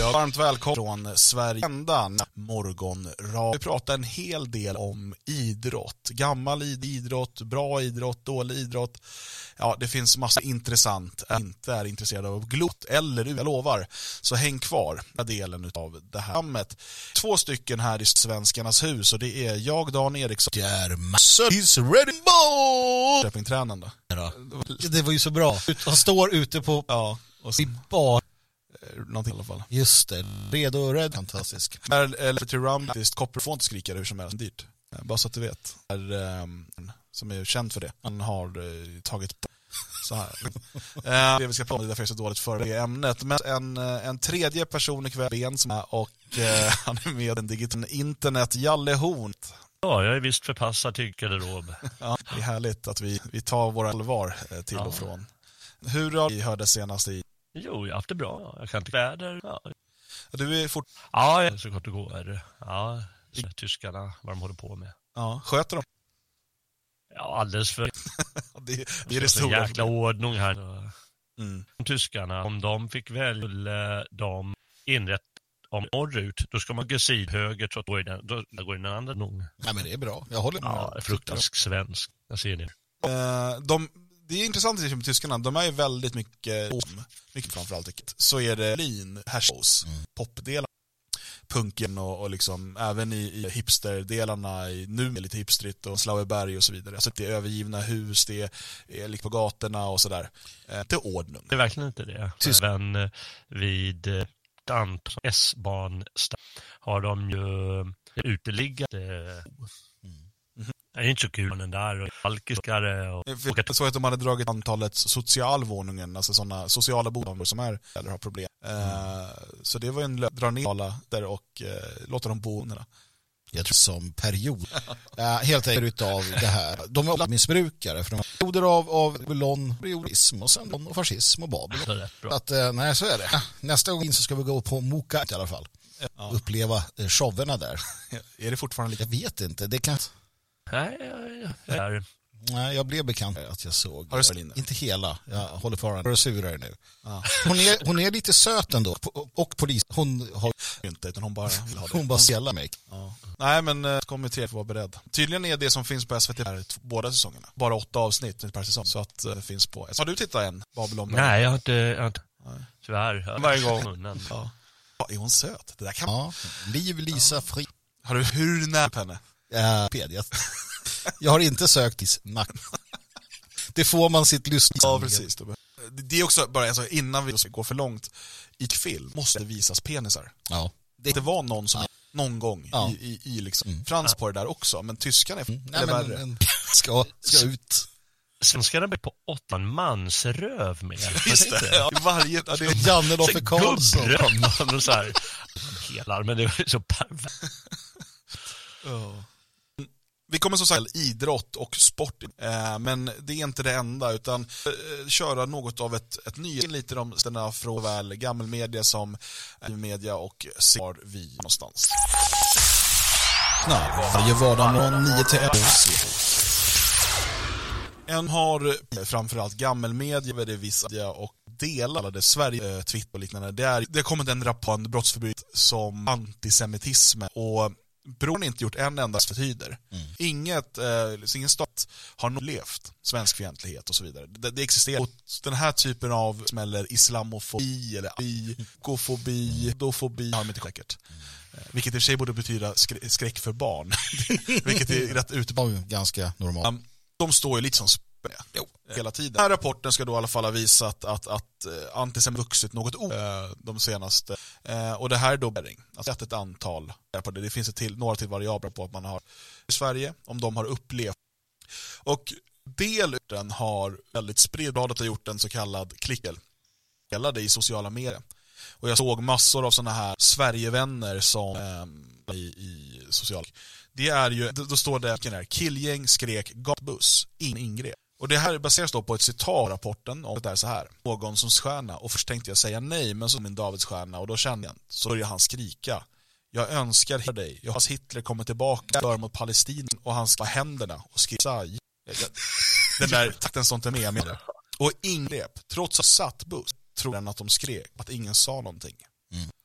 Varmt välkommen från Sverige ända morgonradio. Vi pratar en hel del om idrott. Gammal idrott, bra idrott, dålig idrott. Ja, det finns massa intressant. Jag inte är intresserad av glott eller jag lovar. Så häng kvar den delen av det här programmet. 2 stycken här i Svenskarnas hus och det är jag, Dan Eriksson. He's ready ball! Köpingtränande. Det var ju så bra. Han står ute på och så bar. Någonting i alla fall. Just det, redo och rädd. Fantastisk. Eller till Rum, visst, Copper får inte skrika hur som helst dyrt. Bara så att du vet. Som är känd för det. Han har tagit på så här. Det vi ska prata om, det är därför jag är så dåligt för det ämnet. Men en tredje person ikväll ben som är och han är med en digital internet Jalle Horn. Ja, jag är visst förpassad till garderob. Ja, det är härligt att vi tar våra allvar till och från. Hur har vi hörde senast i? Jo, jag har haft det bra. Jag kan inte väder. Ja. Du är fort. Ja, så gott det går. Ja, tyskarna, vad de håller på med. Ja, sköter de? Ja, alldeles för. det är det stora. Jäkla ordning här. Tyskarna, om de fick välja de inrätt om norrut, då ska man gå sid höger så då går den andra nog. Nej, men det är bra. Jag håller med. Ja, fruktansvärt svensk. Jag ser det. Det är intressant med tyskarna. De är ju väldigt mycket framförallt. Så är det lean hashtags, popdelar, punken och liksom även i hipsterdelarna nu är lite hipstrigt och Slauerberg och så vidare. Alltså det är övergivna hus, det är liksom på gatorna och sådär. Det är ordning. Det är verkligen inte det. Även vid Anton S-ban har de ju uteliggande. Det är inte så kul den där och alkiskare och jag såg att de hade dragit antalet socialvåningen, alltså sådana sociala bolag som är eller har problem. Så det var en dra ner alla där och låta dem bo under. Jag tror som period. Helt enkelt av det här. De är missbrukare för de perioder av bulonrealism och sen och fascism och babel. Att nej, så är det. Nästa gång så ska vi gå på Moka i alla fall. Ja. Uppleva showerna där. Är det fortfarande lika? Jag vet inte. Det kan. Nej, jag blev bekant med att jag såg. Inte hela. Jag håller för att surare nu. Ja. Hon är lite söt ändå. Och polis. Hon har inte, utan hon bara vill ha det. Hon bara sällar mig. Ja. Nej, men kommer till att vara beredd. Tydligen är det som finns på SVT här båda säsongerna. Bara 8 avsnitt per säsong. Så att det finns på. Har du tittat än? Babylon? Nej, jag har inte. Tyvärr. Varje gång. Ja. Är hon söt? Det där kan. Ja. Liv Lisa Fri. Har du hur nära henne? Jag har inte sökt i nack. Det får man sitt lust. Ja, precis. Det är också bara alltså, innan vi går för långt i film måste det visas penisar. Ja. Det var någon som någon gång i liksom frans på det där också, men tyskarna är värre. Ska ut. Svenskarna blir på 8 mans röv med. Just det. Ja, varje det är Janne Loffe Karlsson och så här hela, men det är så pervert. Vi kommer så sagt idrott och sport, men det är inte det enda utan köra något av ett nytt lite om ställena från väl gammal media som media och ser vi någonstans. Varje vardag från 9 till 11. En har framförallt gammal media det vissa och delade Sverige Twitter och liknande. Det har kommit en rapport om brottsförbud som antisemitism och bron inte gjort en enda förtyder. Ingen stat har nog levt svenskfientlighet och så vidare. Det existerar. Och den här typen av smäller islamofobi eller gofobi, dofobi har de inte säkert. Vilket i och för sig borde betyda skräck för barn. Vilket är rätt ganska normalt. De står ju lite som hela tiden. Den här rapporten ska då i alla fall ha visat att antisem vuxit något de senaste. Och det här är då alltså ett antal. Det finns några till variabler på att man har i Sverige, om de har upplevt. Och delen har väldigt spridbladet har gjort en så kallad klickel. I sociala medier. Och jag såg massor av såna här Sverigevänner som i social. Det är ju, då står det killgäng skrek gatbuss, ingrep. Och det här baseras då på ett citat i rapporten och det är så här. Någon som stjärna och först tänkte jag säga nej men så min Davids stjärna och då kände jag så började han skrika. Jag önskar dig. Jag hoppas Hitler kommer tillbaka för mot Palestina och han ska ha händerna och skrika. Den där takten står inte med. Och ingrep trots att satt buss tror han att de skrek att ingen sa någonting.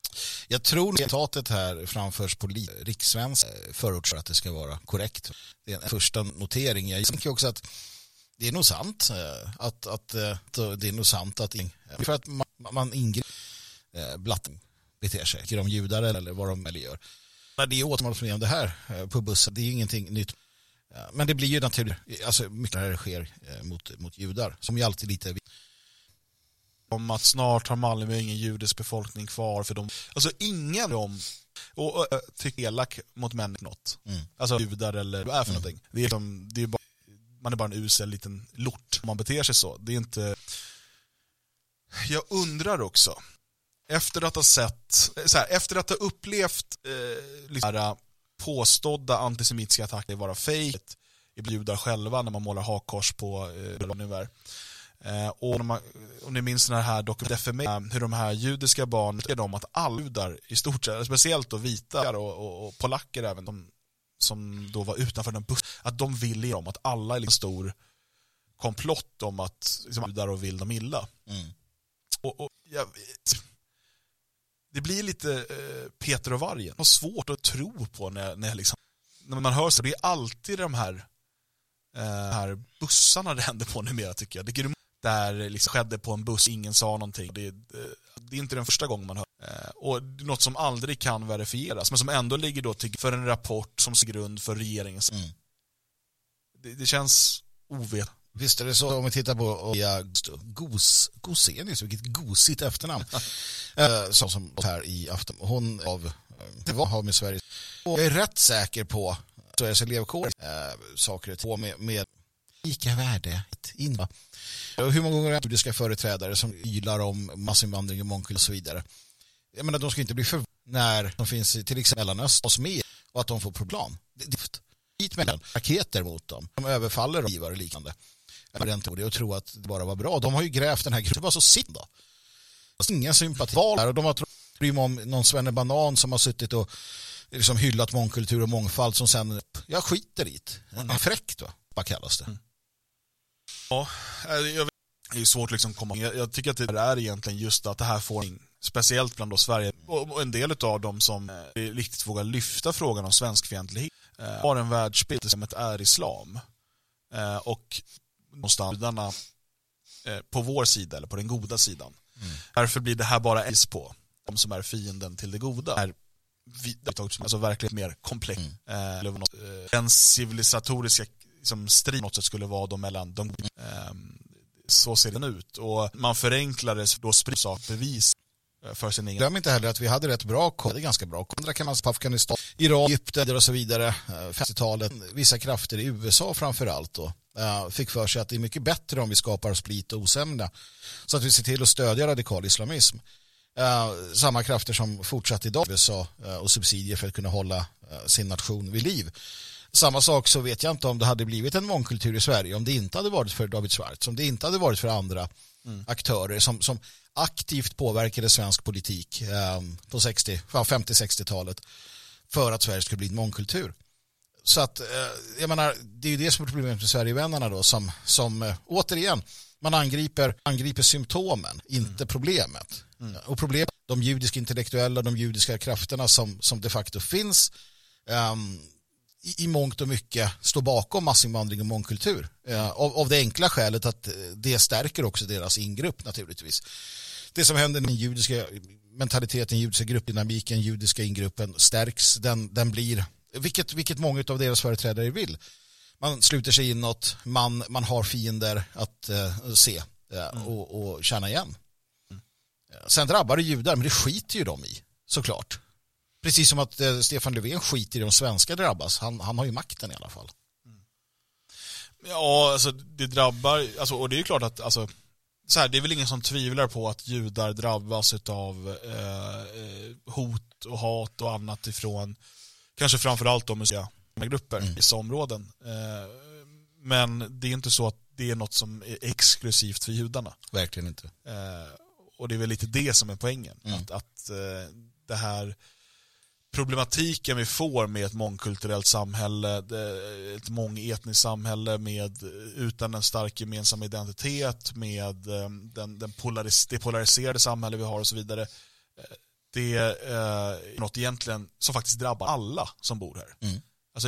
Jag tror citatet här framförs på rikssvensk förort för att det ska vara korrekt. Det är en första notering. Jag tänker också att det är nog sant att det är nog sant att för att man ingriper blatten beter sig om judar eller vad de eller gör. När det är återmål om det här på bussen, det är ju ingenting nytt. Men det blir ju naturligt, alltså mycket när det sker mot judar, som ju alltid lite om att snart har Malmö ingen judisk befolkning kvar för dem. Alltså ingen av dem och tycker elak mot människor något. Alltså judar eller vad är för någonting. Det är bara, man är bara en usel liten lort om man beter sig så. Det är inte. Jag undrar också efter att ha sett så här, efter att ha upplevt liksom, påstådda antisemitiska attacker vara fake i judar själva när man målar hakkors på ungefär. Och om ni minns den här dokumentet hur de här judiska barnen är de att alla judar i stort sett, speciellt då vita och polacker även de som då var utanför den bussen, att de vill om att alla är en stor komplott om att liksom, judar och vill dem illa. Det blir lite Peter och vargen. Det är svårt att tro på när man hör så. Det är alltid de här bussarna det händer på numera tycker jag. Det är där liksom skedde på en buss, ingen sa någonting. Det är inte den första gången man hör. Och något som aldrig kan verifieras, men som ändå ligger då för en rapport som ser grund för regeringens. Det känns ovet. Visst är det så om vi tittar på Gosenius, vilket gosigt efternamn. Som här i afton. Hon har med Sverige. Och jag är rätt säker på Sveriges elevkår saker på med lika värde. Hur många gånger är judiska företrädare som ylar om massinvandring och mångkultur och så vidare. Jag menar, de ska inte bli förvånade när de finns till exempel Mellanöstern och med och att de får problem. Det hit mellan raketer mot dem. De överfaller och givare liknande. Och tro att det bara var bra. De har ju grävt den här gruppen. Det var så sitt då. Ingen sympati där. Och de har trott om någon svennebanan som har suttit och liksom hyllat mångkultur och mångfald som sen, jag skiter i det. Fräckt va? Vad kallas det? Ja, det är svårt liksom komma. Jag tycker att det är egentligen just att det här får speciellt bland Sverige och en del av dem som riktigt vågar lyfta frågan om svenskfientlighet har en världsbild som är islam. Och någonstans på vår sida eller på den goda sidan. Därför blir det här bara is på de som är fienden till det goda. Alltså verkligen mer komplex. Den civilisatoriska som strid något sätt skulle vara då mellan de så ser den ut. Och man förenklar det då sprids av bevis för sin egen. Glöm inte heller att vi hade rätt bra koll. Det är ganska bra. Andra kan man på Afghanistan, Iran, Egypten och så vidare. 50-talet. Vissa krafter i USA framförallt då. Fick för sig att det är mycket bättre om vi skapar split och osämja så att vi ser till att stödja radikal islamism. Samma krafter som fortsatt idag i USA och subsidier för att kunna hålla sin nation vid liv. Samma sak så vet jag inte om det hade blivit en mångkultur i Sverige om det inte hade varit för David Schwartz, om det inte hade varit för andra aktörer som aktivt påverkade svensk politik på 50-60-talet för att Sverige skulle bli en mångkultur. Så att, jag menar, det är ju det som är problemet med Sverigevännerna då, som återigen, man angriper symptomen, inte problemet. Och problemet, de judiska intellektuella, de judiska krafterna som de facto finns i mångt och mycket står bakom massinvandring och mångkultur. Av det enkla skälet att det stärker också deras ingrupp naturligtvis. Det som händer med den judiska mentaliteten, judiska gruppdynamiken, judiska ingruppen stärks, den blir vilket många av deras företrädare vill. Man sluter sig inåt, man har fiender att se och känna igen. Sen drabbar det judar, men det skiter ju de i, såklart. Precis som att Stefan Löfven skiter i de svenska drabbas. Han har ju makten i alla fall. Ja, alltså det drabbar, alltså, och det är ju klart att alltså, så här, det är väl ingen som tvivlar på att judar drabbas av hot och hat och annat ifrån kanske framförallt de musliga grupper i vissa områden. Men det är inte så att det är något som är exklusivt för judarna. Verkligen inte. Och det är väl lite det som är poängen. Att det här problematiken vi får med ett mångkulturellt samhälle, ett mångetniskt samhälle utan en stark gemensam identitet, med det polariserade samhälle vi har och så vidare. det är något egentligen som faktiskt drabbar alla som bor här. Alltså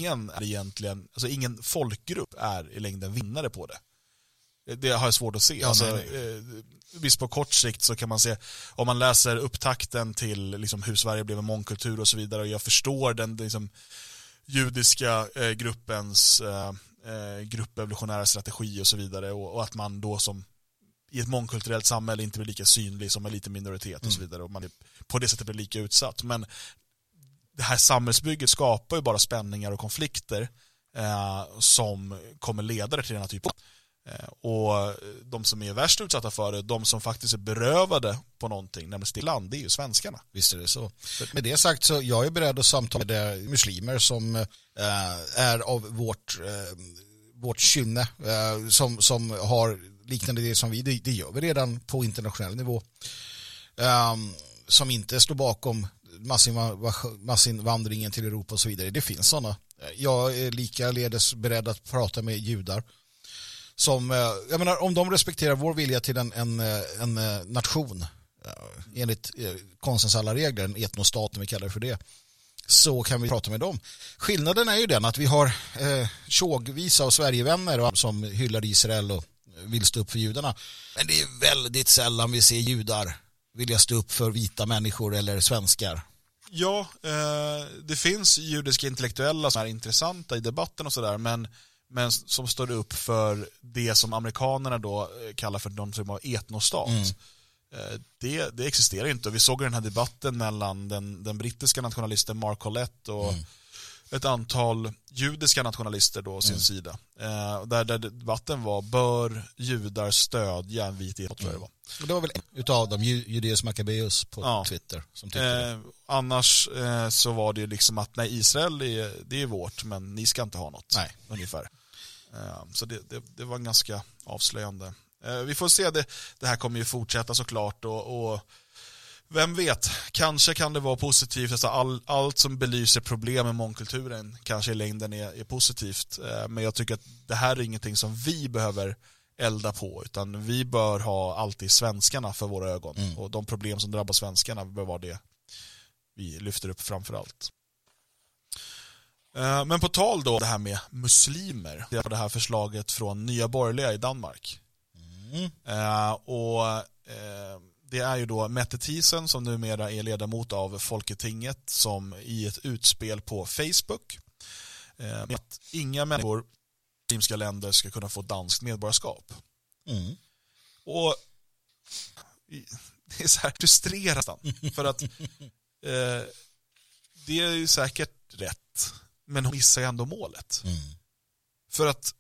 ingen folkgrupp är i längden vinnare på det. Det har jag svårt att se. Visst på kort sikt så kan man se, om man läser upptakten till liksom, hur Sverige blev en mångkultur och så vidare, och jag förstår den liksom, judiska gruppens gruppevolutionära strategi och så vidare, och att man då som i ett mångkulturellt samhälle inte blir lika synlig som en liten minoritet och så vidare, och man på det sättet blir lika utsatt. Men det här samhällsbygget skapar ju bara spänningar och konflikter som kommer leda till den här typen. Och de som är värst utsatta för det, de som faktiskt är berövade på någonting, nämligen stilland, det är ju svenskarna. Visst är det så. Med det sagt så jag är beredd att samtala med muslimer som är av vårt kynne, som har liknande det som vi, det gör vi redan på internationell nivå, som inte står bakom massinvandringen till Europa och så vidare. Det finns sådana. Jag är likaledes beredd att prata med judar som, jag menar, om de respekterar vår vilja till en nation enligt konstens alla regler, en etnostat, vi kallar det för det, så kan vi prata med dem. Skillnaden är ju den att vi har tjogvisa och Sverigevänner som hyllar Israel och vill stå upp för judarna. Men det är väldigt sällan vi ser judar vilja stå upp för vita människor eller svenskar. Ja, det finns judiska intellektuella som är intressanta i debatten och sådär, men som står upp för det som amerikanerna då kallar för någon form av etnostat. Det existerar inte. Och vi såg den här debatten mellan den brittiska nationalisten Mark Collett och ett antal judiska nationalister då sin sida. Där debatten var, bör judar stödja en vit etnos, tror jag det var. Och det var väl utav dem, Judeus Maccabeus på Twitter, som tyckte annars så var det ju liksom att nej, Israel det är vårt, men ni ska inte ha något. Nej. Ungefär. Så det var ganska avslöjande. Vi får se, det här kommer ju fortsätta såklart, och vem vet, kanske kan det vara positivt. Alltså allt som belyser problem med mångkulturen kanske i längden är positivt, men jag tycker att det här är ingenting som vi behöver elda på, utan vi bör ha alltid svenskarna för våra ögon, och de problem som drabbar svenskarna bör vara det vi lyfter upp framför allt. Men på tal då det här med muslimer, det är det här förslaget från Nya Borgerliga i Danmark. Det är ju då Mette Thiesen, som numera är ledamot av Folketinget, som i ett utspel på Facebook att inga människor i muslimska länder ska kunna få danskt medborgarskap. Och det är så här frustrerande, för att det är ju säkert rätt, men hon missar ju ändå målet. För att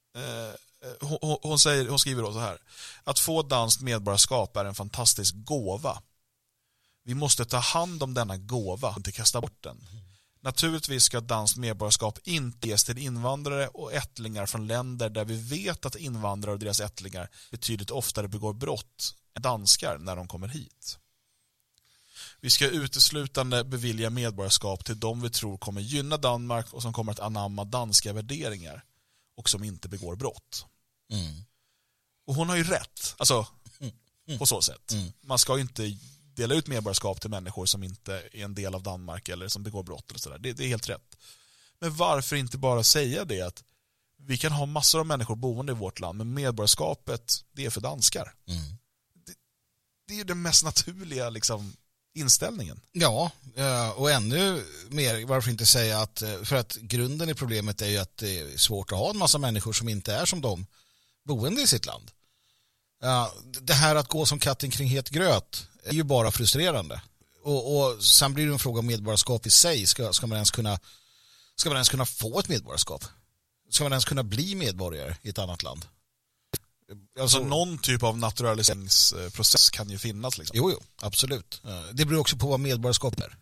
hon skriver då så här: att få danskt medborgarskap är en fantastisk gåva. Vi måste ta hand om denna gåva och inte kasta bort den. Naturligtvis ska danskt medborgarskap inte ges till invandrare och ättlingar från länder där vi vet att invandrare och deras ättlingar betydligt oftare begår brott än danskar när de kommer hit. Vi ska uteslutande bevilja medborgarskap till de vi tror kommer gynna Danmark och som kommer att anamma danska värderingar och som inte begår brott. Och hon har ju rätt, alltså på så sätt. Man ska ju inte dela ut medborgarskap till människor som inte är en del av Danmark eller som begår brott eller sådär. Det är helt rätt. Men varför inte bara säga det, att vi kan ha massor av människor boende i vårt land, men medborgarskapet, det är för danskar. Det är ju den mest naturliga liksom inställningen. Ja, och ännu mer, varför inte säga att, för att grunden i problemet är ju att det är svårt att ha en massa människor som inte är som de boende i sitt land. Det här att gå som katten kring het gröt är ju bara frustrerande. Och sen blir det en fråga om medborgarskap i sig. Ska man ens kunna få ett medborgarskap? Ska man ens kunna bli medborgare i ett annat land? Alltså någon typ av naturaliseringsprocess kan ju finnas liksom. Jo, absolut. Det beror också på vad medborgarskap är.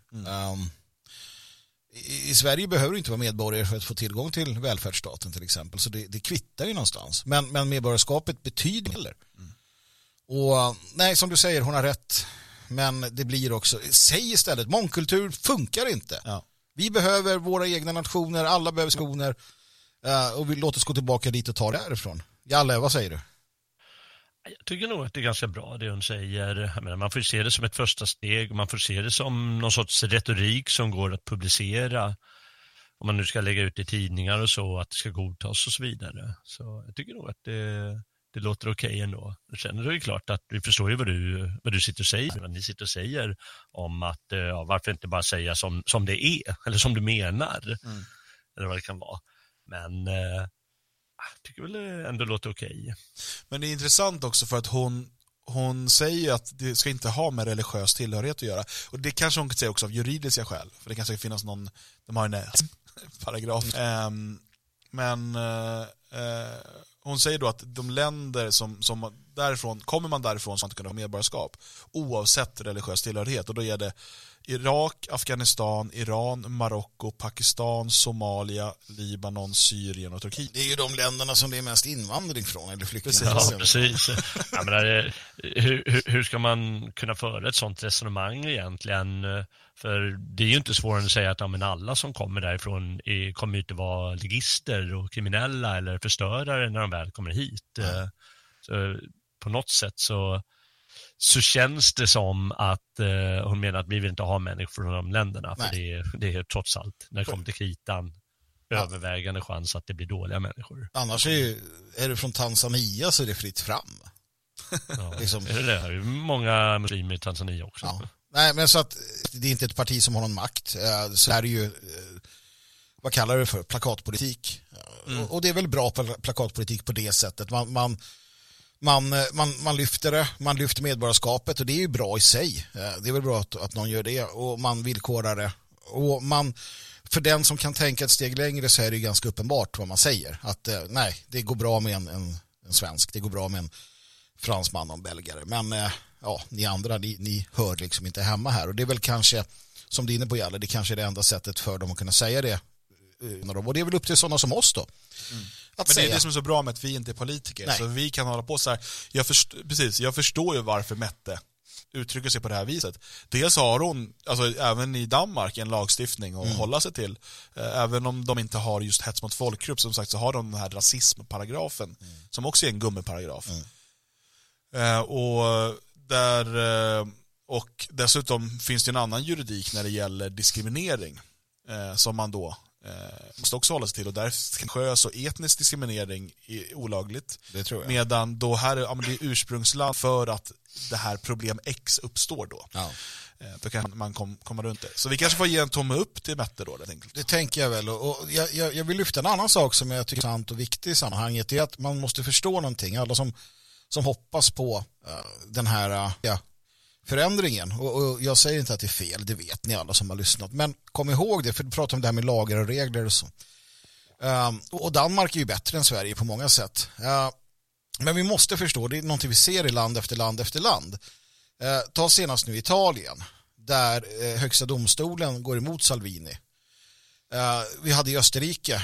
I Sverige behöver du inte vara medborgare för att få tillgång till välfärdsstaten till exempel. Så det kvittar ju någonstans. Men medborgarskapet betyder heller. Och nej, som du säger, hon har rätt. Men det blir också, säg istället, mångkultur funkar inte. Ja. Vi behöver våra egna nationer, alla behöver nationer. Och vi låter oss gå tillbaka dit och ta det härifrån. Jalle, vad säger du? Jag tycker nog att det är ganska bra det hon säger. Jag menar, man får se det som ett första steg. Man får se det som någon sorts retorik som går att publicera. Om man nu ska lägga ut i tidningar och så, att det ska godtas och så vidare. Så jag tycker nog att det låter okej ändå. Sen är det ju klart att vi förstår ju vad du sitter och säger. Vad ni sitter och säger om att varför inte bara säga som det är. Eller som du menar. Eller vad det kan vara. Men jag tycker väl det ändå låter okej. Men det är intressant också för att hon säger att det ska inte ha med religiös tillhörighet att göra. Och det kanske hon kan säga också av juridiska skäl. För det kanske finnas någon, de har en paragraf. Men hon säger då att de länder som därifrån, kommer man därifrån så att man inte kan ha medborgarskap oavsett religiös tillhörighet. Och då är det Irak, Afghanistan, Iran, Marocko, Pakistan, Somalia, Libanon, Syrien och Turkiet. Det är ju de länderna som det är mest invandring från, eller flyktingar. Ja, precis. Jag menar, hur ska man kunna föra ett sånt resonemang egentligen? För det är ju inte svårare än att säga att alla som kommer därifrån kommer inte vara ligister och kriminella eller förstörare när de väl kommer hit. Så på något sätt så känns det som att hon menar att vi vill inte ha människor från de länderna. För det är trots allt, när det kommer till kritan, övervägande chans att det blir dåliga människor. Annars är du från Tanzania så är det fritt fram. Ja, liksom. Är det? Det är många muslimer i Tanzania också. Ja. Nej, men så att det är inte ett parti som har någon makt. Så är det ju, vad kallar det för, plakatpolitik. Och det är väl bra plakatpolitik på det sättet. Man lyfter det, man lyfter medborgarskapet och det är ju bra i sig. Det är väl bra att någon gör det och man villkorar det. Och för den som kan tänka ett steg längre så är det ju ganska uppenbart vad man säger. Att nej, det går bra med en svensk, det går bra med en fransman och en belgare. Men ni andra, ni hör liksom inte hemma här. Och det är väl kanske, som du är inne på Jalle, det kanske är det enda sättet för dem att kunna säga det. Och det är väl upp till sådana som oss då. Men det är det som är så bra med att vi inte är politiker. Nej. Så vi kan hålla på så här. Jag förstår ju varför Mette uttrycker sig på det här viset. Dels har hon, alltså även i Danmark, en lagstiftning att hålla sig till. Även om de inte har just hets mot folkgrupp, som sagt, så har de den här rasismparagrafen som också är en gummiparagraf. Och dessutom finns det en annan juridik när det gäller diskriminering som man då måste också hålla sig till, och där är religiös och etnisk diskriminering är olagligt. Det tror jag. Medan då här det är ursprungsland för att det här problem X uppstår då. Ja. Då kan man komma runt det. Så vi kanske får ge en tumme upp till Mette då. Det tänker jag väl. Och jag vill lyfta en annan sak som jag tycker är sant och viktig i sammanhanget. Det är att man måste förstå någonting. Alla som hoppas på den här förändringen. Och jag säger inte att det är fel, det vet ni alla som har lyssnat. Men kom ihåg det, för du pratar om det här med lagar och regler och så. Och Danmark är ju bättre än Sverige på många sätt. Men vi måste förstå, det är någonting vi ser i land efter land efter land. Ta senast nu Italien, där högsta domstolen går emot Salvini. Vi hade i Österrike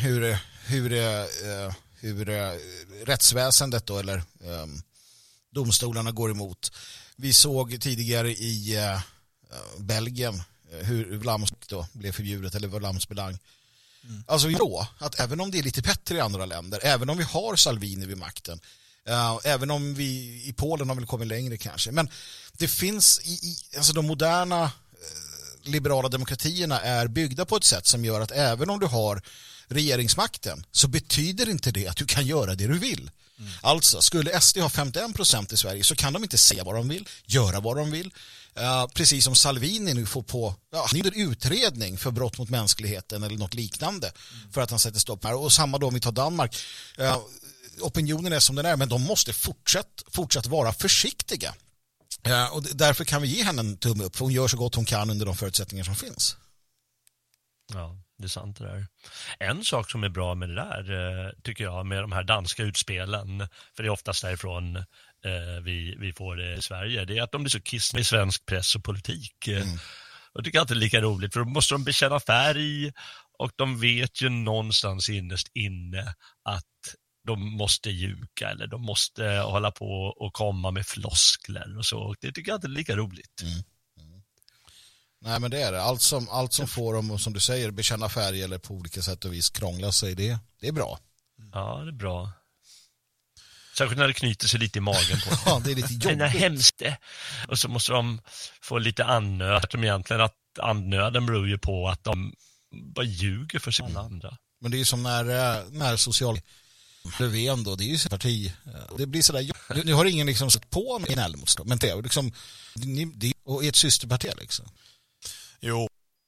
hur rättsväsendet då, eller domstolarna går emot. Vi såg tidigare i Belgien hur Vlaamsk då blev förbjudet, eller var Vlaamsbelang. Alltså vi då, att även om det är lite bättre i andra länder, även om vi har Salvini vid makten, även om vi i Polen har väl kommit längre kanske, men det finns alltså de moderna liberala demokratierna är byggda på ett sätt som gör att även om du har regeringsmakten så betyder inte det att du kan göra det du vill. Alltså, skulle SD ha 51% i Sverige så kan de inte säga vad de vill, göra vad de vill. Precis som Salvini nu får på utredning för brott mot mänskligheten eller något liknande för att han sätter stopp här. Och samma då om vi tar Danmark. Opinionen är som den är, men de måste fortsatt vara försiktiga. Och därför kan vi ge henne en tumme upp, för hon gör så gott hon kan under de förutsättningar som finns. Ja, det är sant det där. En sak som är bra med det där, tycker jag, med de här danska utspelen, för det är oftast därifrån vi får det i Sverige, det är att de blir så kiss med svensk press och politik. Jag tycker inte det är lika roligt, för då måste de bekänna färg, och de vet ju någonstans innerst inne att de måste ljuga, eller de måste hålla på och komma med floskler och så. Det tycker jag inte är lika roligt. Nej, men det är det. Allt som får dem, och som du säger, bekänna färg eller på olika sätt och vis krångla sig, det är bra. Ja, det är bra. Särskilt när det knyter sig lite i magen på. Ja, det är lite jobbigt. Det är hemskt. Och så måste de få lite andnöd. Egentligen att andnöden beror ju på att de bara ljuger för sig alla andra. Men det är ju som när social Löfven då, det är ju sitt parti. Det blir sådär, nu har ingen liksom sett på med en älmotstånd. Men det är liksom, det och ett systerparti liksom. Jo.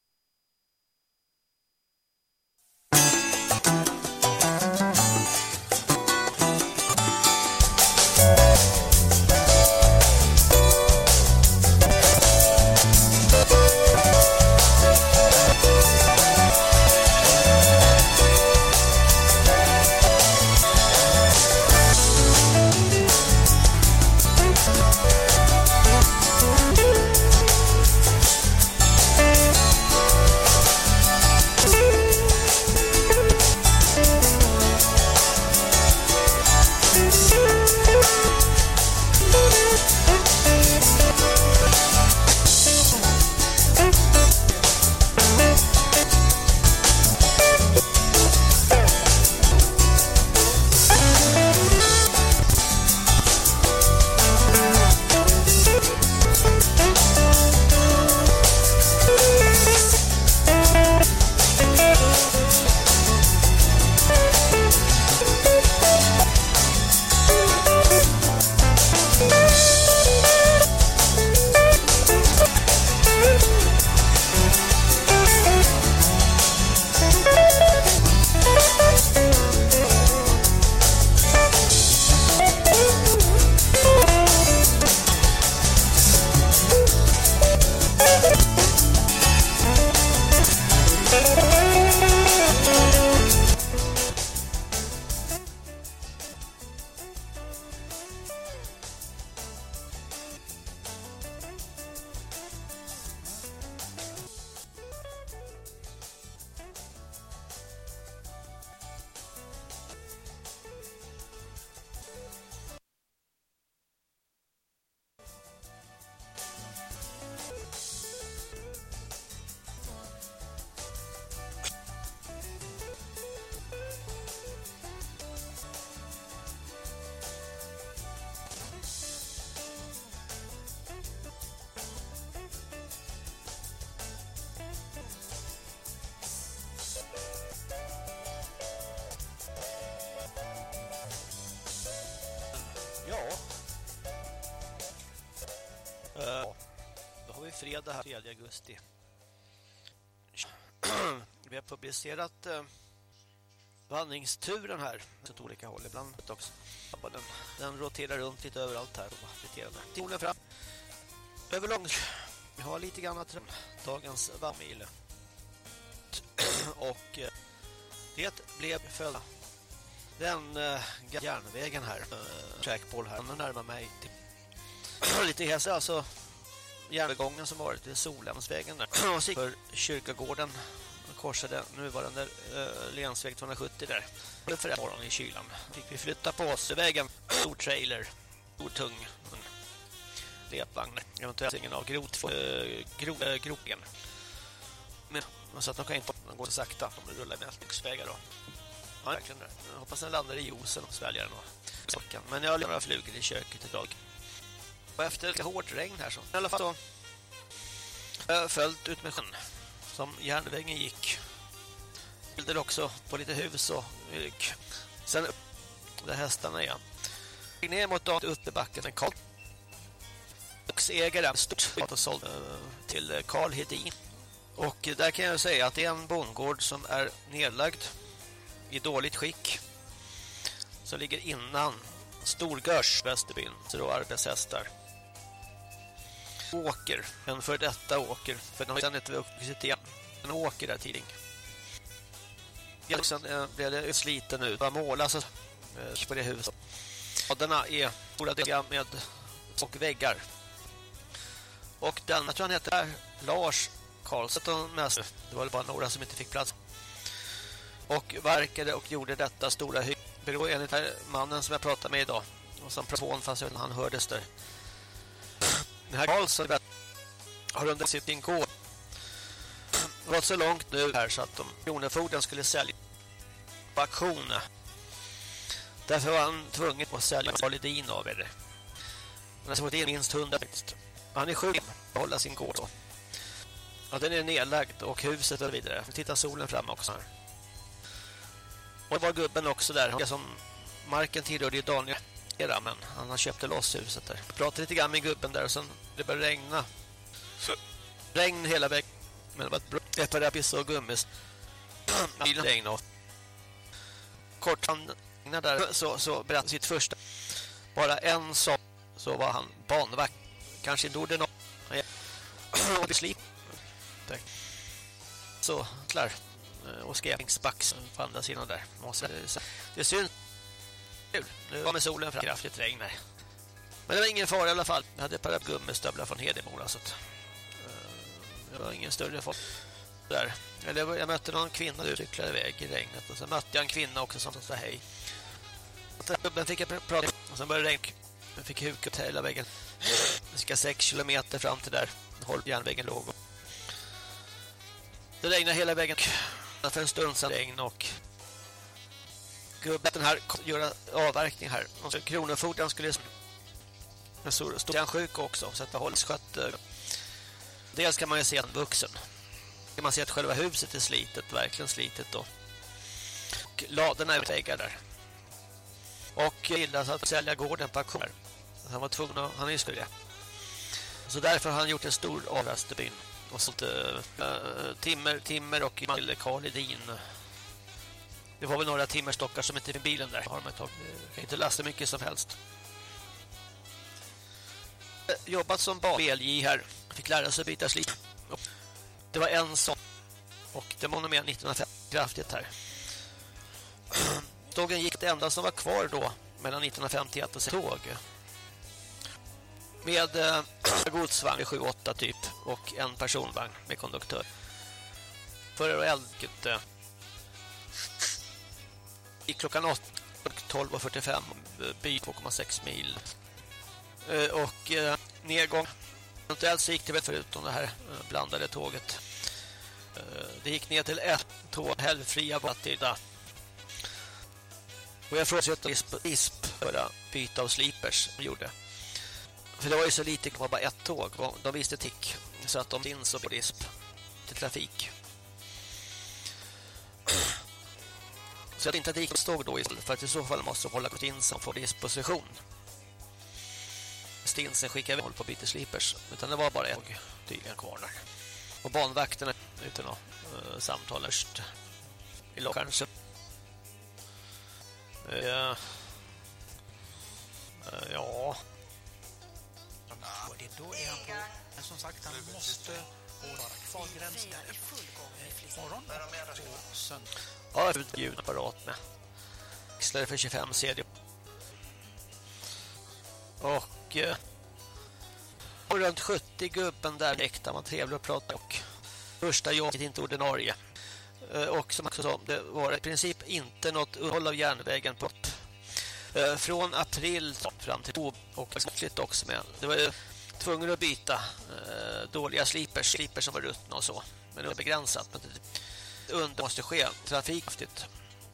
Då har vi fredag här, 3 augusti. Vi har publicerat vandringsturen här åt olika håll ibland också. Den roterar runt lite överallt här. Tonen fram. Överlång. Vi har lite grann att dagens vandmil. Och det blev följt. Den järnvägen här. Trackball här. Nu närmar mig till lite häsa, alltså järnvägsgången som varit till Solhemsvägen där. Och för kyrkogården korsade nuvarande länsväg 270 där. För morgon i kylan fick vi flytta på oss vägen. Stor trailer, stor tung lepvagn, eventuellt ingen av grogen. Men så att de kan inte gå så sakta om de rullar med ältningsvägar då. Ja, verkligen det. Jag hoppas den landar i juicen och sväljer den och sorkan. Men jag har några flugor i köket idag. Och efter lite hårt regn här så i alla fall så följt ut med sjön som järnvägen gick. Bilder också på lite hus och sen där hästarna igen. Ner mot uppe backen en Karl. Ägare stort och såld till Karl Hedin. Och där kan jag säga att det är en bondgård som är nedlagd i dåligt skick. Som ligger innan Storgörs, Västerbyn, så då arbetshästar. Åker, en för detta åker, för den har sedan inte vuxit igen. En åker där tidning. Sen blev det sliten ut, bara målas på det huset. Raderna är stora delar med och väggar. Och den, jag tror han heter Lars Karlsson mest. Det var bara några som inte fick plats. Och verkade och gjorde detta stora hybero enligt den här mannen som jag pratade med idag. Och som telefon fanns han hördes där. Den här Karlsson har under sitt inkår gått så långt nu här så att de kronofogden skulle sälja på auktion. Därför var han tvungen att sälja Validin av er. Han har fått in minst 100 faktiskt. Han är sjuk att hålla sin gård så. Ja, den är nedlagd och huset och vidare. Titta solen fram också här. Och det var gubben också där. Det som marken tillhörde ju Daniel, men han har köpt loss huset där. Jag pratade lite grann med gubben där och sen det började regna. Regn hela vägen. Men det var ett par rapis och gummis. Regn och kort han där så berättade sitt första. Bara en sak så var han banvakt. Kanske inte orden och beslip. Så klar. Och skräpingsbax på andra sidan där. Det syns. Nu var med solen fram kraftigt regn här. Men det var ingen fara i alla fall. Jag hade ett par gummistövlar från Hedemora så att, det var ingen större fara där. Eller jag mötte någon kvinna som cyklade iväg i regnet och så mötte jag en kvinna också som sa hej. Gubben fick jag prata och sen började det regna. Jag fick huka upp hela vägen. Det ska 6 kilometer fram till där järnvägen låg. Det regnade hela vägen för en stund sedan regn och gubben här göra avverkning här. Och så kronofogden skulle stå en sjuk också så att det hålls skött. Dels kan man ju se en vuxen. Kan man se att själva huset är slitet, verkligen slitet då. Och ladorna är väggar där. Och gillas att sälja gården på auktion. Han var tvungen att, han är det. Så därför har han gjort en stor avrästebyn. Och sånt timmer och Karlidin. Det var väl några timmerstockar som inte är i bilen där. Har de tagit. Kan inte lasta mycket som helst. Jobbat som BLJ här. Fick lära sig byta slit. Det var en sån. Och det var nog mer 1950 kraftigt här. Tågen gick det enda som var kvar då mellan 1951 och tåg. Med godsvagn 7-8 typ och en personvagn med konduktör. Förr och eldget gick klockan 8 12:45 by 2,6 mil. Och nedgång eventuellt så gick det väl förutom det här blandade tåget. Det gick ner till ett tåg helgfria vattida. Och jag frågade ISP för byta av slipers som gjorde. För det var ju så lite, det var bara ett tåg. De visste tick. Så att de finns på ISP till trafik. Så att inte det gick att stå då istället. För att i så fall måste de hålla Stinsen på disposition. Stinsen skickade håll på byte slipers. Utan det var bara ett tåg tydligen kvar där. Och banvakterna utan att samtala först. I kanske. Ja. Då är han på. Men som sagt, han måste vara kvar gränsen i full gång i morgon på söndag. Ja, ljudapparat med. Växlare för 25 CD. Och runt 70 gubben där äkta man trevlig att prata och första jobbet inte ordinarie. Och som också sa, det var i princip inte något underhåll av järnvägen på från april fram till och också med. Det var ju tvungen att byta dåliga slipers som var ruttna och så. Men det var begränsat. Men under måste ske trafikftigt.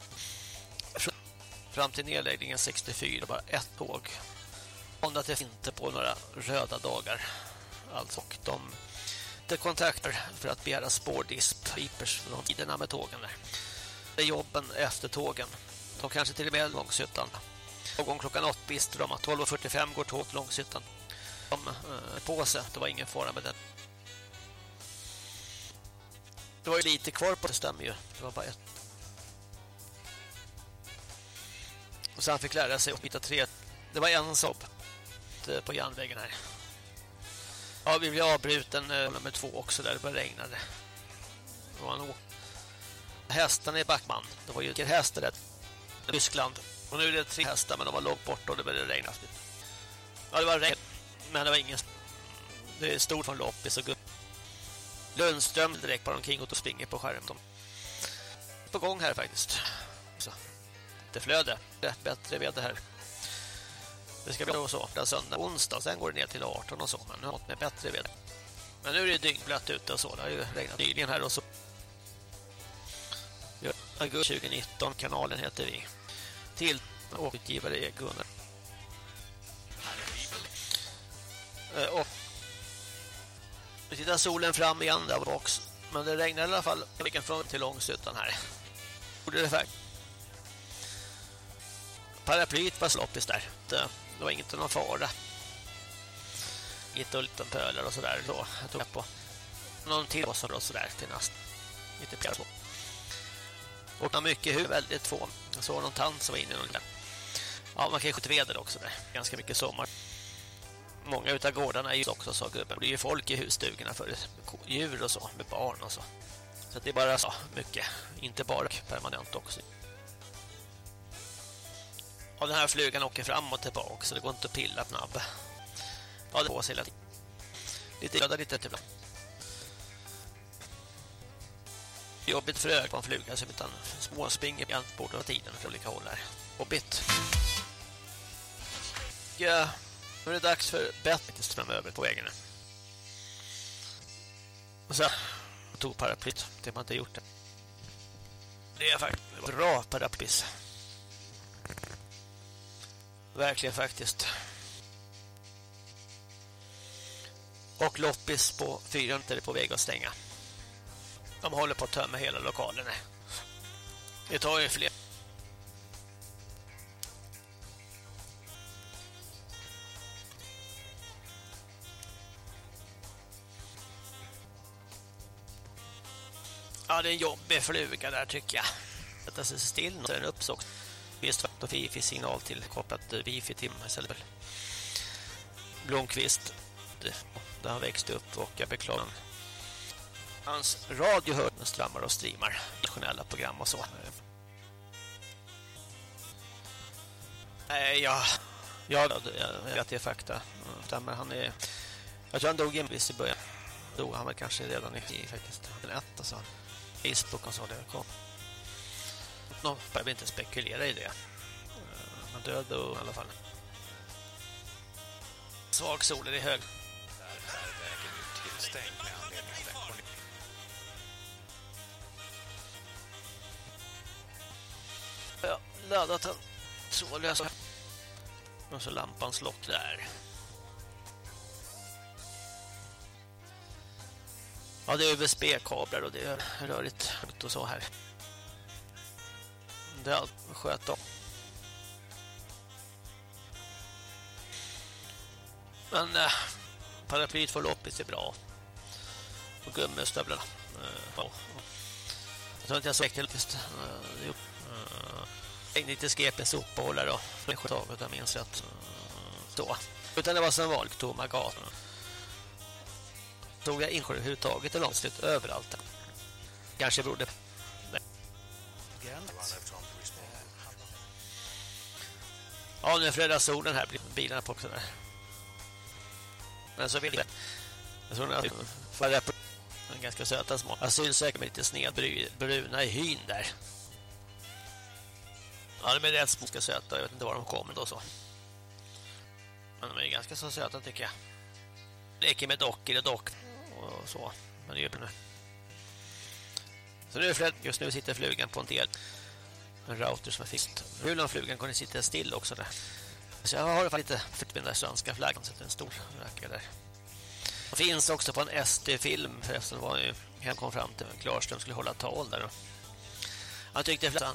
Fram till nedläggningen 64 bara ett tåg. Om det inte på några röda dagar. Alltså de kontakter för att begära spårdisp slipers från tiderna med tågen där. Det är jobben efter tågen. De kanske till och med Långshyttan. Och gång klockan 8 visste de att 12:45 går tåg till Långshyttan. På sig, det var ingen fara med den. Det var ju lite kvar på det, stämmer ju. Det var bara ett. Och sen fick lära sig att byta 3. Det var en sobb på järnvägen här. Ja, vi blev avbruten nummer 2 också där det började regna. Det var en hästarna i Backman. Det var ju hästar där i Tyskland. Och nu är det 3 hästar men de var långt bort och det började regna kraftigt. Ja, det var regn. Men det var ingen. Det är stort från loppis och Lundström direkt bara omkring och springer på skärmen. På gång här faktiskt. Så. Det flöde. Rätt bättre väder här. Det ska bli så. Det är söndag, onsdag. Sen går det ner till 18 och så. Men nu har det bättre väder. Men nu är det dyngblött ute och så. Det har ju regnat nyligen här och så. Augusti 2019. Kanalen heter vi. Till och utgivare är Gunnar. Och nu tittar solen fram igen där också. Men det regnar i alla fall från till Långsuttan här. Gjorde det faktiskt. Paraplyt var sloppis där. Det var inget någon fara. Gitt och liten pöler och sådär. Då jag tog på någon till och sådär till näst. Lite pjäs. Och man mycket huvud, väldigt få. Jag såg någon tant som var inne i någon där. Ja, man kan ju skjuta väder också där. Ganska mycket sommar. Många utav gårdarna är ju också så gubben. Det är ju folk i husstugorna för djur och så, med barn och så. Så det är bara så mycket. Inte bara permanent också. Och den här flugan åker fram och tillbaka så det går inte att pilla på nabb. Ja, det på sig lite döda lite till ibland. Jobbigt för ögon på en fluga som utan små springer på bort av tiden för olika håll här. Jobbigt. Ja, nu är det dags för bättre framöver på vägen nu. Och så tog paraplyt, det har man inte gjort det. Det är faktiskt bra paraplyt. Verkligen faktiskt. Och loppis på 4 är på väg att stänga. De håller på att tömma hela lokalen. Det tar ju fler. Ja, det är en jobbig fluga där tycker jag. Sätta sig still och den uppsåg. Visst var det wifi-signal till kopplat wifi-tim istället. Blomqvist. Det har växt upp och jag beklagar. Hans radio hör strömmar och streamar nationella program och så. Nej, jag vet det är fakta. Men han är, jag tror han dog en viss i början. Dog han väl kanske redan i faktiskt den 1 och så. Facebook och så det kom. Nå, jag vill inte spekulera i det. Man död och i alla fall. Svag sol är det hög. Där är vägen ut till stäng med anledning av den. Ja, laddat den trådlös. Och så lampan slock där. Ja, det är USB-kablar och det är rörigt och så här. Det är allt sköt om. Men paraplyt för loppis är bra. Och gummistövlarna. Jag tror inte jag såg till just. Lite skepes uppehållare och taget jag minns rätt. Så. Utan det var som vanligt tomma gator. Tog jag insjö överhuvudtaget eller någonstans överallt. Kanske berodde på ja, nu är fredag solen här blir bilarna på också där. Men så vill jag tror att förra på en ganska söta små asylsökare med lite snedbruna i hyn där. Ja, de är rätt små ska söta. Jag vet inte var de kommer då så. Men de är ganska så söta tycker jag. Leker med dockor och dock och så. Men det är ju nu. Så nu är det just nu sitter flugan på en del. En router som är fixat. Rulan flugan kan sitta still också där. Så jag har lite fått med den där svenska flaggan så det är en stor räcka där. Det finns också på en SD-film förresten var ju han kom fram till Klarström skulle hålla tal där. Han tyckte flaggan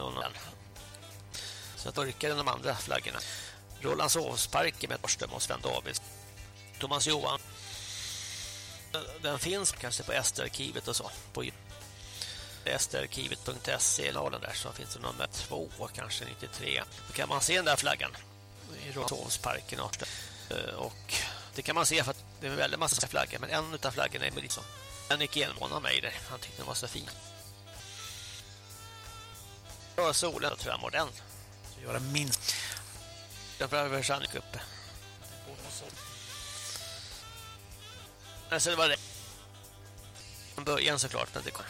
så att orkade de andra flaggorna. Rålandshovsparken med Klarström och Sven Davids. Thomas Johan. Den finns kanske på SD-arkivet och så på sdarkivet.se eller där så finns det nummer 2 kanske 93. Då kan man se den där flaggan i Rålandshovsparken och det kan man se för att det är väldigt massa flaggor men en utav flaggorna är liksom en gick igenom av mig där. Han tyckte den var så fin. Och solen då tror jag den. Så göra minst. Den behöver sannolikt uppe. Men så det var det. Från början såklart men det kom.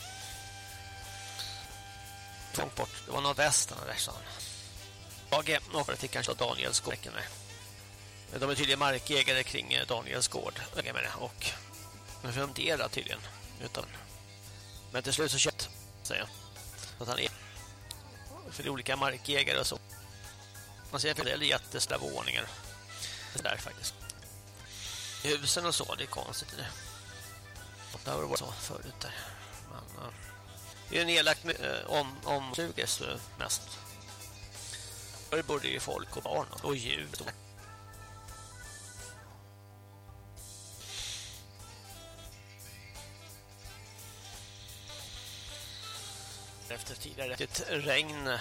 Långt bort. Det var någon västarna där sa han. Jag åkade till kanske Daniels gård. De är tydligen markägare kring Daniels gård. Och de funderar tydligen. Utan. Men till slut så köpt säger jag. Att han är för olika markägare och så. Man ser att det är jättestora våningar. Det där faktiskt. Husen och så, det är konstigt det. Det har varit så förut där. Men det är nedlagt omsuges mest. Det borde ju folk och barn och ljud. Efter tidigare ett regn.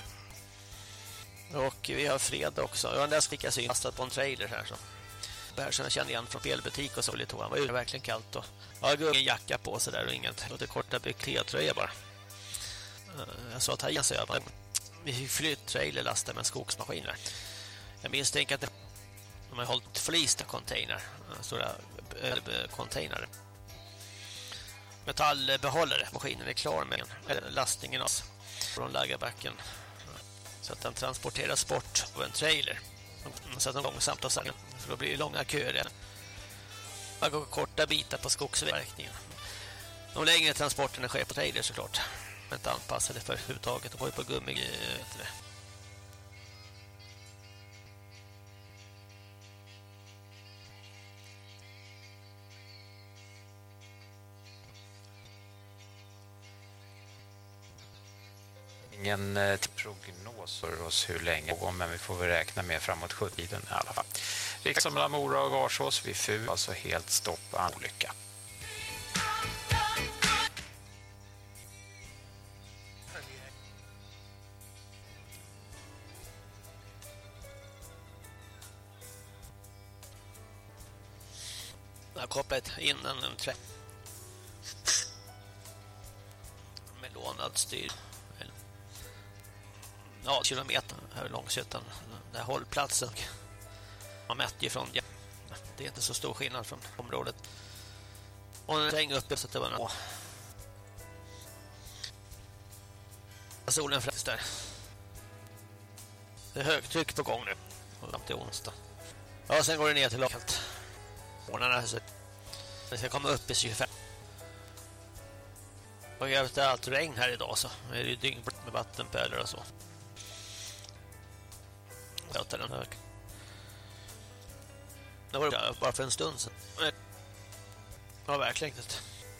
Och vi har fred också. Jag har nästan fick jag synastat på en trailer här så. Det här som jag kände igen från spelbutik och så lite. Han var ju verkligen kallt och jag har ingen jacka på så där och inget. Och det korta beklädtröja bara. Jag sa att här så jag bara. Vi fick flyttrailer lastade med en skogsmaskin där. Jag misstänker att de har hållit flista container. Stora container. Metallbehållare. Maskinen är klar med lastningen från lägerbacken. Så att den transporteras bort av en trailer. Så att de långsamt och sakta. För då blir det långa köer. Man går korta bitar på skogsverkningen. De längre transporterna sker på trailer såklart. Men inte anpassade för huvudtaget. De går ju på gummi. Ingen prognos för oss hur länge det går, men vi får väl räkna med framåt 70-tiden i alla fall. Riksdagen mellan Mora och Varsås vid FU, alltså helt stopp och olycka. Jag har kopplat in en trä med lånad styr. Ja, kilometer över Långshyttan. Där hållplatsen. Man mätte ju från. Ja, det är inte så stor skillnad från området. Och den hänger uppe så att det var nå. Solen främst där. Det är högtryck på gång nu. Fram till onsdag. Ja, sen går det ner till lågt. Månaderna så det ska komma upp i 25. Och efter allt regn här idag så är det ju dyngblött med vattenpölar och så. Jag tar den hög. Det var det bara för en stund sedan. Ja, verkligen inte.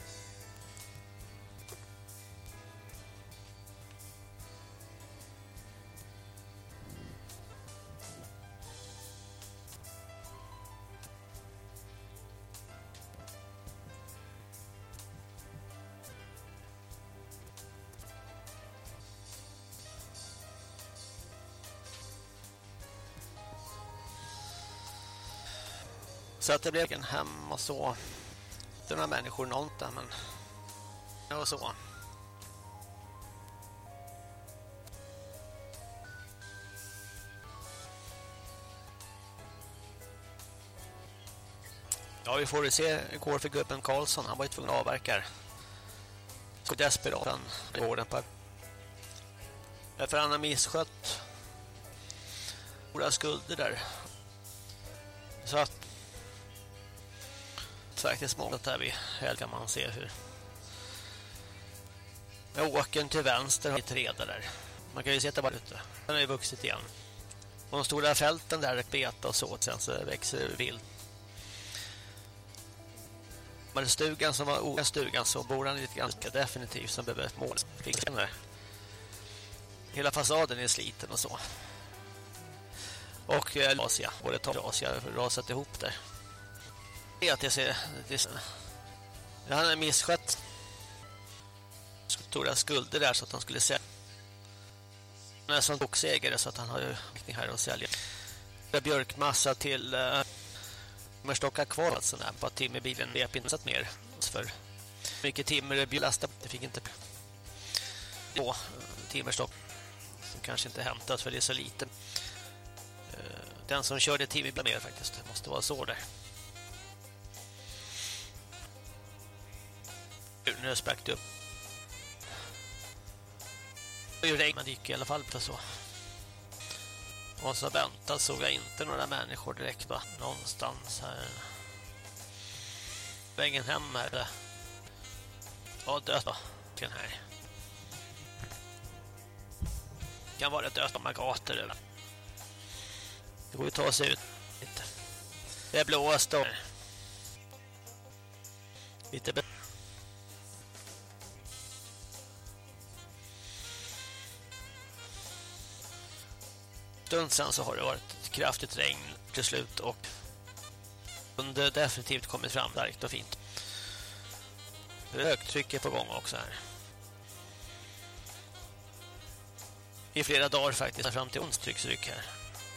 Så att det blev en hem och så. Det är några människor något där, men det var så. Ja, vi får se igår för gubben Karlsson. Han var ju tvungen att avverka här. Så desperat han går den på. Därför han har misskött stora skulder där. Så att faktiskt målet där vid helg kan man se hur åkern till vänster har ett reda där. Man kan ju se att det bara ute. Den har ju vuxit igen. Och de stora fälten där är beta och så. Sen så växer det vilt. Men stugan som var ostugan så bor han lite ganska definitivt som behöver ett mål. Hela fasaden är sliten och så. Och Asia, både Asia rasat ihop där. Att jag ser han har misskött stora skulder där så att han skulle sälja. Han är som skogsägare så att han har ju här och sälja björkmassa till Mörstocka kvar alltså där på att timmerbilen är pinsatt mer för mycket timmer är belastat. Det fick inte då timmerstock som kanske inte hämtas för det är så lite. Den som körde timmerbilen mer faktiskt. Det måste vara så där. Nu späckte upp. Det regn, men det gick i alla fall på så. Och så väntat såg jag inte några människor direkt va? Någonstans här. Vägen hem här. Ja, dött va? Den här. Kan vara dött på gator eller. Det går ju att ta sig ut lite. Det är blåst då. Lite stund sen så har det varit ett kraftigt regn till slut och under definitivt kommit fram starkt och fint. Högtryck är på gång också här. I flera dagar faktiskt fram till onsdagstryck här.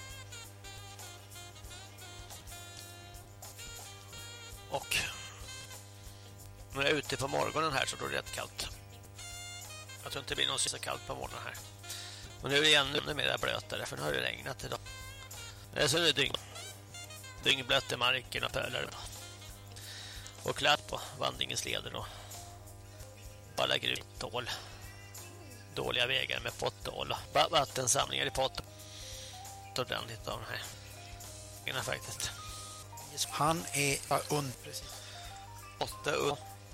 Och när jag är ute på morgonen här så då är det rätt kallt. Jag tror inte det blir något så kallt på morgonen här. Men nu är det ännu mer blötare för nu har det regnat idag. Så är det dyngblött i marken och pölar. Och klatt på vandringens leder då. Alla grustål. Dåliga vägar med potthål. Vattensamlingar i pott. Ordentligt av de här vägarna faktiskt. Han är precis. 8 upp.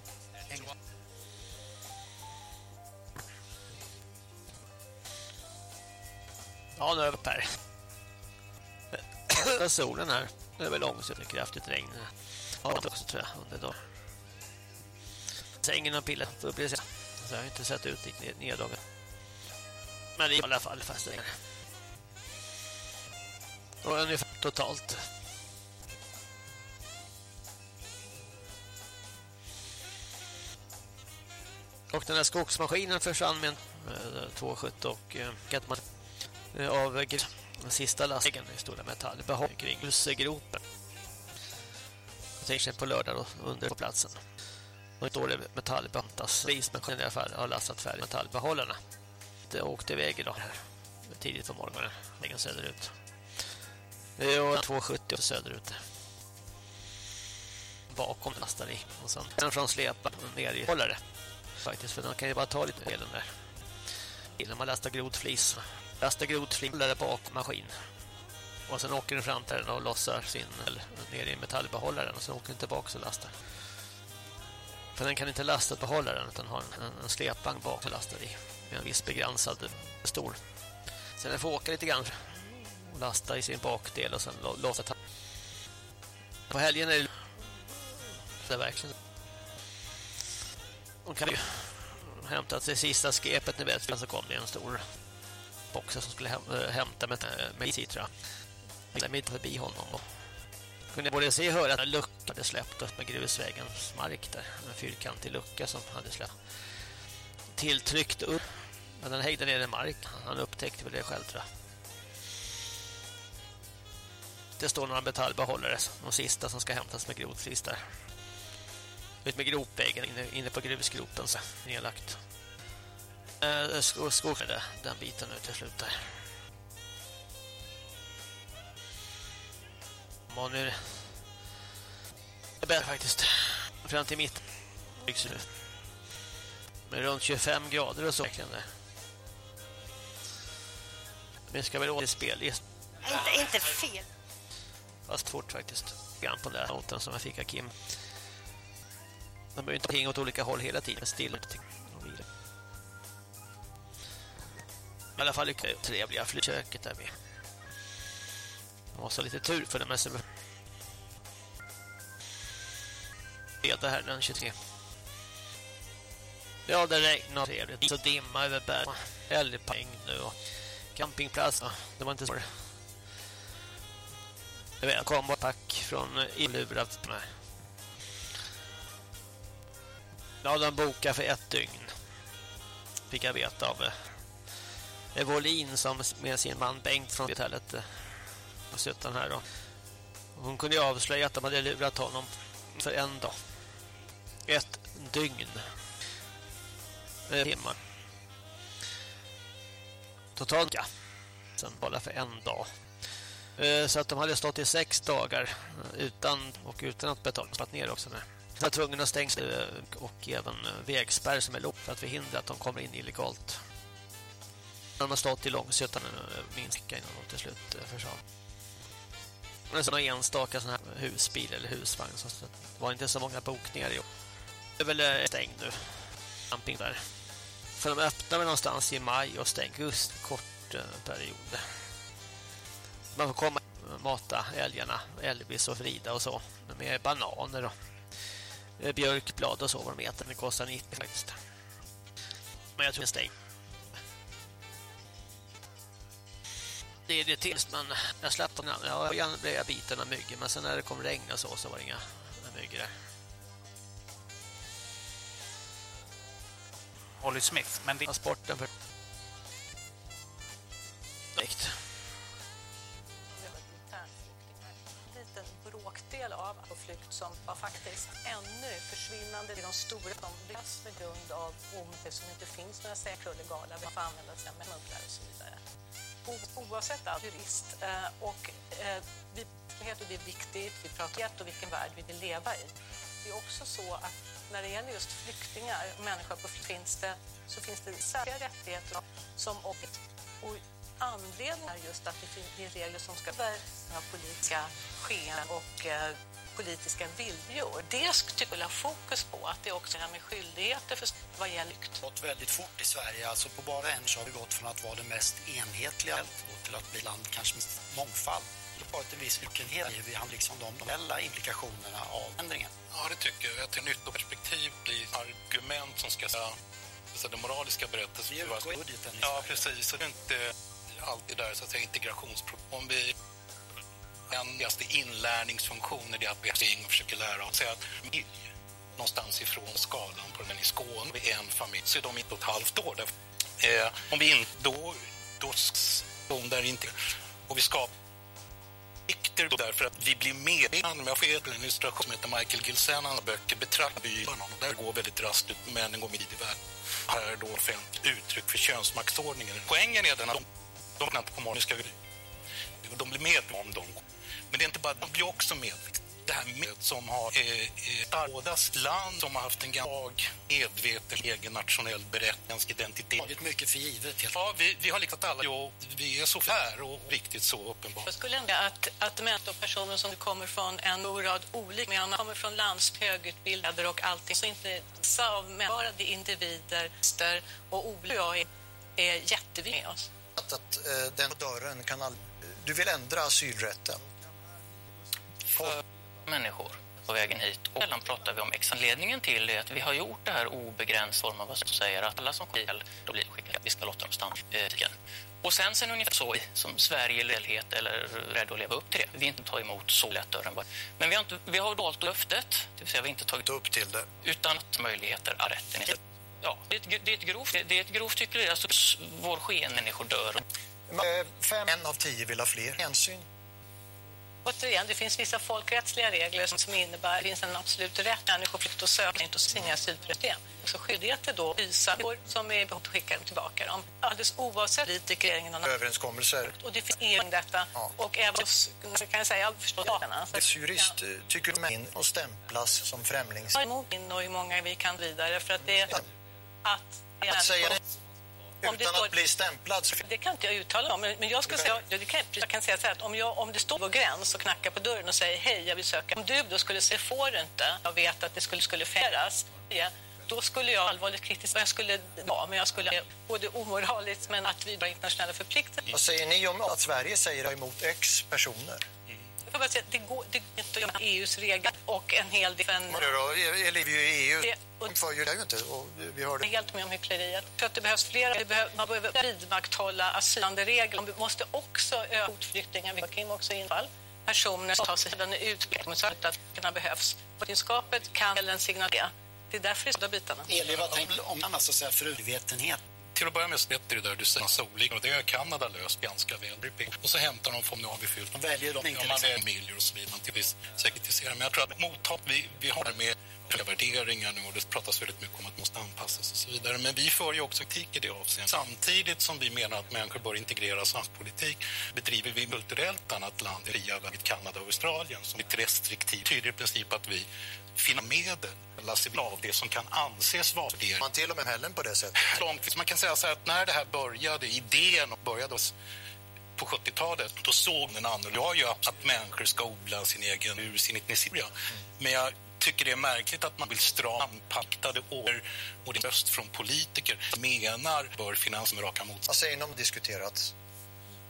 Ja, nu är vi här. Det är solen här. Det är väl långsamt kraftigt regn. Ja, det också tror jag under dagen. Sängen och pillen för att bli så. Så jag har inte sett ut i neddagen. Men i alla fall fast det är. Och ungefär totalt. Och den här skogsmaskinen försvann med en 270 och Gatman av den sista lasten i stora metallbehåll kring husgropen. Jag tänkte på lördag och under på platsen. Och då är det metallbantas. Rismaskinen i alla fall har lastat färdigt metallbehållarna. Det åkte iväg idag här tidigt på morgonen. Längre söderut. Och 270 söderut. Bakom lastar i. Och sen från släpa ner i hållare. Faktiskt, för den kan ju bara ta lite delen där. Innan man lastar grodflis. Lastar grodflis där bak maskin. Och sen åker den fram till den och lossar sin ner i metallbehållaren. Och sen åker den tillbaka och lastar. För den kan inte lasta behållaren utan har en släpvagn bak och lastar i. Med en viss begränsad stor. Sen den får åka lite grann och lasta i sin bakdel och sen låta ta. På helgen är det verkligen. De kan ju hämta det sista skepet, ni vet, så kom det en stor box som skulle hämta med sig, tror jag. Mitt förbi honom och kunde både se och höra att en lucka hade släppt upp med grusvägens mark där. En fyrkantig lucka som hade släppt tilltryckt upp. Men den hängde ner i mark. Han upptäckte väl det själv, tror jag. Det står några metallbehållare, de sista som ska hämtas med grodflis där. Ut med gropvägen inne på grusgropen så nedlagt. Skogade den biten nu till slut där. Och nu är det faktiskt fram till mitt med runt 25 grader och så verkligen där. Men ska väl åka spel i inte fel. Fast fort faktiskt. Grann på den där noten som jag fick av Kim. De behöver inte hänga åt olika håll hela tiden. Stilla. I alla fall lyckas trevliga flytköket där med. Man måste ha lite tur för det mesta. Det här den 23. Ja, det regnar trevligt. Så dimma över berg. Älgpeng nu och campingplats. Ja, det var inte så. Jag kom och pack från Ilurat med. Ja, de bokar för 1 dygn. Fick jag veta av Evolin som med sin man Bengt från hotellet och suttan här då. Hon kunde ju avslöja att de hade lurat honom för 1 dag. 1 dygn. Timmar. Totalt ja. Sen bara för 1 dag. Så att de hade stått i 6 dagar utan att betala ner också nu. De var tvungna att stänga och även vägspärr som är låg för att förhindra att de kommer in illegalt. De har stått i Långsötan minst innan de till slut försvann. Men så några enstaka sån här husbil eller husvagn så det var inte så många bokningar i år. Det är väl stängt nu. Camping där. För de öppnar väl någonstans i maj och stänger just kort period. Man får komma mata älgarna, Elvis och Frida och så, med bananer och björkblad och så vad de äter. Det kostar 90 faktiskt. Men jag tror det är stäng. Det är det tills men jag släppte den. Jag blev biten av mygg, men sen när det kom regn och så var det inga mygg där. Olly Smith, men det Transporten för direkt. Liten bråkdel av på flykt som var faktiskt ännu försvinnande i de stora som byggs med grund av det som inte finns några säkra och legala vi får använda sig med smugglare och så vidare. Oavsett allt jurist och det är viktigt, vi pratar om vilken värld vi vill leva i. Det är också så att när det gäller just flyktingar och människor på flykt finns det särskilda rättigheter som och anledningen är just att det är regler som ska vara politiska sken och politiska viljor. Det tycker jag ha fokus på att det också är med skyldigheter för vad gäller flykt. Det har gått väldigt fort i Sverige, alltså på bara en så har vi gått från att vara det mest enhetliga till att bli land kanske med mångfald. Det har varit en viss myckenhet i liksom de reella implikationerna av ändringen. Ja, det tycker jag. Ett nytt perspektiv blir argument som ska säga den moraliska berättelsen. Ja, precis. Så det är inte alltid där så att säga integrationsproblem. Om vi endaste inlärningsfunktioner är att vi försöker lära oss att någonstans ifrån skalan på den i Skåne vid en familj så är de inte 1,5 år. Om vi inte då där inte och vi skapar därför att vi blir medvetna. Jag får en illustration som heter Michael Gilsen, hans böcker betraktar byarna och där går väldigt raskt ut männen går med i världen. Här är då offentligt uttryck för könsmaktsordningen. Poängen är den att de inte på morgonen de blir med om dem. Men det är inte bara, de blir också med. Det här med som har bådas land som har haft en ganska medveten egen nationell berättelse identitet. Det är mycket för givet. Ja, vi har liksom alla, jo, vi är så här och riktigt så uppenbart. Jag skulle ändå att möta personer som kommer från en rad olika, men kommer från högutbildade och allting, så inte avmänbara individer och olika är jätteviktigt med oss. Att den dörren kan du vill ändra asylrätten. Människor på vägen hit. Och sedan pratar vi om anledningen till det att vi har gjort det här obegränsat form av vad som säger att alla som kommer då blir skickade. Vi ska låta dem stanna igen. Och sen ungefär så som Sverige helhet eller rädd att leva upp till det. Vi inte tar emot så lätt dörren. Men vi har valt löftet, det vill säga vi har inte tagit upp till det. Utan att möjligheter är rätten. Ja, det är ett grovt tycker alltså vår sken människor dör. 5 av 10 vill ha fler hänsyn. Återigen, det finns vissa folkrättsliga regler som innebär att det finns en absolut rätt människor flykt och söka inte hos sina asylsystem. Så skyldigheter då hysa som är behov att skicka dem tillbaka dem. Alldeles oavsett politikerringen och överenskommelser. Och det finns egen detta. Ja. Och även kan jag säga jag förstår lagarna. Jurist tycker du in och stämplas som främlings. Jag är emot in och hur många vi kan vidare för att det är att säga det. Utan att bli stämplad. Det kan inte jag uttala om, men jag skulle säga, jag kan säga så här att om det står på gräns och knackar på dörren och säger hej, jag vill söka. Om du då skulle säga får du inte, jag vet att det skulle färas, då skulle jag allvarligt kritisera. Men jag skulle både omoraliskt men att vi har internationella förpliktelser. Vad säger ni om att Sverige säger emot X personer? Jag bara säga, det går inte att göra EUs regler och en hel del... Jag lever ju i EU. För ju det ju inte. Och vi har det. Helt med om hyckleriet. Så att det behövs flera. Man behöver vidmakthålla asylande regler. Man måste också öka flyktingar. Vi kan också infall. Personer som tar sig den utbildning så att det behövs. Kunskapet kan eller en signal. Det är därför det är de bitarna. Eli, vad tänker du om annars så säga förutvetenhet? Till att börja med så vet du där du säger massa olika och det har Kanada löst ganska väl. Och så hämtar de från nu har vi fyllt. De väljer dem inte. Man väljer miljoner och så vidare. Men jag tror att mottag vi har med värderingar nu och det pratas väldigt mycket om att det måste anpassas och så vidare. Men vi för ju också kritik i det avseendet. Samtidigt som vi menar att människor bör integreras i samhällspolitik bedriver vi multilateralt annat land i Kanada och Australien som är restriktivt. Tyder i princip att vi finna medel av det som kan anses vara det. Man till och med hällen på det sättet. Långt, man kan säga så här att när det här började, idén började på 70-talet, då såg den annorlunda ju att människor ska odla sin etnicitet. Men jag tycker det är märkligt att man vill strampaktade år och det röst från politiker menar bör finnas med raka motsatser. Vad säger ni om diskuterat?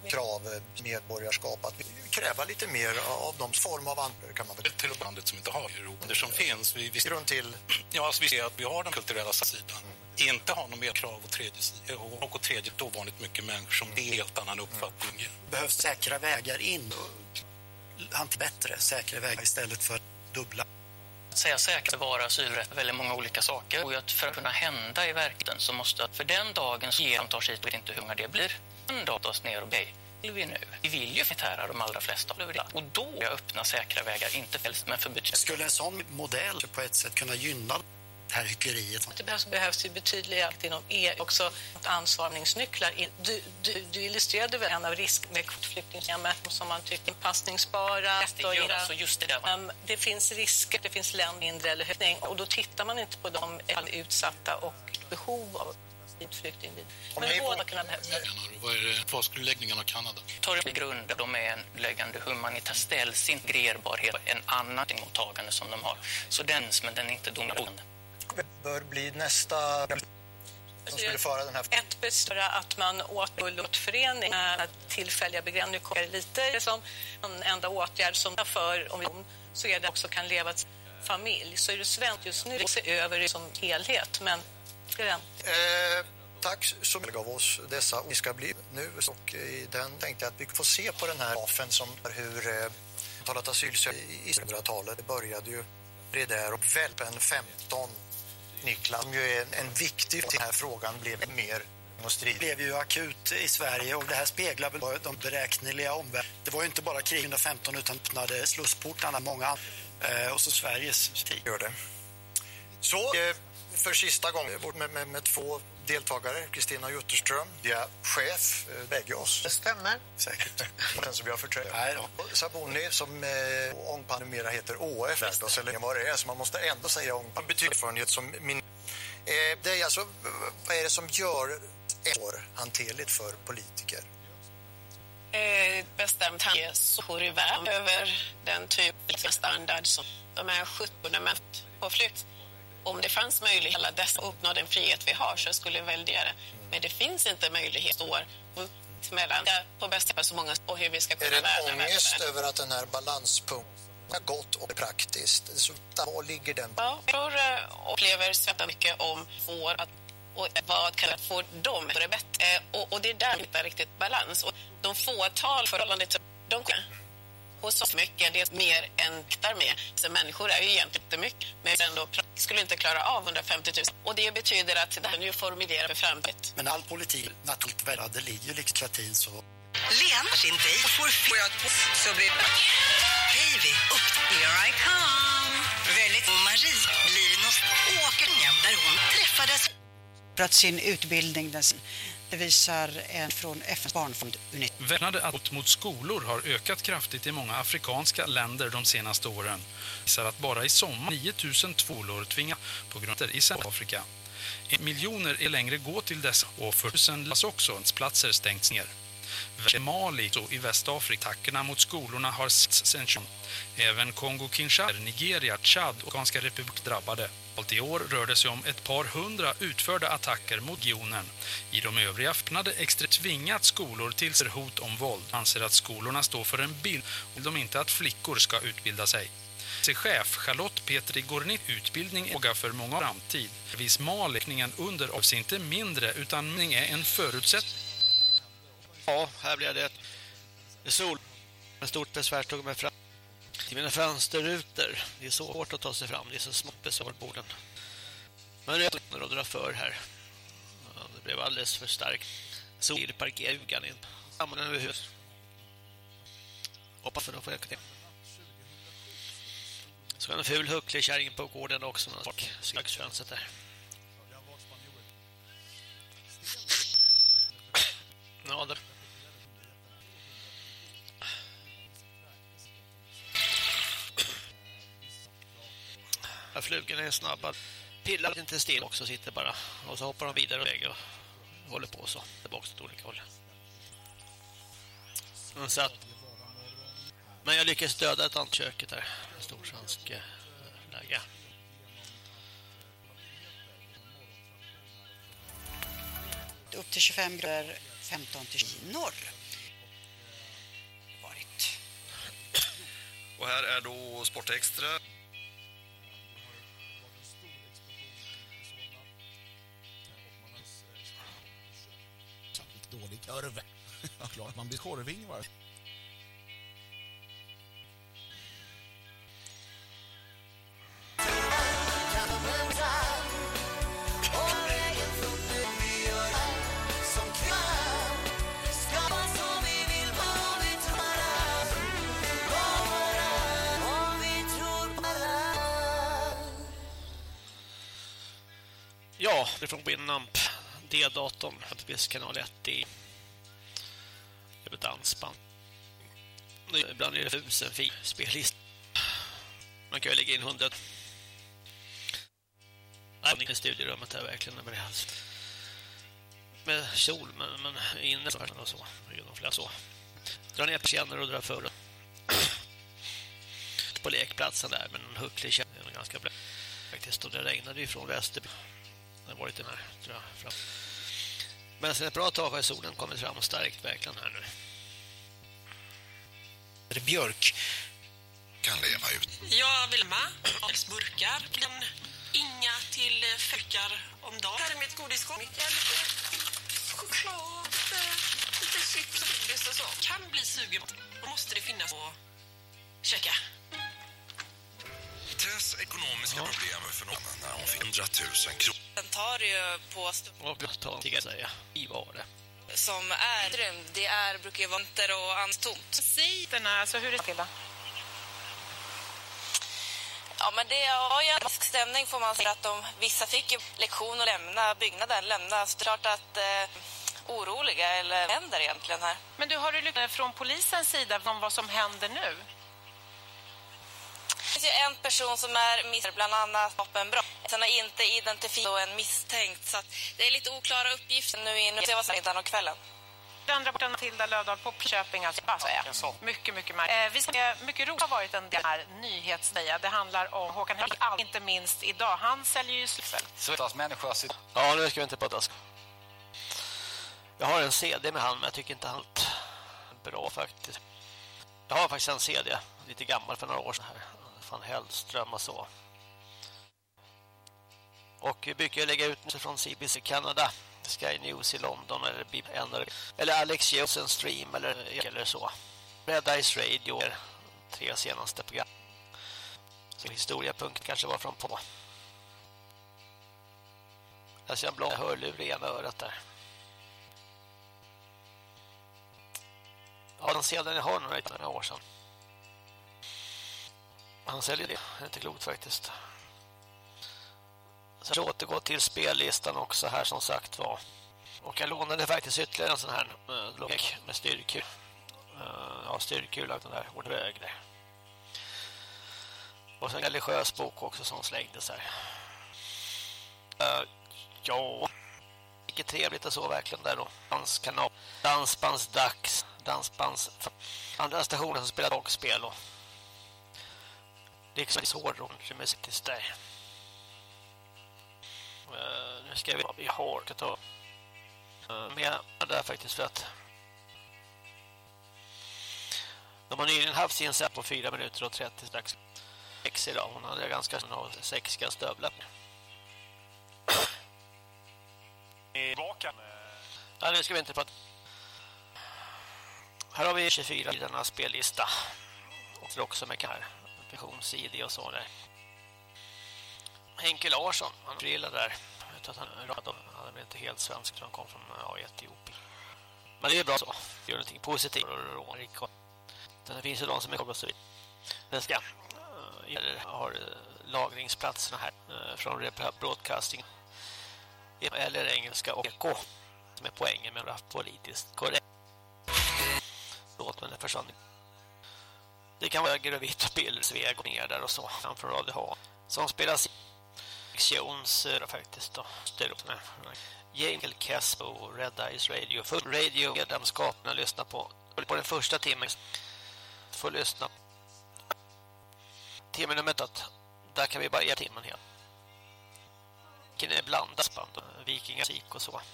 krav, medborgarskap, att kräva lite mer av de form av andra kan man väl. Till landet som inte har Europa som finns. Vi runt till. Ja, alltså vi ser att vi har den kulturella sidan. Inte har någon mer krav och tredje då vanligt mycket människor som det är helt annan uppfattning. Behövs säkra vägar in och bättre säkra vägar istället för dubbla. Att säga säkert vara asylrätt väldigt många olika saker. Och att för att kunna hända i verkligheten så måste för den dagen så ger tar hit och inte hur många det blir. En dag tas ner och vill vi nu. Vi vill ju förtära de allra flesta. Och då öppna säkra vägar, inte fälst men förbud. Skulle en sån modell på ett sätt kunna gynna det här hyckeriet? Det behövs ju betydliga inom EU också ansvarningsnycklar. Du illustrerade väl en av risk med kvotflyktingsystemet som man tycker passningsbara. Det finns risker, det finns länder mindre eller höjning och då tittar man inte på de utsatta och behov av flykting. Men båda kunna behövas. Vad är det kvarskruläggningen av Kanada? Tar i grund, de är en läggande humanitär ställs integrerbarhet en annan mottagande som de har. Så men den är inte dominerande. Bör bli nästa som skulle föra den här. Ett består att man åt förening tillfälliga begränsningar lite som en enda åtgärd som för om vi så är det också kan leva ett familj. Så är det svenskt just nu se över det som helhet men tack så mycket av oss dessa vi ska bli nu och i den tänkte jag att vi får se på den här afen som hur talat asylsökande i 1900-talet. Det började ju där och välpen 15 Niklas som ju är en viktig den här frågan blev mer och strid. Det blev ju akut i Sverige och det här speglar väl de beräkneliga omvärlden. Det var ju inte bara krig 1915 utan öppnade slussportarna många och så Sveriges tid gör det. Så för sista gången med två deltagare, Kristina Jutterström, chef, bägge oss. Det stämmer. Säkert. Den som vi har förträtt. Saboni som ångpan numera heter ÅF. Lärt eller vad det är, så man måste ändå säga ångpan. Betyder erfarenhet som min. Det är alltså, vad är det som gör ett år hanterligt för politiker? Bestämt han är så i världen över den typen av standard som de är 17 män på flykt. Om det fanns möjlighet att dessa uppnå den frihet vi har så skulle vi välja det. Men det finns inte möjlighet mellan på bästa så många och hur vi ska kunna värna. Är det en ångest över att den här balanspunkten är gott och praktiskt? Så var ligger den? Ja, jag upplever så mycket om och vad kan få dem det bättre. Och det är där det är riktigt balans. Och de fåtal förhållande till de och så mycket, det är mer än hittar med. Så människor är ju egentligen inte mycket, men ändå skulle inte klara av 150 000. Och det betyder att det här nu formulerar för framtiden. Men all politik, naturligt väl, det ligger ju liksom så. Lena sin dejt och får så blir Baby upp, here I come. Väldigt och Marie blir Åkeringen där hon träffades. För att sin utbildning, det visar en från FNs barnfond UNIT. Väpnade attentat mot skolor har ökat kraftigt i många afrikanska länder de senaste åren. Visar att bara i sommar 9000 skolor tvingas på grund av i Sydafrika. Miljoner är längre gå till dessa och 40 000 också platser stängts ner. Mali och i Västafrika attackerna mot skolorna har setts sedan. Även Kongo-Kinshasa, Nigeria, Chad och Ganska republik drabbade. Allt i år rörde sig om ett par hundra utförda attacker mot regionen. I de övriga öppnade extra tvingat skolor till hot om våld. Anser att skolorna står för en bild och de inte att flickor ska utbilda sig. Chef Charlotte Petri Gornit utbildning är för många framtid. Vis malekningen under av sig inte mindre utan är en förutsättning. Ja, här blir det ett sol med stort besvärståg med fram till mina fönsterrutor. Det är så hårt att ta sig fram, det är så smått besvarborden. Men det är att dra för här. Ja, det blev alldeles för starkt. Sol parkerar ugan in. Samman över huset. Hoppas för då får jag det. Så en ful hucklig kärring på gården också. Slagsfönset där. Ja, det... Flugan är snabba. Pillar inte still också, sitter bara. Och så hoppar de vidare och väger och håller på så. Tillbaka till olika håll. Så att, men jag lyckas döda ett antköket där. Storsvensk läge. Upp till 25 grader, 15 till norr. Och här är då Sport Extra. Dålig kurv. Ja, klart man blir korving, va? Ja, det är från Winamp. D-datorn, kanal 1 i dansband. Ibland är det 1000 spellist. Man kan ju lägga in 100. Nej, i studierummet här verkligen med det här. Med kjol, men inne så här och så. De flesta så. Dra ner persienner och dra för. På lekplatsen där, men en hucklig känner ganska bra. Faktiskt, och det regnade ju från Västerby. Det var lite här, tror jag. Fram. Men sen ett bra tag har solen kommit fram starkt verkligen här nu. Björk kan leva ut. Jag vill med. Burkar. Inga till fölkar om dagen. Här är mitt godisskåp. Lite choklad, lite chips och så. Kan bli sugen. Då måste det finnas att käka. Tess ekonomiska problem för någon när hon fick 100 000 kronor. Den tar ju på och ta till säga i var det. Som är dröm. Det är brukar ju vanter och anstomt. Sidorna, alltså hur är det till då? Ja, men det har ju en stämning får man säga att vissa fick ju lektion och lämna byggnaden, lämna. Så klart att oroliga eller händer egentligen här. Men du, har du lyckats från polisens sida om vad som händer nu? Det finns ju en person som är misstänkt bland annat vapenbrott. Sen har inte identifierat en misstänkt så att det är lite oklara uppgifter nu in och se vad som händer och kvällen. Den rapporten Matilda Lövdahl på Köping alltså bara säga. Mycket vi ska mycket roligt har varit en del här nyhetssäga. Det handlar om Håkan Hellberg, inte minst idag. Han säljer ju slyssel. Ja, nu ska vi inte prata. Jag har en CD med han, men jag tycker inte allt bra faktiskt. Jag har faktiskt en CD, lite gammal för några år sedan här. Fan Hellström och så. Och vi brukar lägga ut från CBC Canada, Sky News i London eller Alex Johnson Stream eller så. Red Ice Radio, 3 senaste program. Så historiapunkt kanske var från på. Jag ser en blå hörlur i ena örat där. Ja, den sedan jag har några år sedan. Han säljer det. Det är inte klokt faktiskt. Så jag återgår till spellistan också här som sagt var. Och jag lånade faktiskt ytterligare en sån här låg med styrkul. Ja, styrkul den där ordväg där. Och sen en religiös bok också som slängdes här. Ja, vilket trevligt och så verkligen där då. Danskanal, Dansbands Dags, Dansbands andra stationer som spelar dagspel och liksom i hårdrock musik där. Nu ska vi har att ta med där faktiskt för att de har nyligen haft sin set på 4 minuter och 30 strax X idag. Hon hade ganska sexiga stövlar. Ja, nu ska vi inte prata. Här har vi 24 i denna spellista. Och också med här visions-ID och så där. Henke Larsson, han drillade där. Jag tror att han är inte helt svensk, han kom från Etiopien. Men det är bra så. Det gör någonting positivt. Det finns ju de som är och så vidare. Det ska har lagringsplatserna här från broadcasting eller engelska och EK som är poängen med att politiskt korrekt. Låt mig försvann. Det kan vara Gravit och Billsveg och ner där och så framför Radio H som spelas i sektions faktiskt då. Styr upp med Jägel Kesp och Red Ice Radio. Full radio medlemskaperna lyssna på den första timmen. Får lyssna timmen nummer 1. Där kan vi bara ge timmen helt. Kan det blandas band vikingasik och så.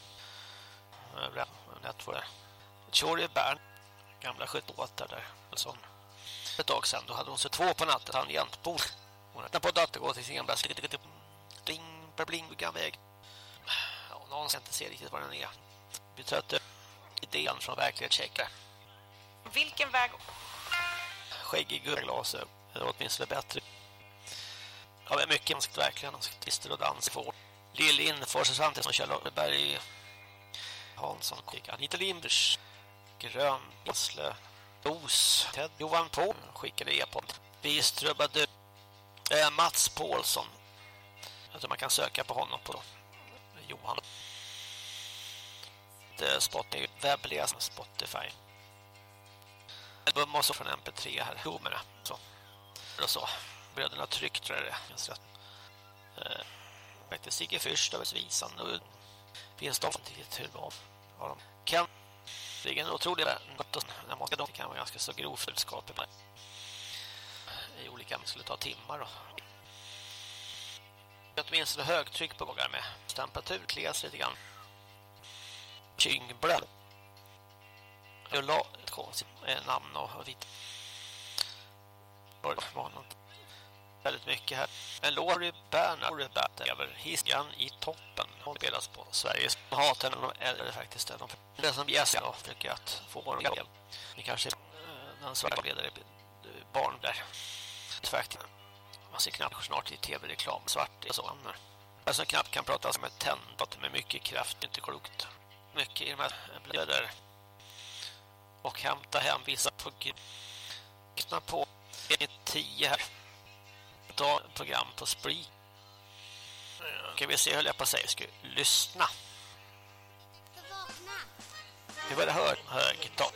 Rätt för det. Tjorre Bern gamla 78 där en sån ett tag sedan. Då hade hon så 2 på natten tangentbord. Hon öppnade på datorn och till sin gamla ding, bling, väg. Ja, någon ska inte se riktigt vad den är. Vi trötte idén från verklighetscheckar. Vilken väg? Skäggig glas är åtminstone bättre. Ja, men mycket man ska verkligen twister och dans för. Lill Lindfors och samtidigt som Kjell Berg Hansson, Anita Linders, Grön, Gissle, Os, Ted Johan På skickade e-post. Bistrubbade Mats Paulsson. Jag tror man kan söka på honom på Johan. Spotify, webbläsare, Spotify. Album och så från MP3 här. Jo, med det. Så. Och så. Bröderna tryckt, tror jag det. Faktiskt Sigge Fürst av visan. Och finns de till hur var de kan. Det är en otrolig gott. Jag måste de kan vara ganska så grov fullskap i olika, man skulle ta timmar då. Åtminstone högtryck på gångar med temperatur, kläs lite grann. Kyngblad. Jag la ett konstigt namn och vitt. Väldigt mycket här. En Lori Bernhardt över Hiskan i toppen. Hon spelas på Sveriges haten eller faktiskt det som jäser och försöker att få vår del. Det kanske den svarta ledare barn där. Faktiskt. Man ser knappt snart i tv-reklam svart och så. Alltså knappt kan prata som ett tändpat med mycket kraft, inte klokt. Mycket i de här blöder. Och hämta hem vissa på 10 här. Program på Spree. Kan vi se hur jag på sig ska lyssna. Det var det högt då.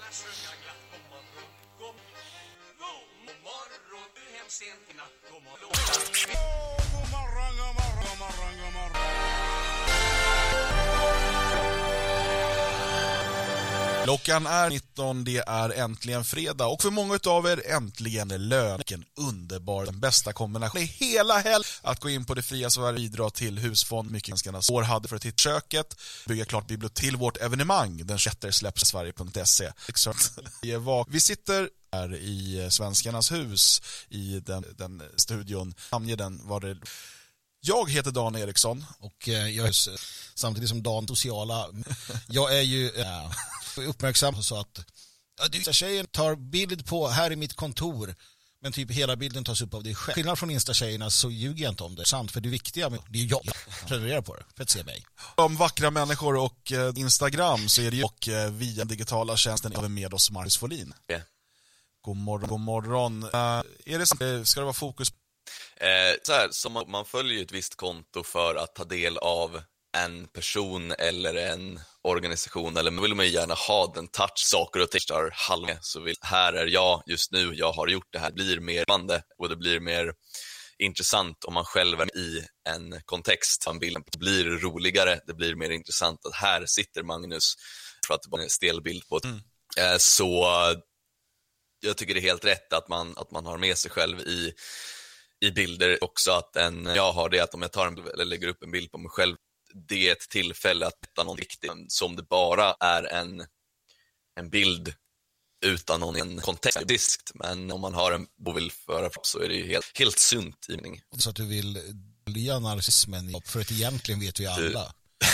Klockan är 19, det är äntligen fredag och för många av er äntligen är lön. Vilken underbar, den bästa kombinationen i hela helgen att gå in på det fria Sverige, bidra till husfond, mycket svenskarnas år hade för att hitta köket, bygga klart bibliotek till vårt evenemang, den 6 släpps Sverige.se. Vi sitter här i Svenskarnas hus i den studion, namnger den var det. Jag heter Dan Eriksson och jag är samtidigt som Dan sociala. Jag är ju uppmärksam så att Insta-tjejen tar bild på här i mitt kontor, men typ hela bilden tas upp av dig själv. Skillnad från Insta-tjejerna så ljuger jag inte om det. Sant, för det är viktiga, men det är jag prenumererar på det för att se mig. Om vackra människor och Instagram så är det ju och via digitala tjänsten över med oss Marcus Folin. Yeah. God morgon. Är det ska det vara fokus? Så här, som man följer ett visst konto för att ta del av en person eller en organisation, eller vill man ju gärna ha den touch saker och testar halv så här är jag just nu, jag har gjort det här, blir mer bande och det blir mer intressant om man själv är i en kontext. Bilden blir roligare, det blir mer intressant att här sitter Magnus för att det var en stelbild på så jag tycker det är helt rätt att man har med sig själv i bilder också, att jag har det att om jag tar eller lägger upp en bild på mig själv, det är ett tillfälle att hitta något viktigt som det bara är en bild utan någon kontext, men om man har en och vill föra så är det ju helt sunt givning. Så att du vill dölja narcissismen för att egentligen vet vi alla.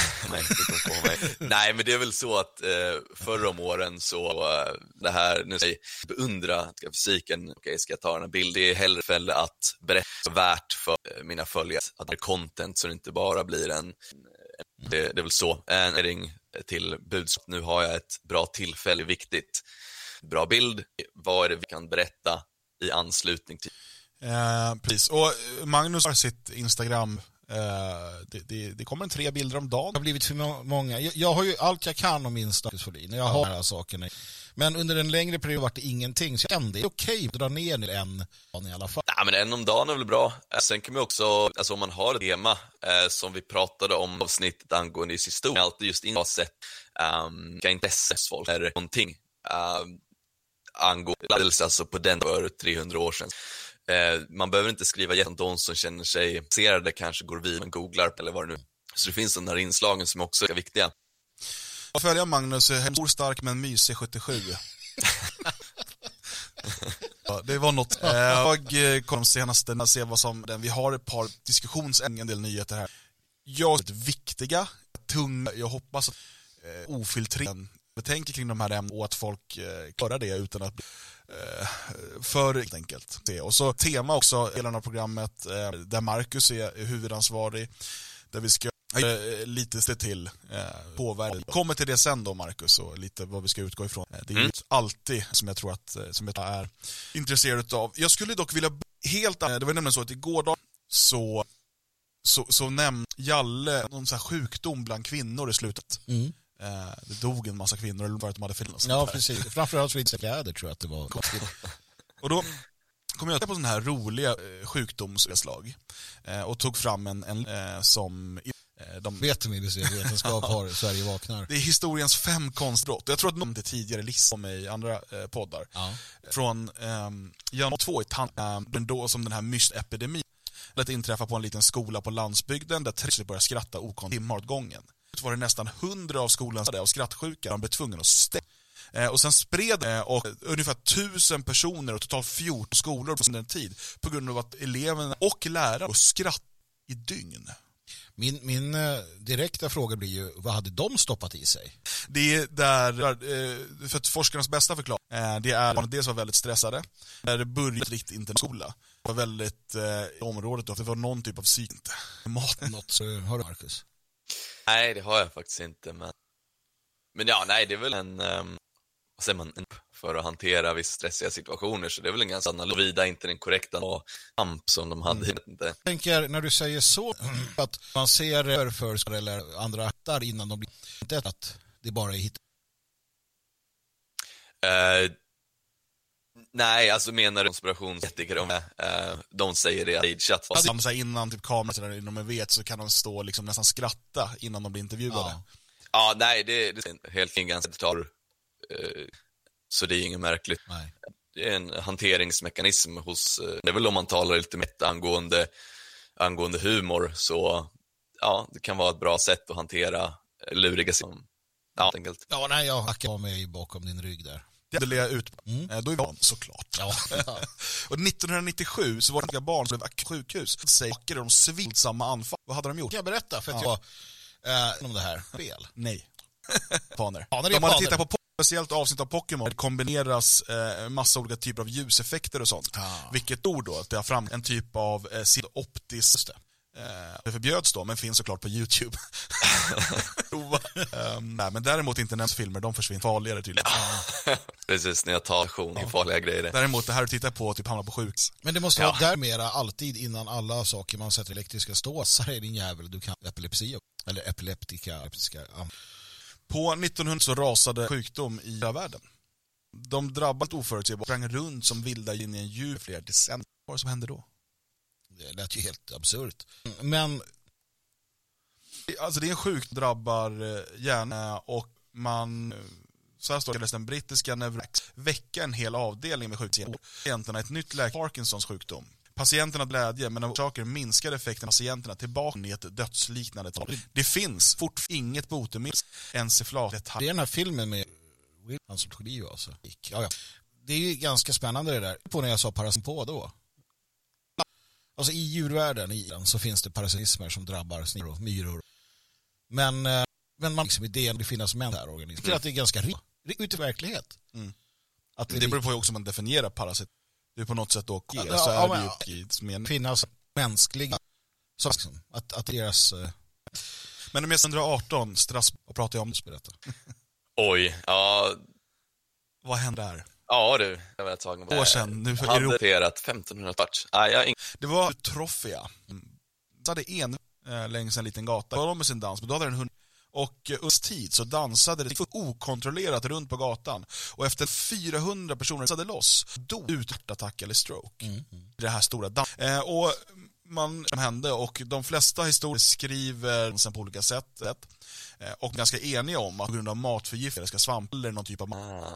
Nej, men det är väl så att förra om åren så det här, nu säger beundra fysiken, ska jag ta en bild, det är hellre för att berätta värt för mina följare att det är content så det inte bara blir det är väl så, en ring till budskap, nu har jag ett bra tillfälle, viktigt, bra bild, vad är det vi kan berätta i anslutning till? Precis, och Magnus har sitt Instagram. Det kommer 3 bilder om dagen. Det har blivit för många. Jag har ju allt jag kan om min statusfolin. Jag har de här sakerna. Men under en längre period var det ingenting. Så det är okej att dra ner till en i alla fall. Ja, men en om dagen är väl bra. Sen kan man också, alltså om man har ett tema som vi pratade om avsnittet angående i historia, alltid just insätt vilka intressen folk är någonting angående, alltså på den för 300 år sedan. Man behöver inte skriva de som känner sig serade kanske går vid, man googlar eller vad det nu. Så det finns de där inslagen som också är viktiga. Jag följer Magnus, stor stark men mysig 77. Det var något. Jag kom senaste att se vad som vi har ett par en del nyheter här. Jag är viktiga, tunga. Jag hoppas att ofiltrerade betänker kring de här ämnena och att folk klarar det utan att för enkelt. Och så tema också hela programmet där Marcus är huvudansvarig, där vi ska lite se till påverka. Kommer till det sen då, Marcus, och lite vad vi ska utgå ifrån. Det är ju alltid som jag tror att som jag är intresserad av. Jag skulle dock vilja det var nämligen så att igår så nämnde Jalle någon så här sjukdom bland kvinnor i slutet. Det dog en massa kvinnor eller vad de hade fel. Ja, precis. Framförallt fritidskläder tror jag att det var. Och då kom jag på sådana här roliga sjukdomsslag och tog fram en som vet ni det, vetenskap har Sverige vaknar. Det är historiens 5 konstbrott. Jag tror att någon tidigare listan i andra poddar. Ja. Från januari 2 då som den här mystepidemin att inträffa på en liten skola på landsbygden där 3 började skratta timmar åt gången. Det var det nästan 100 av skolans av skrattsjuka. De blev tvungna att stänga. Och sen spred och ungefär 1000 personer och totalt 14 skolor på den tid på grund av att eleverna och lärare och skratt i dygn. Min direkta fråga blir ju, vad hade de stoppat i sig? Det är där, för att forskarnas bästa förklaring, det är dels var väldigt stressade, där det började riktigt internatskola. Det var väldigt området då, det var någon typ av Något så har du, Marcus? Nej, det har jag faktiskt inte, men ja, nej, det är väl en vad säger man, för att hantera vissa stressiga situationer, så det är väl en ganska analyvida, inte den korrekta amp som de hade. Jag tänker, när du säger så, att man ser för eller andra hattar innan de blir det, att det bara är hit. Nej, alltså menar du konspirationsetiker de säger det i chatt. Alltså, de säger innan typ kameran innan de vet så kan de stå liksom nästan skratta innan de blir intervjuade. Ja, nej, det är helt ganska så det är inget märkligt. Nej. Det är en hanteringsmekanism hos, det är väl om man talar lite mätt angående humor, så ja, det kan vara ett bra sätt att hantera luriga som, ja, enkelt. Ja, nej, jag hackar mig bakom din rygg där. Det lär ut. Då är vi såklart. Ja. Och 1997 så var det barn som blev sjukhus. Säker de svilsamma anfall. Vad hade de gjort? Kan jag berätta för att jag om det här spel? Nej. Paner. De hade tittat på speciellt avsnitt av Pokémon. Det kombineras massa olika typer av ljuseffekter och sånt. Vilket ord då? Att det har fram en typ av optiskt. Det förbjöds då, men finns såklart på YouTube. Nej, men däremot inte nämns filmer, de försvinner farligare tydligen. Precis, när jag tar farliga grejer. Däremot det här att titta på typ hamnar på sjukhus. Men det måste vara där mera alltid innan alla saker man sätter elektriska ståsar är din jävel, du kan epilepsi eller epileptiska. På 1900 så rasade sjukdom i hela världen. De drabbade oförutsägbart, sprang runt som vilda in i en djur flera decennier. Vad som hände då? Det lät ju helt absurt. Men alltså det är en sjukdom drabbar hjärnan och man, så här står det, den brittiska Nevrex väcka en hel avdelning med sjukdomar. Patienterna ett nytt läge, Parkinsons sjukdom. Patienterna glädje, men av orsaker minskar effekten av patienterna tillbaka i ett dödsliknande tal. Det finns fortfarande inget botemedel enceflat. Det är den här filmen med han som tog liv alltså. Ja. Det är ju ganska spännande det där. På när jag sa parasimpo då. Alltså i djurvärlden så finns det parasitismer som drabbar sniglar och myror. Men man liksom idén det finns med här organismer. Att det är ganska ut i verklighet. Att det beror på också om man definierar parasit. Det är på något sätt då så är det ju finnas mänskliga så att deras men om 118 strass och pratar jag om det berätta. Oj, ja. Vad hände där? Ja du, jag vet tagen år sedan. Nu hade roterat 1500 touch. Det var Trofia. Så hade en längs en liten gata. Då med sin dans, men då hade den hund. Och under tid så dansade det okontrollerat runt på gatan. Och efter 400 personer satte loss, dog hjärtattack eller stroke. Det här stora och man hände, och de flesta historier skriver sen på olika sätt. Och ganska eniga om att på grund av matförgiftning ska svamp eller någon typ av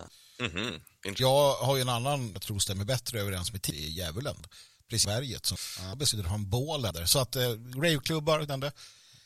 Jag har ju en annan, jag tror stämmer bättre överens med djävulen. Precis i berget som besidrar han bålar där. Så att raveklubbar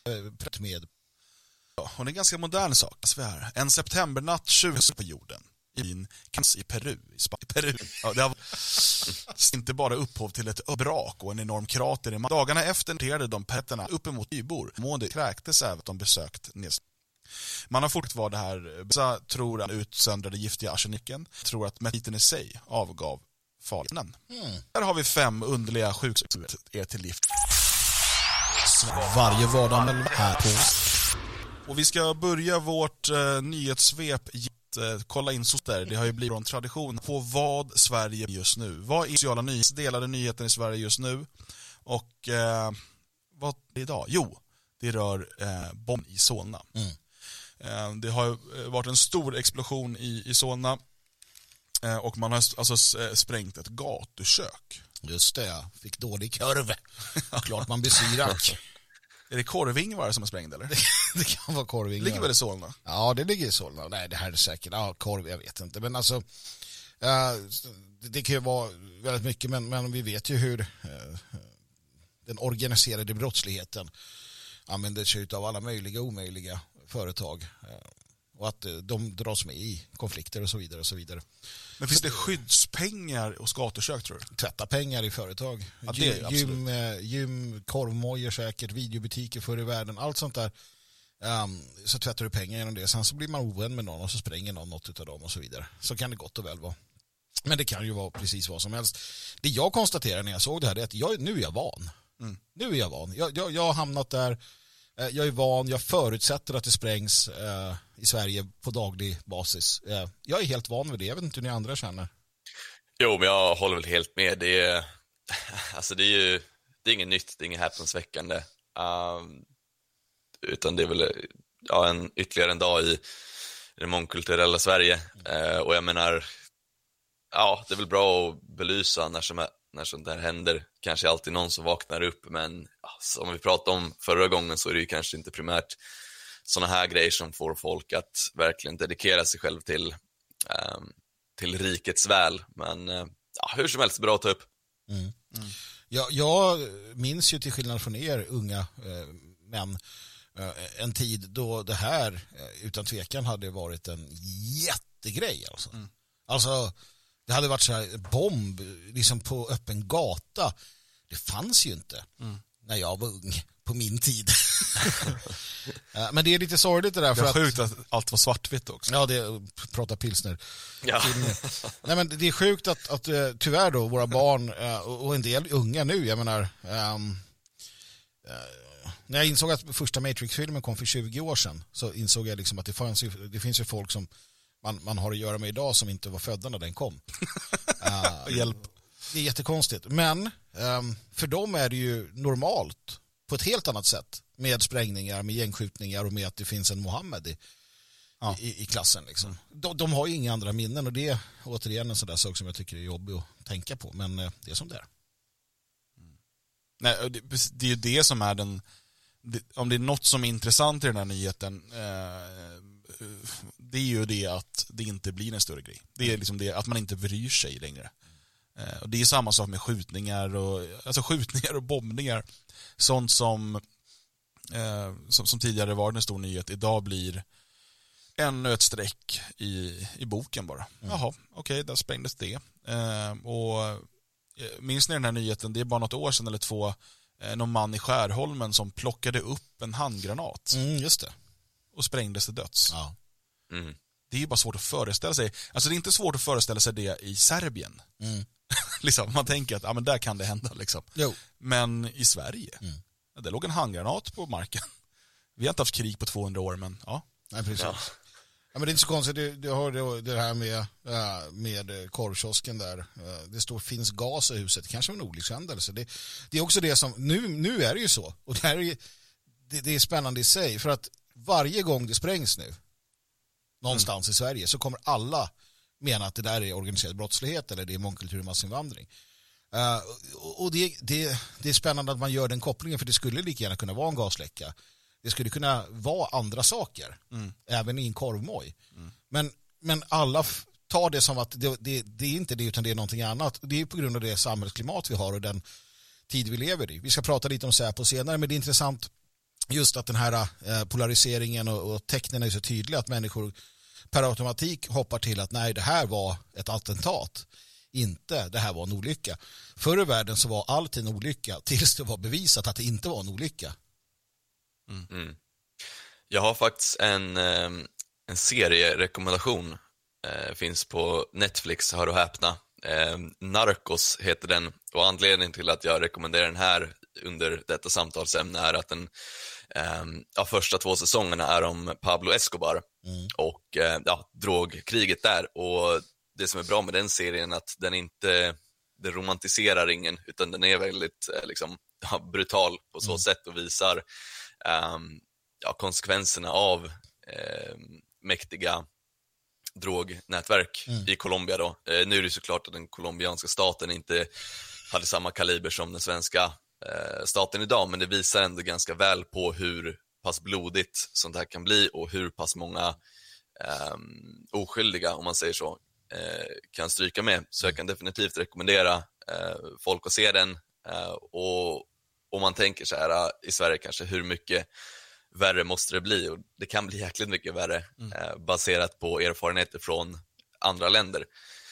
med. Och det är en ganska modern sak. En septembernatt 20 på jorden. i Peru. Ja, det har inte bara upphov till ett brak och en enorm krater. Dagarna efter noterade de petterna uppemot bybor. Mående kräktes även att de besökt Nes. Man har fortfarande vad det här. Vissa tror att utsöndrade giftiga arseniken. Tror att meteoriten i sig avgav farligheten. Här har vi 5 underliga sjukskrivningar er till liv. Varje vardag med här på. Och vi ska börja vårt nyhetssvep. Kolla in där. Det har ju blivit en tradition på vad Sverige just nu. Vad är sociala delade nyheten i Sverige just nu? Och vad är det idag? Jo, det rör bomb i Solna. Det har varit en stor explosion i Solna. Och man har alltså sprängt ett gatukök. Just det, ja. Fick dålig kurv. Klart man blir syrak. Är det Korvingvar som är sprängd eller? Det kan vara Korvingvar. Ligger väl i Solna? Ja, det ligger i Solna. Nej, det här är säkert. Ja, korv, jag vet inte. Men alltså, det kan ju vara väldigt mycket. Men vi vet ju hur den organiserade brottsligheten använder sig av alla möjliga och omöjliga företag. Och att de dras med i konflikter och så vidare och så vidare. Men finns det skyddspengar hos gatukök tror du? Tvätta pengar i företag. Ja, det gym, korvmojor säkert, videobutiker förr i världen, allt sånt där. Så tvättar du pengar genom det. Sen så blir man ovän med någon och så spränger någon något av dem och så vidare. Så kan det gott och väl vara. Men det kan ju vara precis vad som helst. Det jag konstaterar när jag såg det här är att nu är jag van. Nu är jag van. Jag har hamnat där. Jag är van, jag förutsätter att det sprängs i Sverige på daglig basis. Jag är helt van vid det, jag vet inte hur ni andra känner. Jo, men jag håller väl helt med. Det är inget nytt, det är inget häpnadsväckande. Utan det är väl ytterligare en dag i det mångkulturella Sverige. Och jag menar, det är väl bra att belysa när sånt där händer. Kanske alltid någon som vaknar upp, men som vi pratade om förra gången så är det ju kanske inte primärt såna här grejer som får folk att verkligen dedikera sig själv till rikets väl. Men hur som helst, bra att ta upp. Jag minns ju till skillnad från er unga män en tid då det här utan tvekan hade varit en jättegrej. Alltså det hade varit så här bomb liksom på öppen gata. Det fanns ju inte när jag var ung på min tid. Men det är lite sorgligt det där. Det är sjukt att allt var svartvitt också. Ja, prata pilsner. Ja. Nej, men det är sjukt att tyvärr då våra barn och en del unga nu, jag menar när jag insåg att första Matrix-filmen kom för 20 år sedan så insåg jag liksom att det finns ju folk som man har att göra med idag som inte var födda när den kom. Hjälp. Det är jättekonstigt. Men för dem är det ju normalt på ett helt annat sätt med sprängningar, med gängskjutningar och med att det finns en Mohammed i klassen. Liksom. De har ju inga andra minnen och det är återigen en sån där sak som jag tycker är jobbig att tänka på. Men det är som det är. Nej, det är ju det som är om det är något som är intressant i den här nyheten det är ju det att det inte blir en större grej. Det är liksom det att man inte bryr sig längre. Och det är samma sak med skjutningar och bombningar. Sånt som tidigare var en stor nyhet idag blir ännu ett streck i boken bara. Jaha, okej, där sprängdes det. Och minns ni den här nyheten? Det är bara något år sedan eller 2 någon man i Skärholmen som plockade upp en handgranat. Just det. Och sprängdes till döds. Ja. Det är ju bara svårt att föreställa sig. Alltså det är inte svårt att föreställa sig det i Serbien. Liksom, man tänker att men där kan det hända liksom. Men i Sverige det låg en handgranat på marken. Vi har inte haft krig på 200 år, men ja. Nej, precis. Ja, men det är inte så konstigt. Du har det här med korvkiosken där. Det står finns gas i huset. Kanske en olyckshändelse. Det är också det som nu är det ju så. Och det är spännande i sig. För att varje gång det sprängs nu någonstans i Sverige så kommer alla mena att det där är organiserad brottslighet eller det är mångkultur och massinvandring. Och det är spännande att man gör den kopplingen, för det skulle lika gärna kunna vara en gasläcka. Det skulle kunna vara andra saker, även i en korvmoj. Men alla tar det som att det är inte det utan det är någonting annat. Det är på grund av det samhällsklimat vi har och den tid vi lever i. Vi ska prata lite om Säpo senare, men det är intressant just att den här polariseringen och tecknen är så tydliga att människor per automatik hoppar till att nej, det här var ett attentat. Inte, det här var en olycka. Förr i världen så var allt en olycka tills det var bevisat att det inte var en olycka. Mm. Jag har faktiskt en serierekommendation. Finns på Netflix, hör och häpna. Narcos heter den, och anledningen till att jag rekommenderar den här under detta samtalsämne är att den första 2 säsongerna är om Pablo Escobar och drogkriget där. Och det som är bra med den serien är att den romantiserar ingen, utan den är väldigt brutal på så sätt och visar konsekvenserna av mäktiga drognätverk i Colombia då. Nu är det såklart att den colombianska staten inte hade samma kaliber som den svenska staten idag, men det visar ändå ganska väl på hur pass blodigt sånt här kan bli och hur pass många oskyldiga, om man säger så, kan stryka med. Så jag kan definitivt rekommendera folk att se den, och om man tänker så här i Sverige kanske, hur mycket värre måste det bli, och det kan bli jäkligt mycket värre baserat på erfarenheter från andra länder.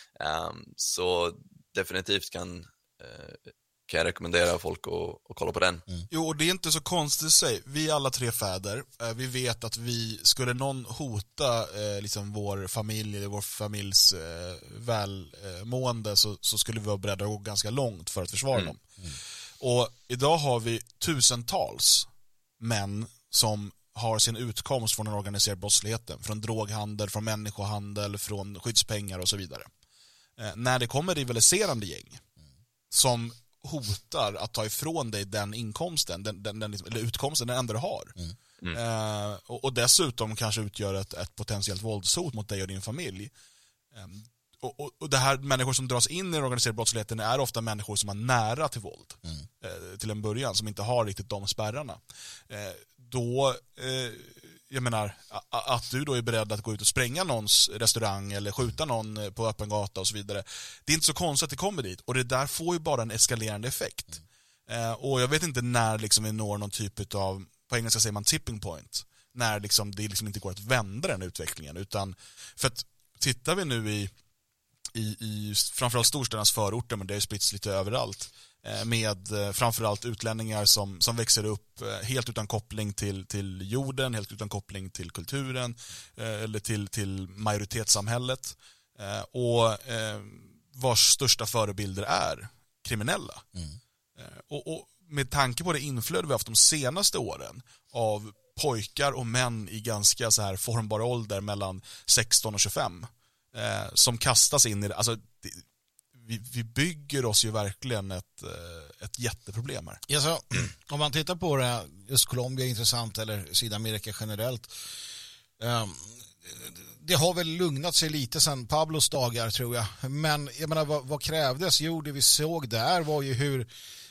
Så definitivt kan jag rekommendera folk att kolla på den. Jo, och det är inte så konstigt att säga. Vi är alla 3 fäder. Vi vet att skulle någon hota vår familj eller vår familjs välmående, så skulle vi vara beredda att gå ganska långt för att försvara dem. Och idag har vi tusentals män som har sin utkomst från den organiserade brottsligheten, från droghandel, från människohandel, från skyddspengar och så vidare. När det kommer rivaliserande gäng som hotar att ta ifrån dig den inkomsten, eller utkomsten, den enda du har. Och dessutom kanske utgör ett potentiellt våldshot mot dig och din familj. Och det här, människor som dras in i den organiserade brottsligheten är ofta människor som är nära till våld till en början, som inte har riktigt de spärrarna. Jag menar, att du då är beredd att gå ut och spränga någons restaurang eller skjuta någon på öppen gata och så vidare, det är inte så konstigt att det kommer dit, och det där får ju bara en eskalerande effekt. Och jag vet inte när vi når någon typ av, på engelska säger man tipping point, när det inte går att vända den utvecklingen, utan för att tittar vi nu i framförallt storstädernas förorter, men det är spritts lite överallt, med framförallt utlänningar som växer upp helt utan koppling till jorden, helt utan koppling till kulturen eller till majoritetssamhället, och vars största förebilder är kriminella. Och med tanke på det inflöde vi haft de senaste åren av pojkar och män i ganska så här formbar ålder mellan 16 och 25 som kastas in i det, alltså vi bygger oss ju verkligen ett jätteproblem här. Ja, så, om man tittar på det, just Colombia är intressant, eller Sydamerika generellt, det har väl lugnat sig lite sedan Pablos dagar, tror jag. Men jag menar, vad krävdes? Jo, det vi såg där var ju hur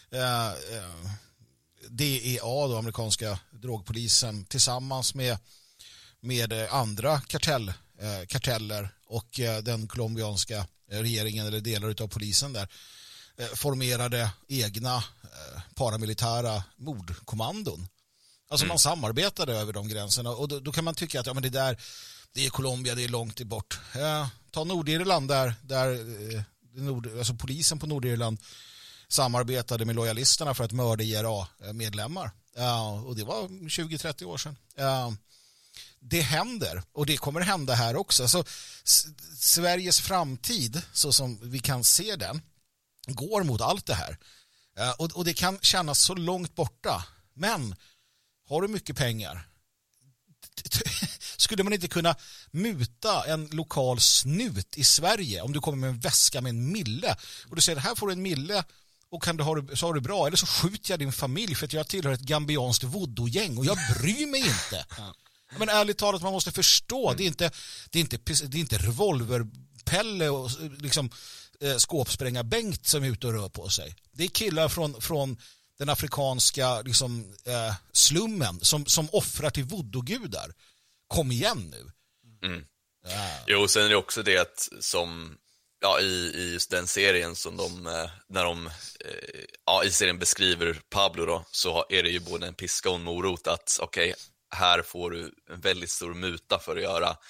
DEA, då, amerikanska drogpolisen, tillsammans med andra karteller och den colombianska regeringen eller delar av polisen där formerade egna paramilitära mordkommandon. Alltså man samarbetade över de gränserna, och då kan man tycka att det är Colombia, det är långt bort. Ta Nordirland där alltså polisen på Nordirland samarbetade med lojalisterna för att mörda IRA-medlemmar. Och det var 20-30 år sedan. Det händer, och det kommer hända här också. Alltså, Sveriges framtid, så som vi kan se den, går mot allt det här. Och det kan kännas så långt borta. Men har du mycket pengar, skulle man inte kunna muta en lokal snut i Sverige om du kommer med en väska med en mille och du säger, här får du en mille och så har du bra, eller så skjuter jag din familj för att jag tillhör ett gambianskt voodoo-gäng och jag bryr mig inte. Men ärligt talat, man måste förstå, det är inte revolverpelle och skåpspränga Bengt som är ute och rör på sig. Det är killar från den afrikanska slummen som offrar till voodoo-gudar. Kom igen nu. Jo, sen är det också det att i just den serien som när de i serien beskriver Pablo då, så är det ju både en piska och en morot att här får du en väldigt stor muta för att göra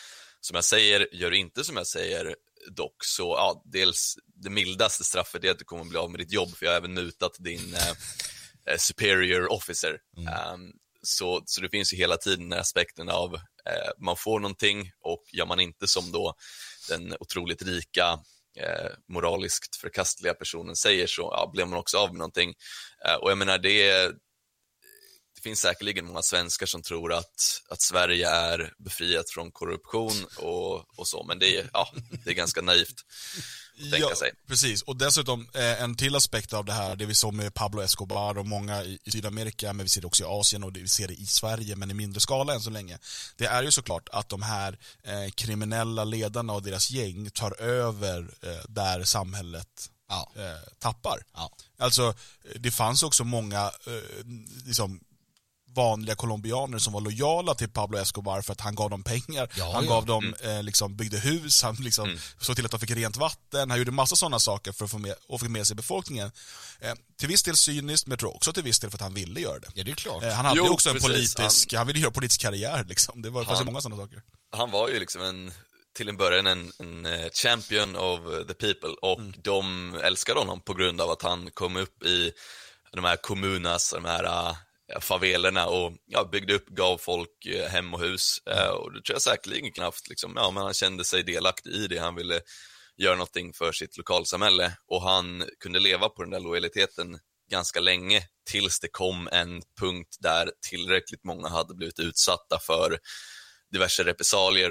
som jag säger, gör inte som jag säger dock, så ja, dels det mildaste straffet är att du kommer att bli av med ditt jobb, för jag har även mutat din superior officer. Så det finns ju hela tiden den aspekten av man får någonting, och gör man inte som då den otroligt rika moraliskt förkastliga personen säger, så blir man också av med någonting. Och jag menar, det finns säkerligen många svenskar som tror att Sverige är befriat från korruption och så, men det är ganska naivt att tänka sig. Precis, och dessutom en till aspekt av det här, det vi såg med Pablo Escobar och många i Sydamerika, men vi ser det också i Asien och vi ser det i Sverige, men i mindre skala än så länge. Det är ju såklart att de här kriminella ledarna och deras gäng tar över där samhället tappar. Alltså, det fanns också många liksom vanliga colombianer som var lojala till Pablo Escobar för att han gav dem pengar, gav dem liksom, byggde hus, han liksom såg till att de fick rent vatten, han gjorde massa sådana saker för att få med sig befolkningen. Till viss del cyniskt, men jag tror också till viss del för att han ville göra det. Ja, det är klart. Han hade ju också han ville göra politisk karriär liksom. Det var många sådana saker. Han var ju liksom till en början en champion of the people, och de älskade honom på grund av att han kom upp i de här kommunas, de här favelerna, och byggde upp, gav folk hem och hus, och det tror jag säkerligen knappt liksom, men han kände sig delaktig i det, han ville göra någonting för sitt lokalsamhälle, och han kunde leva på den där lojaliteten ganska länge, tills det kom en punkt där tillräckligt många hade blivit utsatta för diverse repressalier,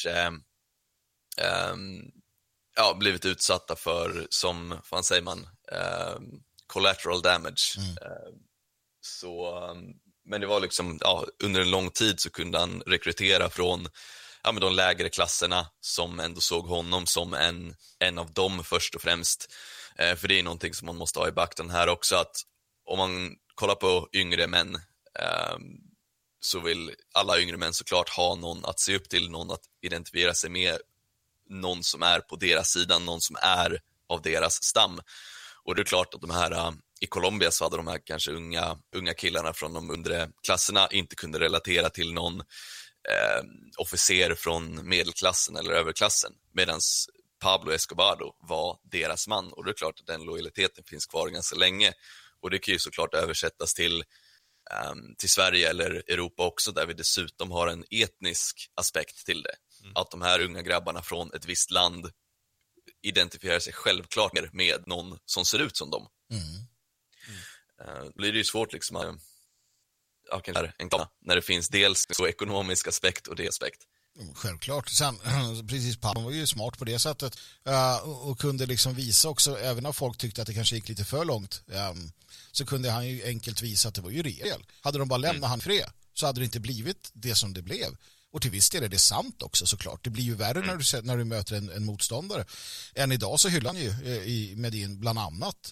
blivit utsatta för, som fan säger man, collateral damage. Men det var liksom, under en lång tid så kunde han rekrytera från de lägre klasserna som ändå såg honom som en av dem först och främst. För det är någonting som man måste ha i beaktande här också, att om man kollar på yngre män, så vill alla yngre män såklart ha någon att se upp till, någon att identifiera sig med, någon som är på deras sida, någon som är av deras stam. Och det är klart att de här i Colombia, så hade de här kanske unga killarna från de undre klasserna inte kunde relatera till någon officer från medelklassen eller överklassen, medan Pablo Escobar var deras man, och det är klart att den lojaliteten finns kvar ganska länge. Och det kan ju såklart översättas till Sverige eller Europa också, där vi dessutom har en etnisk aspekt till det. Att de här unga grabbarna från ett visst land identifierar sig självklart med någon som ser ut som dem. Då blir det ju svårt liksom när det finns dels så ekonomisk aspekt och det aspekt. Självklart. Sen, precis, Pablo var ju smart på det sättet, och kunde liksom visa också, även om folk tyckte att det kanske gick lite för långt, så kunde han ju enkelt visa att det var ju regel. Hade de bara lämnat han fred, så hade det inte blivit det som det blev. Och till viss del är det sant också, såklart. Det blir ju värre när du möter en motståndare. Än idag så hyllar han ju i Medellin bland annat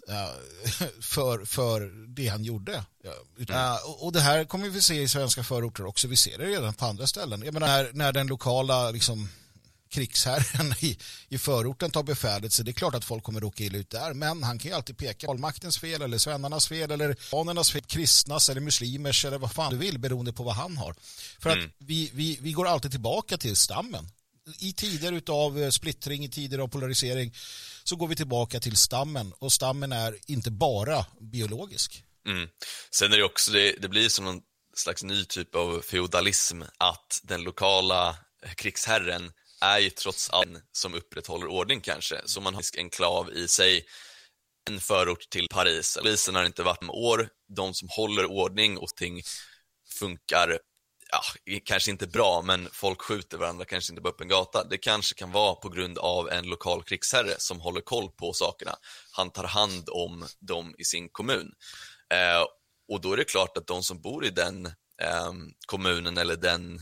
för det han gjorde. Och det här kommer vi se i svenska förorter också. Vi ser det redan på andra ställen. Jag menar, när den lokala liksom krigsherren i förorten tar befälet, så det är klart att folk kommer råka illa ut där, men han kan ju alltid peka allmaktens fel eller svennarnas fel eller anernas fel, kristnas eller muslimers eller vad fan du vill, beroende på vad han har. För att vi går alltid tillbaka till stammen. I tider utav splittring, i tider av polarisering, så går vi tillbaka till stammen, och stammen är inte bara biologisk. Sen är det också, det blir som någon slags ny typ av feudalism, att den lokala krigsherren är ju trots allt som upprätthåller ordning kanske. Så man har en enklav i sig, en förort till Paris. Polisen har inte varit med år. De som håller ordning och ting funkar, kanske inte bra, men folk skjuter varandra kanske inte på öppen gata. Det kanske kan vara på grund av en lokal krigsherre som håller koll på sakerna. Han tar hand om dem i sin kommun. Och då är det klart att de som bor i den kommunen eller den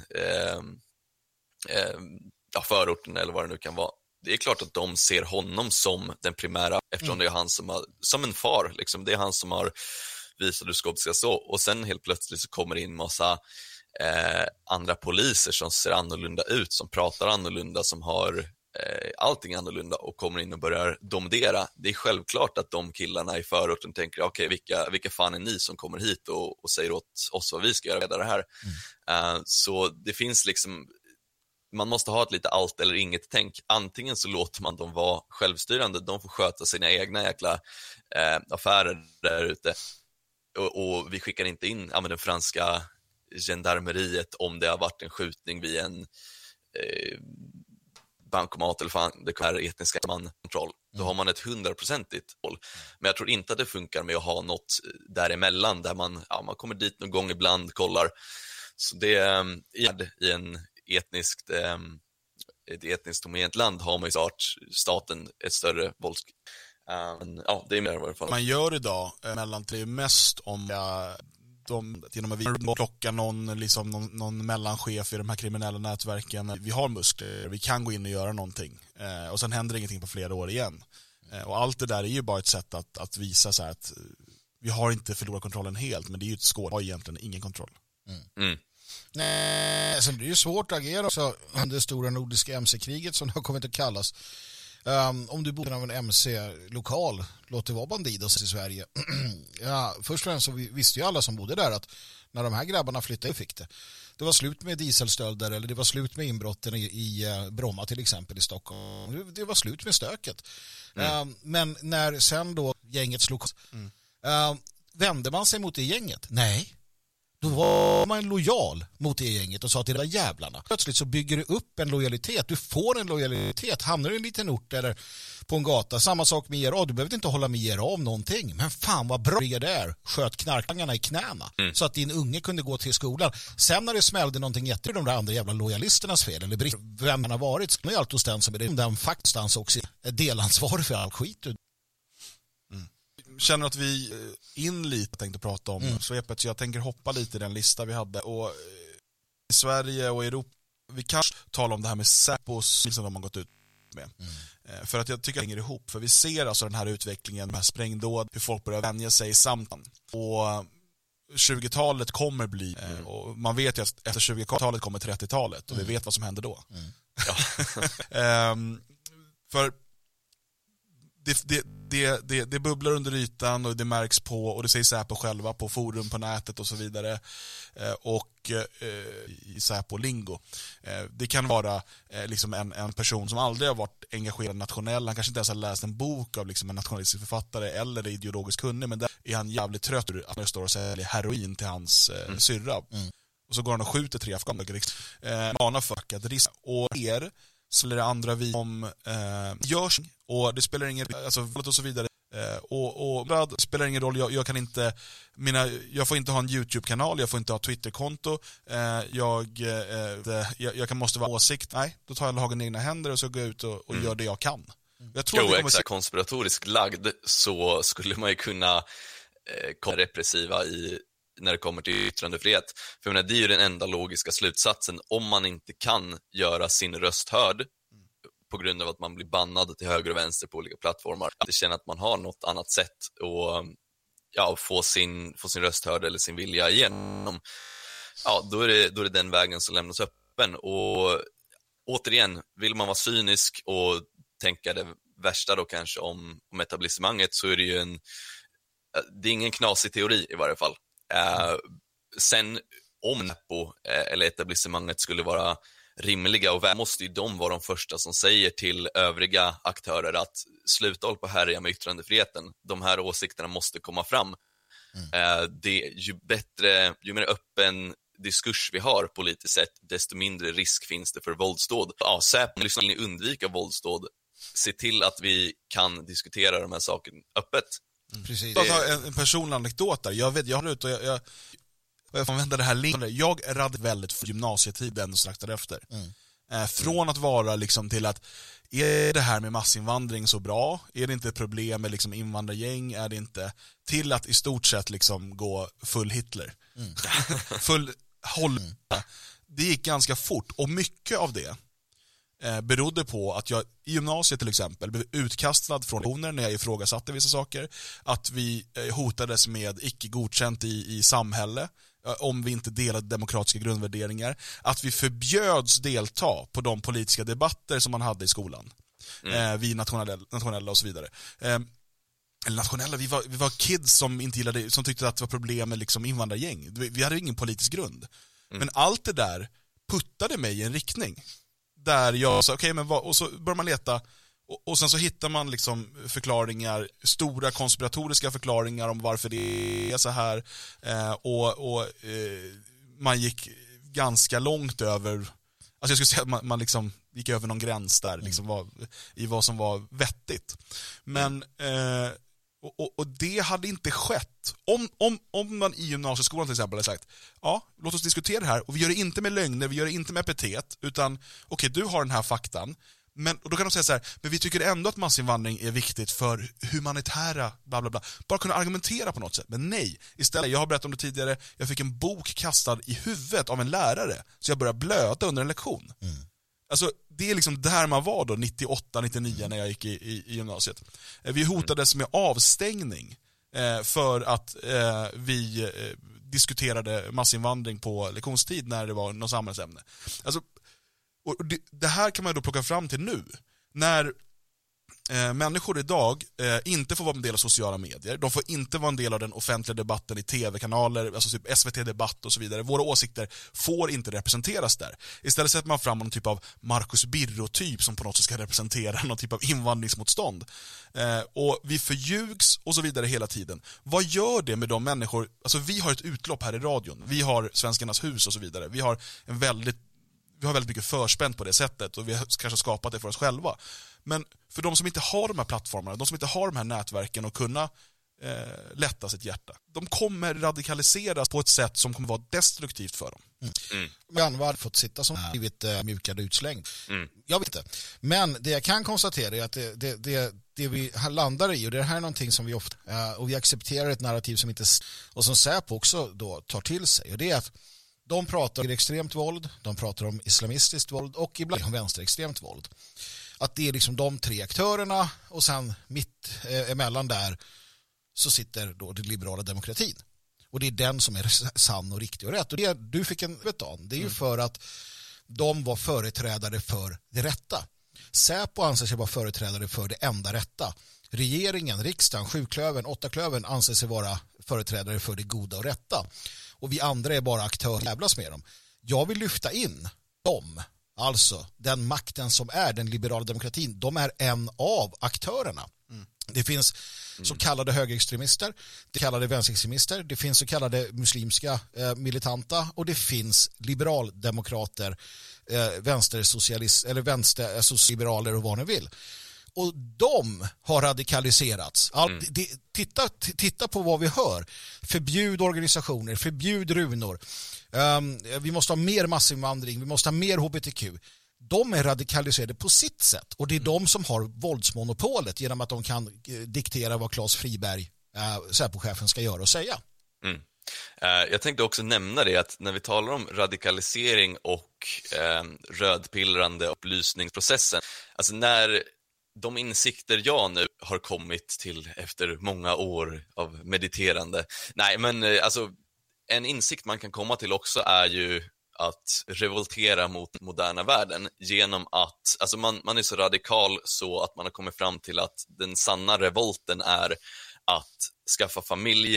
förorten eller vad det nu kan vara, det är klart att de ser honom som den primära, eftersom det är han som har, som en far liksom, det är han som har visat hur skåpet ska stå. Och sen helt plötsligt så kommer det in massa andra poliser som ser annorlunda ut, som pratar annorlunda, som har allting annorlunda, och kommer in och börjar domdera. Det är självklart att de killarna i förorten tänker, okej, vilka fan är ni som kommer hit och säger åt oss vad vi ska göra med det här. Så det finns liksom man måste ha ett lite allt eller inget tänk. Antingen så låter man dem vara självstyrande, de får sköta sina egna jäkla affärer där ute. Och vi skickar inte in den franska gendarmeriet om det har varit en skjutning vid en bankomat eller det är etniska kontroll. Då har man ett 100%igt mål. Men jag tror inte att det funkar med att ha något däremellan där man kommer dit någon gång ibland, kollar. Så det i en ett etniskt homogent land har man ju staten ett större vålds. Det är mer i varje fall. Man gör idag mellan tre mest om genom att vi plockar någon mellanchef i de här kriminella nätverken. Vi har muskler, vi kan gå in och göra någonting. Och sen händer ingenting på flera år igen. Och allt det där är ju bara ett sätt att visa så här att vi har inte förlorat kontrollen helt, men det är ju ett skåd, har egentligen ingen kontroll. Nej, sen blir det ju svårt att agera också under stora nordiska MC-kriget som det har kommit att kallas. Om du bor av en MC-lokal, låt det vara Bandidos i Sverige. Först och främst så visste ju alla som bodde där att när de här grabbarna flyttade fick det var slut med dieselstölder, eller det var slut med inbrotten i Bromma till exempel i Stockholm. Det var slut med stöket. Men när sen då gänget slogs, vände man sig mot det gänget? Nej. Då var man lojal mot det gänget och sa till de där jävlarna. Plötsligt så bygger du upp en lojalitet. Du får en lojalitet. Hamnar du i en liten ort eller på en gata. Samma sak med IRA. Du behöver inte hålla med IRA om någonting. Men fan vad bra det är. Sköt knarkangarna i knäna. Så att din unge kunde gå till skolan. Sen när det smällde någonting jätte de där andra jävla lojalisternas fel. Eller vem man har varit. Så är allt hos den som är den faktiskt också är delansvar för all skit. Känner att vi lite tänkte prata om svepet, så jag tänker hoppa lite i den lista vi hade. Och i Sverige och Europa, vi kanske talar om det här med Säpos som de har gått ut med. För att jag tycker det hänger ihop. För vi ser alltså den här utvecklingen med sprängdåd, hur folk börjar vänja sig samman. Och 20-talet kommer bli, och man vet ju att efter 20-talet kommer 30-talet, och vi vet vad som händer då. För det bubblar under ytan och det märks på, och det säger Säpo själva på forum på nätet och så vidare, och i Säpo-lingo. Det kan vara liksom en person som aldrig har varit engagerad nationell, han kanske inte ens har läst en bok av liksom en nationalistisk författare eller är ideologiskt kunnig, men där är han jävligt trött att han står och säljer heroin till hans syrra. Och så går han och skjuter 3 afghaner. Mana för att risk och så är det andra vi som görs, och det spelar ingen, alltså och så vidare, och det spelar ingen roll, jag kan inte jag får inte ha en YouTube-kanal, jag får inte ha Twitter-konto, jag måste vara åsikt. Nej, då tar jag lagen i egna händer och så går jag ut och gör det jag kan. Jag tror att exakt konspiratoriskt lagd så skulle man ju kunna komma repressiva när det kommer till yttrandefrihet. För jag menar, det är ju den enda logiska slutsatsen. Om man inte kan göra sin röst hörd på grund av att man blir bannad till höger och vänster på olika plattformar, att känna att man har något annat sätt att få sin röst hörd eller sin vilja igenom, då är det den vägen som lämnas öppen. Och återigen, vill man vara cynisk och tänka det värsta då kanske om etablissemanget, så är det ju det är ingen knasig teori i varje fall. Sen om Näpo eller etablissemanget skulle vara rimliga, och måste ju de vara de första som säger till övriga aktörer att sluta hålla på härja med yttrandefriheten. De här åsikterna måste komma fram. Ju mer öppen diskurs vi har politiskt sett, desto mindre risk finns det för våldsdåd. Säpo lyssnar ni undvika våldsdåd. Se till att vi kan diskutera de här sakerna öppet. Precis. Jag tar en personlig anekdot där. Jag har ut och jag använder det här linket. Jag radde väldigt för gymnasietiden och strax därefter. Från att vara liksom till att, är det här med massinvandring så bra? Är det inte ett problem med liksom invandrargäng? Är det inte? Till att i stort sett liksom gå full Hitler. Full håll. Det gick ganska fort, och mycket av det berodde på att jag i gymnasiet till exempel blev utkastad från lektioner när jag ifrågasatte vissa saker, att vi hotades med icke godkänt i samhälle om vi inte delade demokratiska grundvärderingar, att vi förbjöds delta på de politiska debatter som man hade i skolan, vi nationella och så vidare. Eller nationella, vi var kids som inte gillade, som tyckte att det var problem med liksom invandrargäng. Vi hade ingen politisk grund. Men allt det där puttade mig i en riktning. där jag sa, men vad, och så börjar man leta och sen så hittar man liksom förklaringar, stora konspiratoriska förklaringar om varför det är så här, man gick ganska långt över, alltså jag skulle säga att man liksom gick över någon gräns där liksom i vad som var vettigt. Men och det hade inte skett om man i gymnasieskolan till exempel hade sagt, ja, låt oss diskutera det här och vi gör det inte med lögner, vi gör det inte med epitet, utan okej, du har den här faktan, men och då kan de säga så här, men vi tycker ändå att massinvandring är viktigt för humanitära bla bla bla. Bara kunna argumentera på något sätt. Men nej, istället, jag har berättat om det tidigare, jag fick en bok kastad i huvudet av en lärare så jag började blöda under en lektion. Alltså, det är liksom där man var då 98-99 när jag gick i gymnasiet. Vi hotades med avstängning för att vi diskuterade massinvandring på lektionstid när det var något samhällsämne. Alltså, och det här kan man då plocka fram till nu. När människor idag inte får vara en del av sociala medier. De får inte vara en del av den offentliga debatten i tv-kanaler, alltså typ SVT-debatt och så vidare. Våra åsikter får inte representeras där. Istället sätter man fram någon typ av Marcus Birro-typ som på något sätt ska representera någon typ av invandringsmotstånd. Och vi förljugs och så vidare hela tiden. Vad gör det med de människor? Alltså vi har ett utlopp här i radion. Vi har Svenskarnas hus och så vidare. Vi har väldigt mycket förspänt på det sättet och vi har kanske skapat det för oss själva. Men för de som inte har de här plattformarna, de som inte har de här nätverken och kunna lätta sitt hjärta, de kommer radikaliseras på ett sätt som kommer vara destruktivt för dem. Janvar har fått sitta som blivit mjukad utslängd. Jag vet inte. Men det jag kan konstatera är att det vi landar i, och det här är någonting som vi ofta och vi accepterar ett narrativ som inte, och som Säpo också då tar till sig, och det är att de pratar om extremt våld, de pratar om islamistiskt våld och ibland om vänsterextremt våld. Att det är liksom de tre aktörerna och sen mitt emellan där så sitter då den liberala demokratin. Och det är den som är sann och riktig och rätt. Och det du fick en vetan, det är ju för att de var företrädare för det rätta. Säpo anser sig vara företrädare för det enda rätta. Regeringen, riksdagen, 7-klövern, 8-klövern anser sig vara företrädare för det goda och rätta. Och vi andra är bara aktörer och jävlas med dem. Jag vill lyfta in dem, alltså den makten som är den liberala demokratin. De är en av aktörerna. Det finns så kallade högerextremister, det kallade vänsterextremister, det finns så kallade muslimska militanta och det finns liberaldemokrater, vänstersocialister eller vänsterliberaler och vad ni vill. Och de har radikaliserats. Titta på vad vi hör. Förbjud organisationer, förbjud runor. Vi måste ha mer massinvandring, vi måste ha mer HBTQ. De är radikaliserade på sitt sätt. Och det är de som har våldsmonopolet genom att de kan diktera vad Claes Friberg, Säpochefen, ska göra och säga. Jag tänkte också nämna det att när vi talar om radikalisering och rödpillrande upplysningsprocessen, alltså när de insikter jag nu har kommit till efter många år av mediterande. Nej, men alltså en insikt man kan komma till också är ju att revoltera mot moderna världen genom att, alltså man är så radikal så att man har kommit fram till att den sanna revolten är att skaffa familj,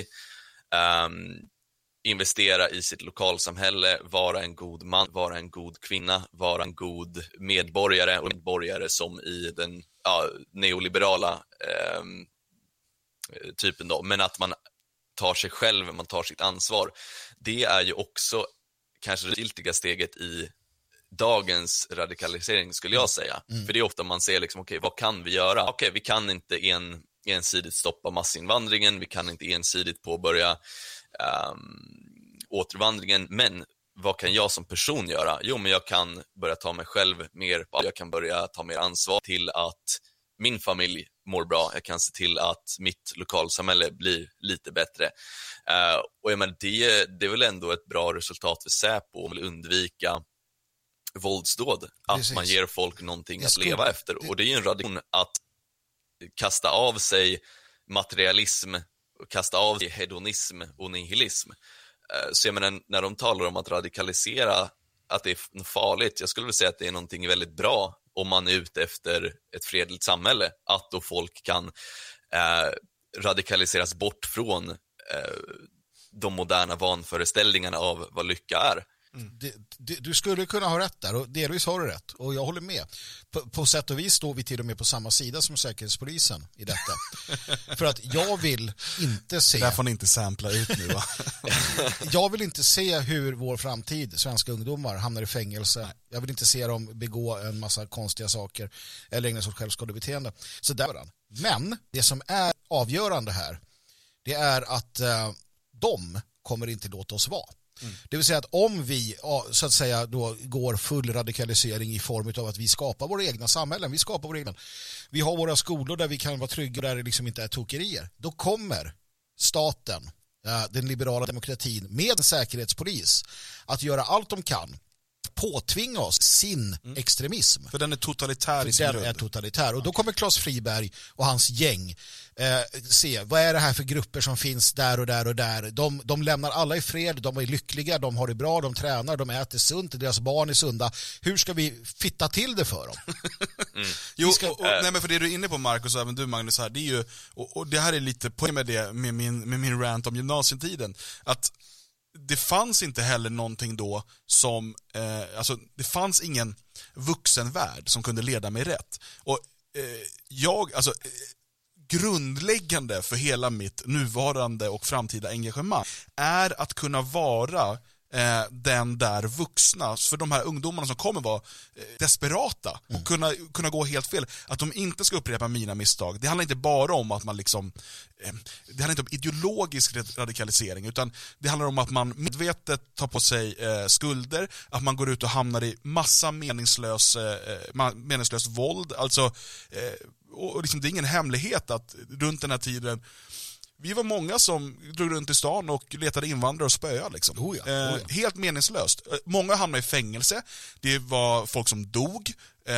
investera i sitt lokalsamhälle, vara en god man, vara en god kvinna, vara en god medborgare och medborgare som i den neoliberala typen då, men att man tar sig själv, man tar sitt ansvar. Det är ju också kanske det giltiga steget i dagens radikalisering, skulle jag säga. För det är ofta man säger liksom, okej, vad kan vi göra? Okej, vi kan inte ensidigt stoppa massinvandringen, vi kan inte ensidigt påbörja återvandringen, men vad kan jag som person göra? Jo, men jag kan börja ta mig själv mer, jag kan börja ta mer ansvar till att min familj mår bra, jag kan se till att mitt lokalsamhälle blir lite bättre. Och jag menar, det är väl ändå ett bra resultat för Säpo om vill undvika våldsdåd. Att man ger folk någonting att leva efter. Och det är ju en radikal att kasta av sig materialism, kasta av sig hedonism och nihilism. Så jag menar, när de talar om att radikalisera, att det är farligt, jag skulle vilja säga att det är någonting väldigt bra om man är ute efter ett fredligt samhälle, att då folk kan radikaliseras bort från de moderna vanföreställningarna av vad lycka är. Du skulle kunna ha rätt där, och delvis har du rätt, och jag håller med. På sätt och vis står vi till och med på samma sida som Säkerhetspolisen i detta. För att jag vill inte se... Där får ni inte sampla ut nu, va? Jag vill inte se hur vår framtid, svenska ungdomar, hamnar i fängelse. Nej. Jag vill inte se dem begå en massa konstiga saker eller ägna sig åt självskadebeteende. Så där. Men det som är avgörande här, det är att de kommer inte låta oss vara. Det vill säga att om vi så att säga då går full radikalisering i form av att vi skapar våra egna samhällen, vi har våra skolor där vi kan vara trygga, där det liksom inte är tokerier, då kommer staten, den liberala demokratin med en säkerhetspolis att göra allt de kan, påtvinga oss sin extremism. För den är totalitär i sin grund. Den är totalitär. Och då kommer Claes Friberg och hans gäng se, vad är det här för grupper som finns där och där och där. De lämnar alla i fred, de är lyckliga, de har det bra, de tränar, de äter sunt, deras barn är sunda. Hur ska vi fitta till det för dem? Jo, nej, men för det du är inne på, Marcus, och även du, Magnus, här, det är ju, och det här är lite poäng med det, med min rant om gymnasietiden, att det fanns inte heller någonting då som, alltså det fanns ingen vuxenvärld som kunde leda mig rätt. Och grundläggande för hela mitt nuvarande och framtida engagemang är att kunna vara den där vuxna, för de här ungdomarna som kommer vara desperata och kunna gå helt fel, att de inte ska upprepa mina misstag. Det handlar inte bara om att man liksom, det handlar inte om ideologisk radikalisering, utan det handlar om att man medvetet tar på sig skulder, att man går ut och hamnar i massa meningslös våld, alltså och liksom, det är ingen hemlighet att runt den här tiden vi var många som drog runt i stan och letade invandrare och spöade liksom. Helt meningslöst. Många hamnade i fängelse. Det var folk som dog.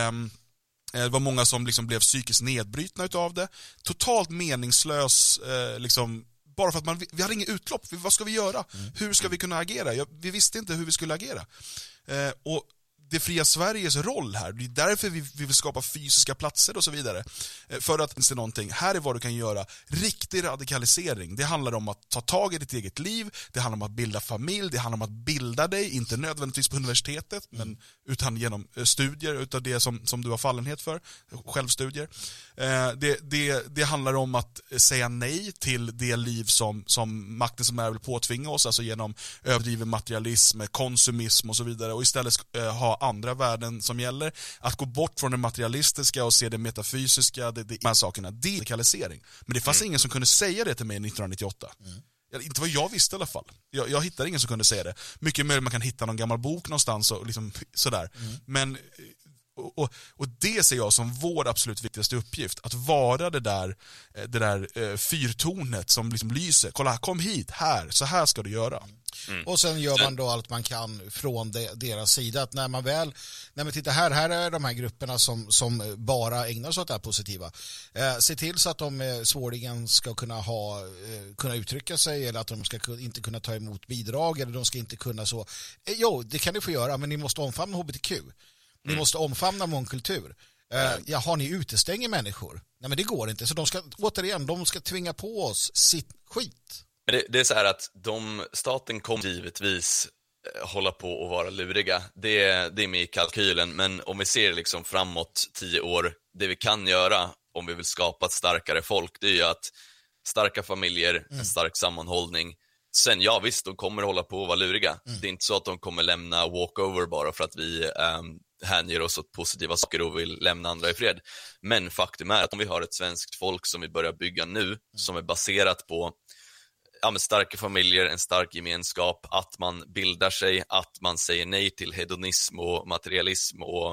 Det var många som liksom blev psykiskt nedbrytna utav det. Totalt meningslös liksom, bara för att vi hade ingen utlopp. Vad ska vi göra? Hur ska vi kunna agera? Vi visste inte hur vi skulle agera. Och det fria Sveriges roll här, det är därför vi vill skapa fysiska platser och så vidare. För att det är någonting, här är vad du kan göra. Riktig radikalisering, det handlar om att ta tag i ditt eget liv, det handlar om att bilda familj, det handlar om att bilda dig, inte nödvändigtvis på universitetet, men utan genom studier utav det som du har fallenhet för, självstudier. Det handlar om att säga nej till det liv som makten som är vill påtvinga oss, alltså genom överdriven materialism, konsumism och så vidare, och istället ha andra värden som gäller, att gå bort från det materialistiska och se det metafysiska, de här sakerna, det är radikalisering. Men det fanns ingen som kunde säga det till mig 1998. Inte vad jag visste i alla fall. Jag hittade ingen som kunde säga det. Mycket möjligt man kan hitta någon gammal bok någonstans och liksom sådär. Men och det ser jag som vår absolut viktigaste uppgift, att vara det där fyrtornet som liksom lyser. Kolla, kom hit, här, så här ska du göra. Och sen gör man då allt man kan från deras sida, att när man tittar här är de här grupperna som bara ägnar sig åt det här positiva. Se till så att de svårligen ska kunna uttrycka sig, eller att de ska inte kunna ta emot bidrag, eller de ska inte kunna så. Jo, det kan ni få göra, men ni måste omfamna HBTQ. Ni måste omfamna mångkultur. Har ni utestänger människor? Nej, men det går inte. Så de ska tvinga på oss sitt skit. Men det är så här att staten kommer givetvis hålla på och vara luriga. Det är med i kalkylen. Men om vi ser liksom framåt 10 år, det vi kan göra om vi vill skapa ett starkare folk, det är ju att starka familjer, en stark sammanhållning. Sen visst, de kommer hålla på och vara luriga. Det är inte så att de kommer lämna walkover bara för att vi hänger oss åt positiva saker och vill lämna andra i fred. Men faktum är att om vi har ett svenskt folk som vi börjar bygga nu, som är baserat på starka familjer, en stark gemenskap, att man bildar sig, att man säger nej till hedonism och materialism och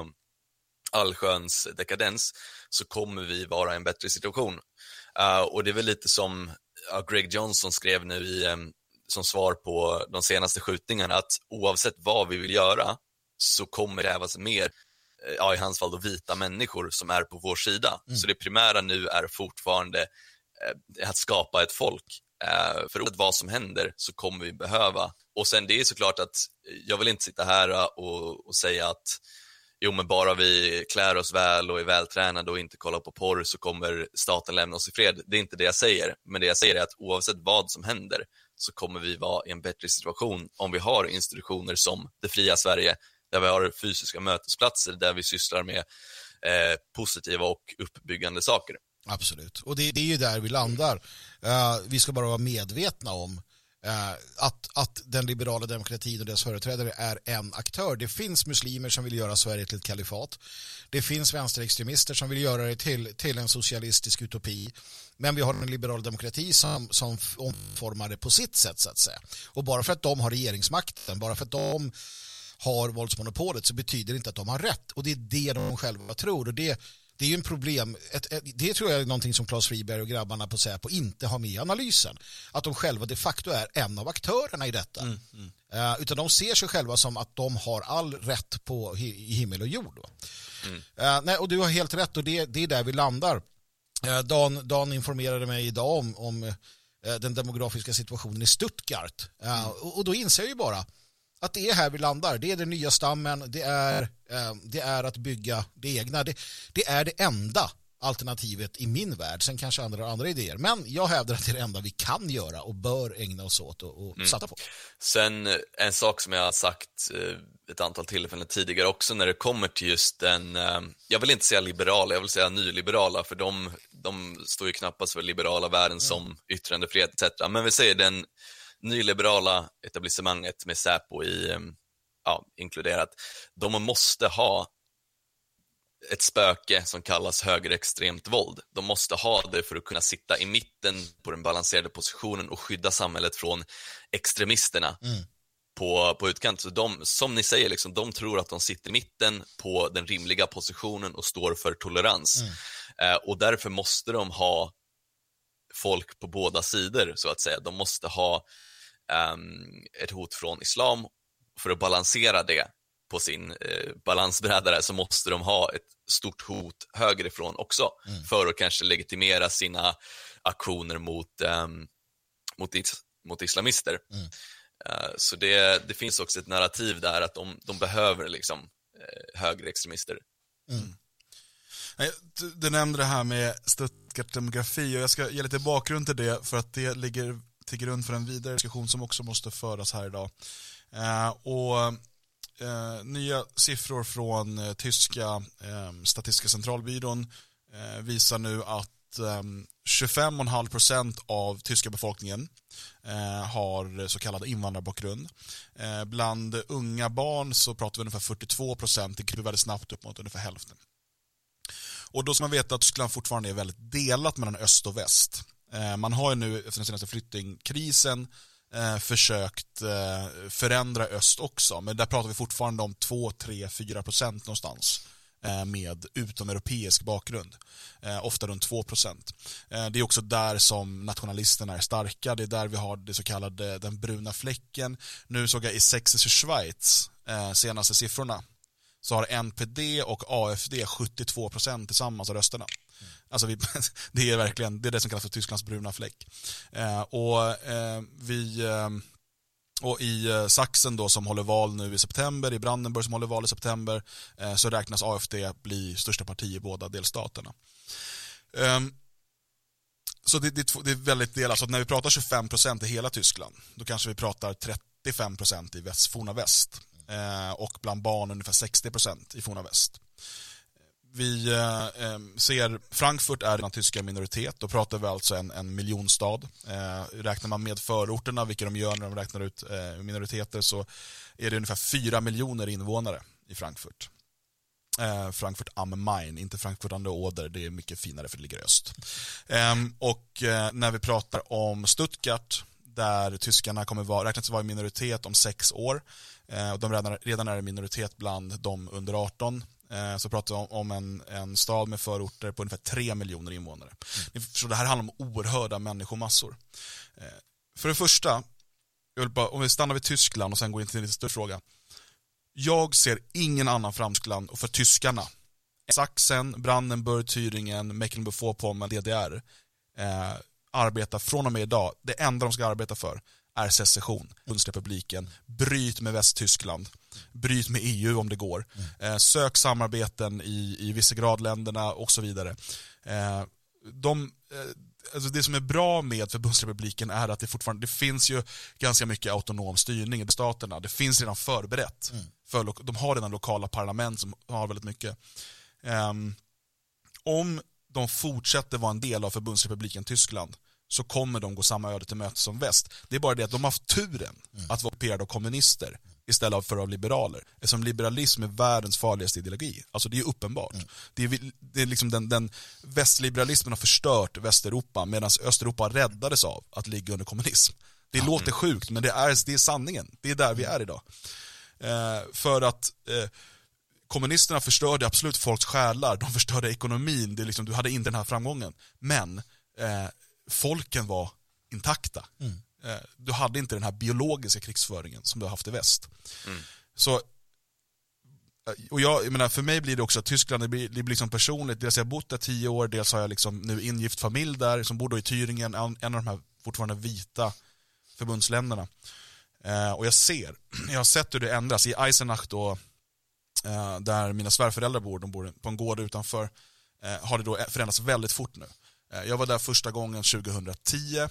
allsköns dekadens, så kommer vi vara i en bättre situation. Och det är väl lite som Greg Johnson skrev nu som svar på de senaste skjutningarna, att oavsett vad vi vill göra så kommer det krävas mer, i hans fall då vita människor som är på vår sida. Så det primära nu är fortfarande att skapa ett folk. För vad som händer så kommer vi behöva. Och sen det är såklart att jag vill inte sitta här och säga att men bara vi klär oss väl och är vältränade och inte kollar på porr så kommer staten lämna oss i fred. Det är inte det jag säger. Men det jag säger är att oavsett vad som händer så kommer vi vara i en bättre situation om vi har institutioner som det fria Sverige, där vi har fysiska mötesplatser, där vi sysslar med positiva och uppbyggande saker. Absolut, och det är ju där vi landar. Vi ska bara vara medvetna om att den liberala demokratin och dess företrädare är en aktör. Det finns muslimer som vill göra Sverige till ett kalifat. Det finns vänsterextremister som vill göra det till en socialistisk utopi. Men vi har en liberal demokrati som omformar det på sitt sätt, så att säga. Och bara för att de har regeringsmakten, bara för att de har våldsmonopolet, så betyder det inte att de har rätt. Och det är det de själva tror. Och det är ju en problem. Det tror jag är någonting som Claes Friberg och grabbarna på Säpo inte har med i analysen. Att de själva de facto är en av aktörerna i detta. Utan de ser sig själva som att de har all rätt på i himmel och jord. Nej, och du har helt rätt, och det är där vi landar. Dan informerade mig idag om den demografiska situationen i Stuttgart. Och då inser jag ju bara att det är här vi landar. Det är den nya stammen. Det är att bygga det egna. Det är det enda alternativet i min värld. Sen kanske andra idéer. Men jag hävdar att det är det enda vi kan göra och bör ägna oss åt och satsa på. Sen en sak som jag har sagt ett antal tillfällen tidigare också, när det kommer till just jag vill inte säga liberala, jag vill säga nyliberala, för de står ju knappast för liberala värden som yttrandefrihet etc. Men vi säger den nyliberala etablissemanget med Säpo inkluderat, de måste ha ett spöke som kallas högerextremt våld. De måste ha det för att kunna sitta i mitten på den balanserade positionen och skydda samhället från extremisterna på utkant. Så de, som ni säger, liksom, de tror att de sitter i mitten på den rimliga positionen och står för tolerans. Och därför måste de ha folk på båda sidor, så att säga. De måste ha ett hot från islam. För att balansera det på sin balansbrädare så måste de ha ett stort hot högerifrån också, för att kanske legitimera sina aktioner mot islamister. Så det finns också ett narrativ där att de behöver liksom högerextremister. Du nämnde det här med Stuttgart-demografi, och jag ska ge lite bakgrund till det, för att det ligger till grund för en vidare diskussion som också måste föras här idag. Nya siffror från tyska statistiska centralbyrån visar nu att 25,5% av tyska befolkningen har så kallad invandrarbakgrund. Bland unga barn så pratar vi ungefär 42%, det kryper väldigt snabbt upp mot ungefär hälften. Och då ska man veta att Tyskland fortfarande är väldigt delat mellan öst och väst. Man har ju nu efter den senaste flyktingkrisen försökt förändra öst också, men där pratar vi fortfarande om 2, 3, 4% någonstans med utomeuropeisk bakgrund, ofta runt 2%. Det är också där som nationalisterna är starka, det är där vi har det så kallade den bruna fläcken. Nu såg jag i Sächsische Schweiz senaste siffrorna, så har NPD och AfD 72% tillsammans av rösterna. Alltså det är verkligen det som kallas för Tysklands bruna fläck. Och i Sachsen då, som håller val nu i september, i Brandenburg som håller val i september, så räknas AfD bli största parti i båda delstaterna. Så det är väldigt delat. Så när vi pratar 25% i hela Tyskland, då kanske vi pratar 35% i forna väst. Och bland barn ungefär 60% i forna väst. Vi ser Frankfurt är en tyska minoritet. Då pratar vi alltså en miljonstad. Räknar man med förorterna, vilka de gör när de räknar ut minoriteter, så är det ungefär 4 miljoner invånare i Frankfurt. Frankfurt am Main, inte Frankfurt an der Oder, det är mycket finare för det ligger i öst. Och när vi pratar om Stuttgart, där tyskarna kommer räknas vara i minoritet om 6 år, och de redan är en minoritet bland de under 18, så pratar vi om en stad med förorter på ungefär 3 miljoner invånare. Så det här handlar om oerhörda människomassor. För det första, om vi stannar vid Tyskland och sen går in till en lite större fråga. Jag ser ingen annan framskland, och för tyskarna, Sachsen, Brandenburg, Thüringen, Mecklenburg-Vorpommern, DDR, arbetar från och med idag. Det enda de ska arbeta för är secession, Bundesrepubliken, bryt med Västtyskland, bryt med EU om det går, sök samarbeten i Visegradländerna och så vidare. alltså det som är bra med förbundsrepubliken är att det finns ju ganska mycket autonom styrning i staterna. Det finns redan förberett. För de har redan lokala parlament som har väldigt mycket. Om de fortsätter vara en del av förbundsrepubliken Tyskland så kommer de gå samma öde till möte som väst. Det är bara det att de har haft turen att vara ockuperade av kommunister istället för av liberaler. Eftersom liberalism är världens farligaste ideologi. Alltså det är uppenbart. Det är liksom den västliberalismen har förstört Västeuropa medan Östeuropa räddades av att ligga under kommunism. Det låter sjukt, men det är sanningen. Det är där vi är idag. För att kommunisterna förstörde absolut folks själar. De förstörde ekonomin. Det är liksom, du hade inte den här framgången. Men folken var intakta. Du hade inte den här biologiska krigsföringen som du har haft i väst. Så, och jag menar, för mig blir det också att Tyskland, det blir liksom personligt. Dels har jag bott där 10 år, dels har jag liksom nu ingift familj där som bor då i Thüringen, en av de här fortfarande vita förbundsländerna. Och jag har sett hur det ändras. I Eisenach då, där mina svärföräldrar bor, de bor på en gård utanför, har det då förändrats väldigt fort nu. Jag var där första gången 2010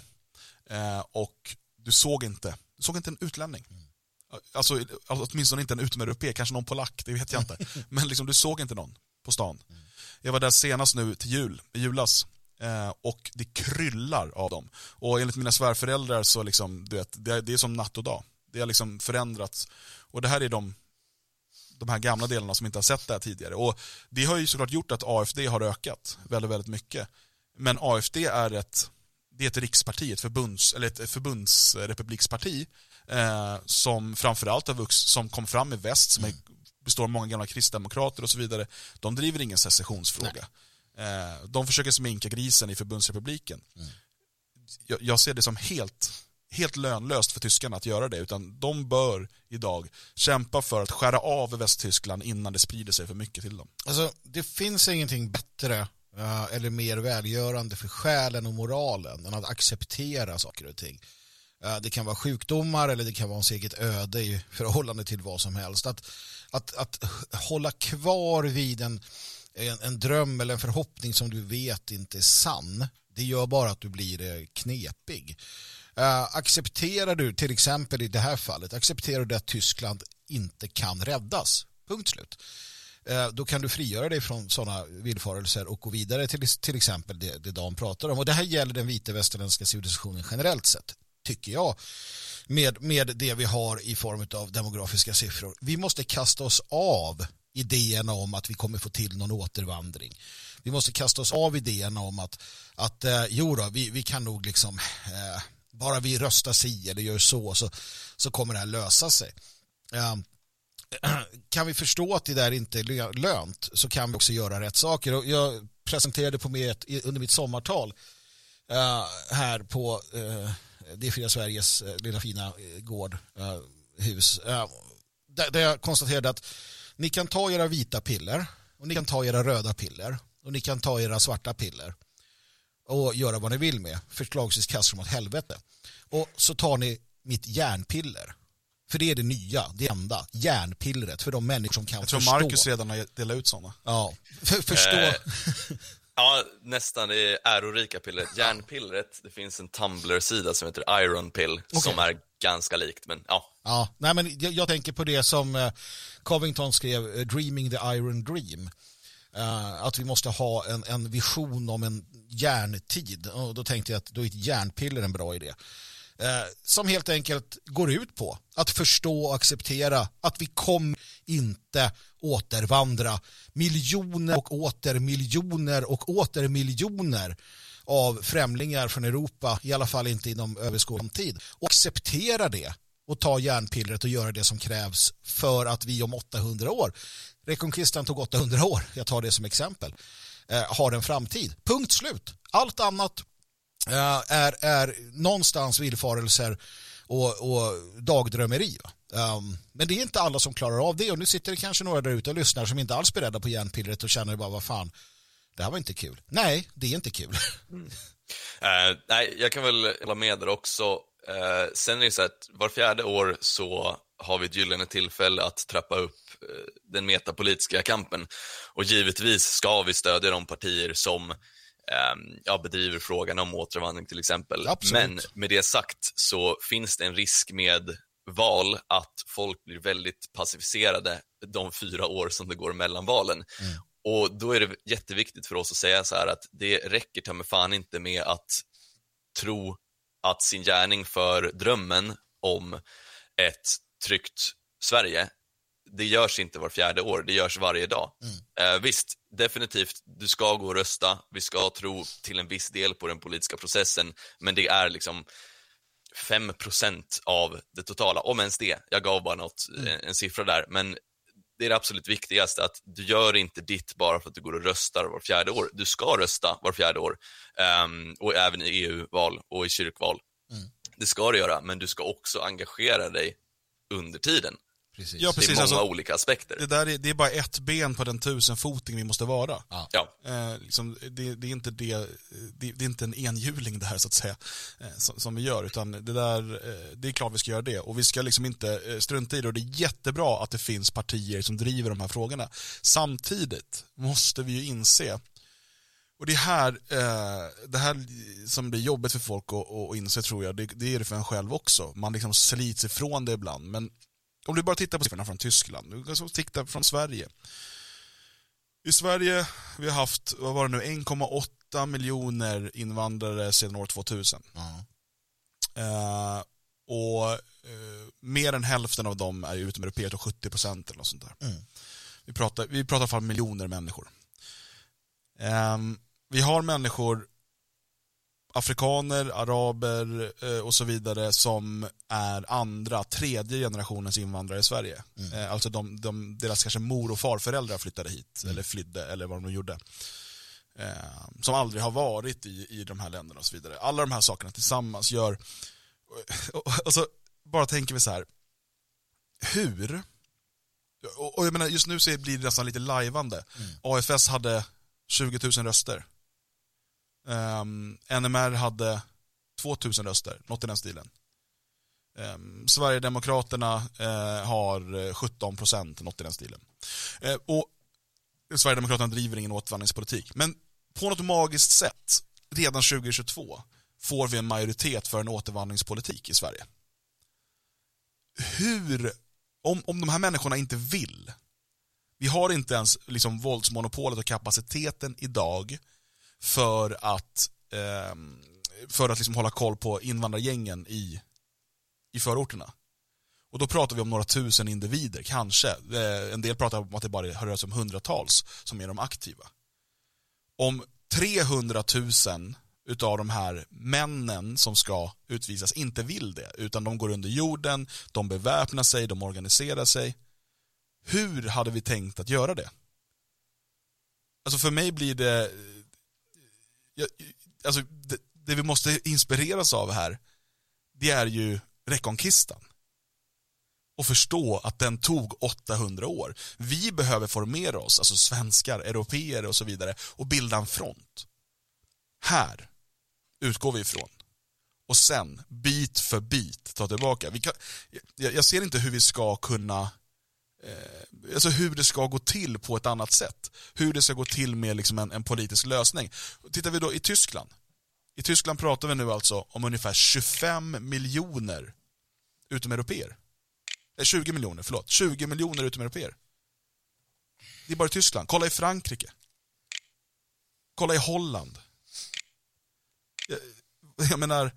och du såg inte en utlänning. Alltså åtminstone inte en utomeuropé, kanske någon polack, det vet jag inte. Men liksom, du såg inte någon på stan. Jag var där senast nu till julas och det kryllar av dem. Och enligt mina svärföräldrar så liksom, du vet, det är som natt och dag. Det har liksom förändrats. Och det här är de här gamla delarna som inte har sett det här tidigare. Och det har ju såklart gjort att AfD har ökat väldigt, väldigt mycket. Men AfD är ett riksparti, ett förbundsrepubliksparti som framförallt har vuxit, som kom fram i väst, som består av många gamla kristdemokrater och så vidare. De driver ingen secessionsfråga. De försöker sminka grisen i förbundsrepubliken. Jag ser det som helt lönlöst för tyskarna att göra det, utan de bör idag kämpa för att skära av Västtyskland innan det sprider sig för mycket till dem. Alltså, det finns ingenting bättre eller mer välgörande för själen och moralen än att acceptera saker och ting. Det kan vara sjukdomar eller det kan vara ens eget öde i förhållande till vad som helst. Att hålla kvar vid en dröm eller en förhoppning som du vet inte är sann, det gör bara att du blir knepig. Accepterar du till exempel i det här fallet, accepterar du att Tyskland inte kan räddas? Punkt slut. Då kan du frigöra dig från sådana villfarelser och gå vidare till exempel det Dan pratar om. Och det här gäller den vita västerländska civilisationen generellt sett, tycker jag, med det vi har i form av demografiska siffror. Vi måste kasta oss av idéerna om att vi kommer få till någon återvandring. Vi måste kasta oss av idéerna om att vi kan nog liksom bara vi röstar si eller gör så kommer det här lösa sig. Kan vi förstå att det där inte är lönt, så kan vi också göra rätt saker. Och jag presenterade under mitt sommartal här på det fria Sveriges lilla fina gårdhus, där jag konstaterade att ni kan ta era vita piller och ni kan ta era röda piller och ni kan ta era svarta piller och göra vad ni vill med. Förslagsvis kasta dem åt helvete. Och så tar ni mitt järnpiller. För det är det nya, det enda. Järnpillret för de människor som kan förstå. Jag tror Marcus redan har delat ut sådana. Ja, förstå. Ja, nästan det ärorika pillret. Järnpillret, det finns en Tumblr-sida som heter Iron Pill, som är ganska likt, men ja. Ja, nej, men jag tänker på det som Covington skrev, Dreaming the Iron Dream. Att vi måste ha en vision om en järntid. Och då tänkte jag att då är ett järnpiller en bra idé. Som helt enkelt går ut på att förstå och acceptera att vi kommer inte återvandra miljoner och åter miljoner och åter miljoner av främlingar från Europa, i alla fall inte inom överskådlig tid. Och acceptera det och ta järnpillret och göra det som krävs för att vi om 800 år, Reconquistan tog 800 år, jag tar det som exempel, har en framtid. Punkt slut. Allt annat är någonstans villfarelser och dagdrömmeri. Men det är inte alla som klarar av det, och nu sitter det kanske några där ute och lyssnar som inte alls är beredda på järnpillret och känner bara, vad fan, det här var inte kul. Nej, det är inte kul. Nej, jag kan väl hålla med där också. Sen är det så att var 4:e år så har vi ett gyllene tillfälle att trappa upp den metapolitiska kampen, och givetvis ska vi stödja de partier som bedriver frågan om återvandring till exempel. Absolut. Men med det sagt så finns det en risk med val att folk blir väldigt pacificerade de 4 år som det går mellan valen. Och då är det jätteviktigt för oss att säga så här att det räcker ta med fan inte med att tro att sin gärning för drömmen om ett tryggt Sverige, det görs inte var 4:e år, det görs varje dag. Visst, definitivt, du ska gå och rösta, vi ska tro till en viss del på den politiska processen, men det är liksom 5% av det totala, om ens det. Jag gav bara en siffra där, men det är det absolut viktigaste, att du gör inte ditt bara för att du går och röstar var 4:e år. Du ska rösta var 4:e år, och även i EU-val och i kyrkval. Det ska du göra, men du ska också engagera dig under tiden. Precis. Ja, precis. Det är många olika aspekter. Det är bara ett ben på den 1000-foting vi måste vara. Ja. Det är inte det är inte en enhjuling det här så att säga som vi gör, utan det är klart vi ska göra det, och vi ska liksom inte strunta i det, och det är jättebra att det finns partier som driver de här frågorna. Samtidigt måste vi ju inse, och det här som blir jobbigt för folk att inse, tror jag, det är det för en själv också. Man liksom slits ifrån det ibland, men om du bara tittar på siffrorna från Tyskland, du kan titta från Sverige. I Sverige vi har haft, vad var det nu, 1,8 miljoner invandrare sedan år 2000. Och mer än hälften av dem är utomeuropeer, och 70% eller något sånt där. Vi pratar i alla fall miljoner människor. Vi har människor, afrikaner, araber och så vidare, som är andra, tredje generationens invandrare i Sverige. Alltså deras kanske mor- och farföräldrar flyttade hit, eller flydde, eller vad de gjorde. Som aldrig har varit i de här länderna och så vidare. Alla de här sakerna tillsammans gör, och så bara tänker vi så här, hur, och jag menar, just nu så blir det nästan lite lajvande. AFS hade 20 000 röster. NMR hade 2000 röster, något i den stilen. Sverigedemokraterna har 17%, något i den stilen. Och Sverigedemokraterna driver ingen återvandringspolitik. Men på något magiskt sätt, redan 2022 får vi en majoritet för en återvandringspolitik i Sverige. Hur, om de här människorna inte vill, vi har inte ens liksom våldsmonopolet och kapaciteten idag för att liksom hålla koll på invandrargängen i förorterna. Och då pratar vi om några tusen individer, kanske. En del pratar om att det bara rör sig om hundratals som är de aktiva. Om 300 000 utav de här männen som ska utvisas inte vill det, utan de går under jorden, de beväpnar sig, de organiserar sig. Hur hade vi tänkt att göra det? Alltså för mig blir det... Alltså det vi måste inspireras av här, det är ju Rekonkistan. Och förstå att den tog 800 år. Vi behöver formera oss, alltså svenskar, europeer och så vidare, och bilda en front. Här utgår vi ifrån. Och sen, bit för bit, ta tillbaka. Jag ser inte hur vi ska kunna... Alltså hur det ska gå till på ett annat sätt. Hur det ska gå till med liksom en politisk lösning. Tittar vi då i Tyskland. I Tyskland pratar vi nu alltså om ungefär 25 miljoner utomeuropeer. 20 miljoner, förlåt. 20 miljoner utomeuropeer. Det är bara i Tyskland. Kolla i Frankrike. Kolla i Holland. Jag menar,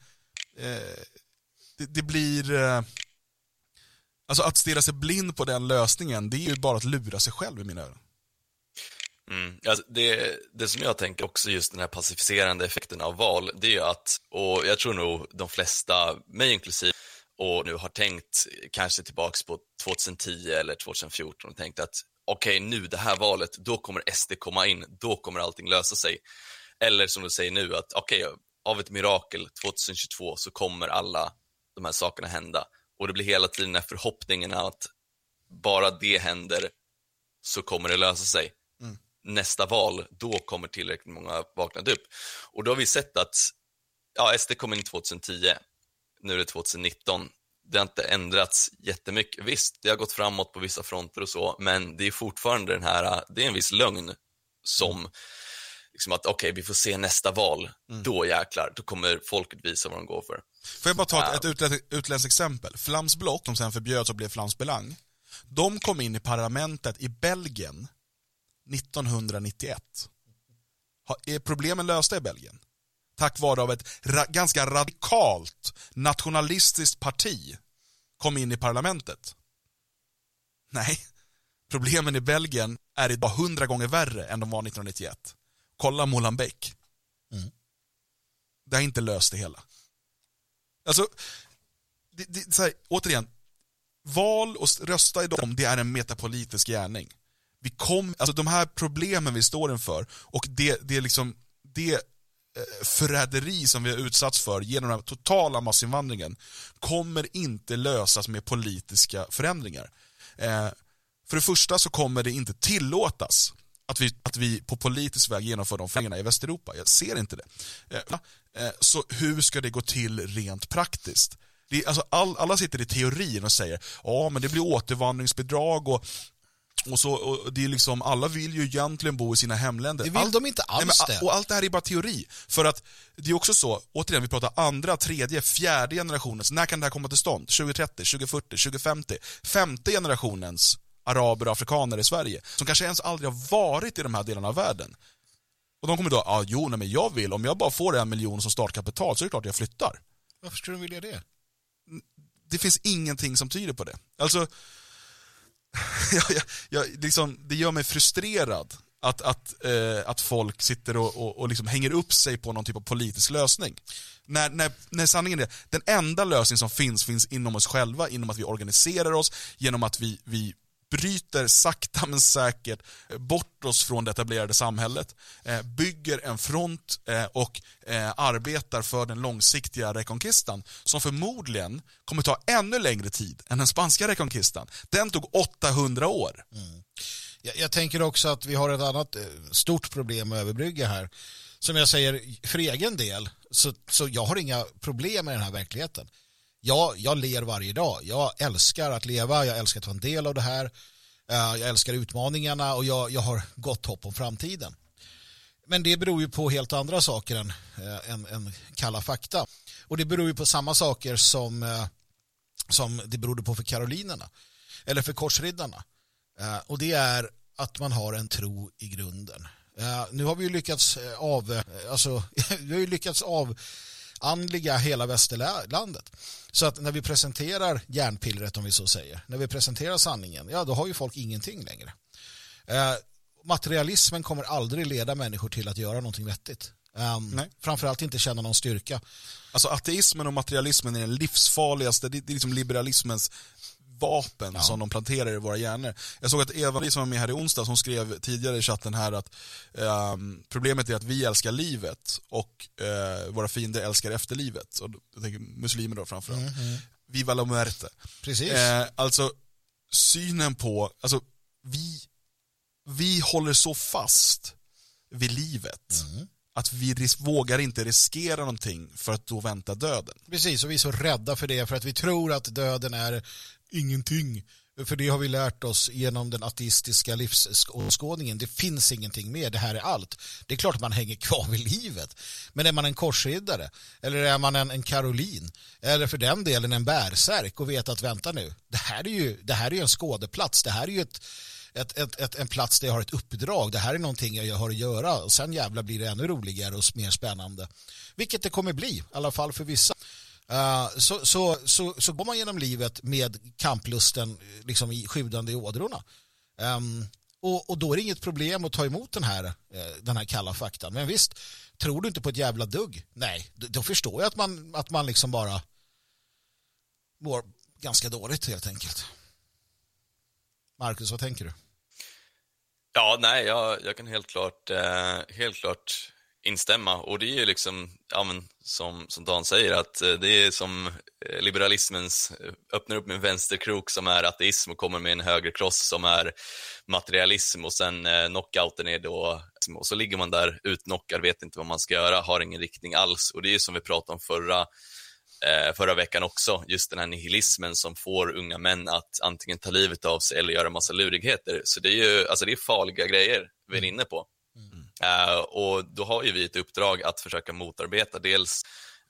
det blir... Alltså att stirra sig blind på den lösningen, det är ju bara att lura sig själv i mina öron. Alltså det som jag tänker också, just den här pacificerande effekten av val, det är ju att, och jag tror nog de flesta, mig inklusive, och nu har tänkt kanske tillbaks på 2010 eller 2014 och tänkt att okej, nu det här valet, då kommer SD komma in, då kommer allting lösa sig. Eller som du säger nu, att okej, av ett mirakel 2022 så kommer alla de här sakerna hända. Och det blir hela tiden den förhoppningen att bara det händer så kommer det lösa sig. Nästa val, då kommer tillräckligt många vakna upp. Och då har vi sett att SD kom in 2010, nu är det 2019. Det har inte ändrats jättemycket. Visst, det har gått framåt på vissa fronter och så, men det är fortfarande det är en viss lögn som liksom att okej, vi får se nästa val. Då jäklar, då kommer folket visa vad de går för. Får jag bara ta ett utländskt exempel? Flams Block, som sen förbjöds och blev Flams Belang, de kom in i parlamentet i Belgien 1991. Är problemen lösta i Belgien? Tack vare av ett ganska radikalt nationalistiskt parti kom in i parlamentet. Nej, problemen i Belgien är idag 100 gånger värre än de var 1991. Kolla Molenbeek. Det har inte löst det hela. Alltså, så här, återigen, val och rösta idag, det är en metapolitisk gärning. Alltså de här problemen vi står inför och det är liksom det förräderi som vi har utsatts för genom den här totala massinvandringen kommer inte lösas med politiska förändringar. För det första så kommer det inte tillåtas att vi på politisk väg genomför de förändringarna i Västeuropa. Jag ser inte det. Så hur ska det gå till rent praktiskt? Alltså alla sitter i teorin och säger men det blir återvandringsbidrag och det är liksom, alla vill ju egentligen bo i sina hemländer. Det vill de inte alls det. Och allt det här är bara teori. För att det är också så, återigen, vi pratar andra, tredje, fjärde generationens. När kan det här komma till stånd? 2030, 2040, 2050. Femte generationens araber och afrikaner i Sverige. Som kanske ens aldrig har varit i de här delarna av världen. Och de kommer då, men jag vill, om jag bara får 1 miljon som startkapital så är det klart jag flyttar. Varför skulle de vilja det? Det finns ingenting som tyder på det. Alltså liksom, det gör mig frustrerad att folk sitter och liksom hänger upp sig på någon typ av politisk lösning. När sanningen är, den enda lösning som finns inom oss själva, inom att vi organiserar oss, genom att vi bryter sakta men säkert bort oss från det etablerade samhället, bygger en front och arbetar för den långsiktiga rekonkistan som förmodligen kommer ta ännu längre tid än den spanska rekonkistan. Den tog 800 år. Jag tänker också att vi har ett annat stort problem att överbrygga här. Som jag säger, för egen del så jag har inga problem med den här verkligheten. Jag ler varje dag. Jag älskar att leva, jag älskar att vara en del av det här. Jag älskar utmaningarna och jag har gott hopp om framtiden. Men det beror ju på helt andra saker än kalla fakta. Och det beror ju på samma saker som det berodde på för karolinerna. Eller för korsriddarna. Och det är att man har en tro i grunden. Nu har vi ju lyckats avandliga hela västerlandet. Så att när vi presenterar järnpillret, om vi så säger, när vi presenterar sanningen, då har ju folk ingenting längre. Materialismen kommer aldrig leda människor till att göra någonting vettigt. Framförallt inte känna någon styrka. Alltså ateismen och materialismen är den livsfarligaste, det är liksom liberalismens vapen som de planterar i våra hjärnor. Jag såg att Eva som var med här i onsdag, som skrev tidigare i chatten här att problemet är att vi älskar livet och våra fiender älskar efterlivet. Och jag tänker muslimer då framförallt. Viva la muerte. Precis. Alltså synen på, alltså vi håller så fast vid livet att vi vågar inte riskera någonting för att då vänta döden. Precis, och vi är så rädda för det, för att vi tror att döden är ingenting. För det har vi lärt oss genom den ateistiska livsåskådningen. Det finns ingenting mer, det här är allt. Det är klart att man hänger kvar vid livet. Men är man en korsriddare, eller är man en karolin, eller för den delen en bärsärk och vet att vänta nu, det här är ju en skådeplats, det här är ju en plats där jag har ett uppdrag, det här är någonting jag har att göra, och sen jävla blir det ännu roligare och mer spännande. Vilket det kommer bli, i alla fall för vissa. Så går man genom livet med kamplusten liksom i sjudande i ådrorna. Och då är det inget problem att ta emot den här kalla faktan. Men visst, tror du inte på ett jävla dugg? Nej, då förstår jag att man liksom bara mår ganska dåligt helt enkelt. Marcus, vad tänker du? Ja, nej, jag kan helt klart instämma. Och det är ju liksom, som Dan säger, att det är som liberalismens öppnar upp med en vänsterkrok som är ateism och kommer med en högerkross som är materialism, och sen knockouten är då, och så ligger man där utknockad, vet inte vad man ska göra, har ingen riktning alls. Och det är ju som vi pratade om förra veckan också, just den här nihilismen som får unga män att antingen ta livet av sig eller göra massa lurigheter. Så det är ju, alltså det är farliga grejer vi är inne på. Och då har ju vi ett uppdrag att försöka motarbeta dels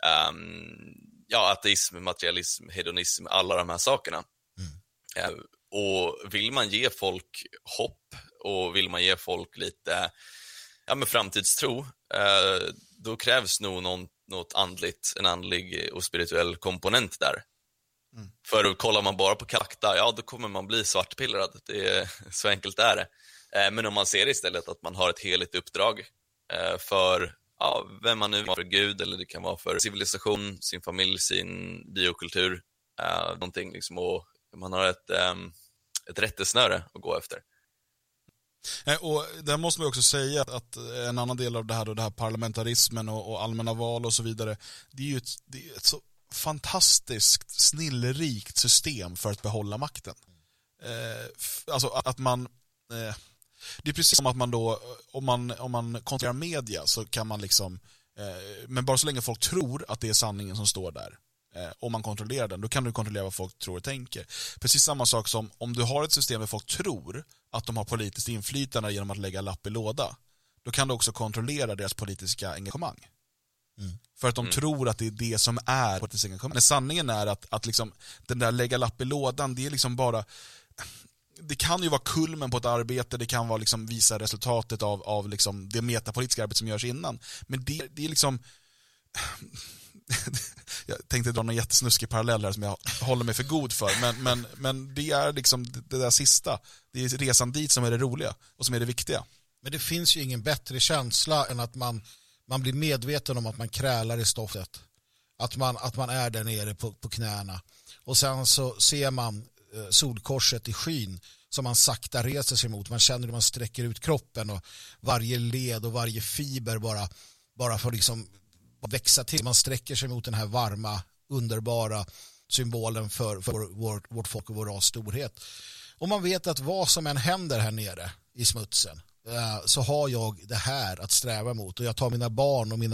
ateism, materialism, hedonism, alla de här sakerna. Och vill man ge folk hopp och vill man ge folk lite framtidstro, då krävs nog något andligt, en andlig och spirituell komponent där. För kollar man bara på fakta, då kommer man bli svartpillrad. Det är, så enkelt är det. Men om man ser istället att man har ett heligt uppdrag för vem man nu är, för Gud, eller det kan vara för civilisation, sin familj, sin biokultur, någonting liksom, och man har ett rättesnöre att gå efter. Och där måste man också säga att en annan del av det här parlamentarismen och allmänna val och så vidare, det är ju ett så fantastiskt snillrikt system för att behålla makten. Alltså att man det är precis som att man då om man kontrollerar media så kan man liksom men bara så länge folk tror att det är sanningen som står där, om man kontrollerar den, då kan du kontrollera vad folk tror och tänker. Precis samma sak som om du har ett system där folk tror att de har politiskt inflytande genom att lägga lapp i låda, då kan du också kontrollera deras politiska engagemang. För att de tror att det är det som är politiskt engagemang. Men sanningen är att liksom, den där lägga lapp i lådan, det är liksom bara, det kan ju vara kulmen på ett arbete, det kan vara liksom visa resultatet av liksom det metapolitiska arbete som görs innan. Men det är liksom jag tänkte dra någon jättesnuskig parallell här som jag håller mig för god för, men det är liksom det där sista, det är resan dit som är det roliga och som är det viktiga. Men det finns ju ingen bättre känsla än att man blir medveten om att man krälar i stoftet, att man är där nere på knäna, och sen så ser man solkorset i skyn som man sakta reser sig mot. Man känner hur man sträcker ut kroppen och varje led och varje fiber bara får liksom växa till. Man sträcker sig mot den här varma, underbara symbolen för vårt folk och vår ras storhet. Och man vet att vad som än händer här nere i smutsen, så har jag det här att sträva mot, och jag tar mina barn och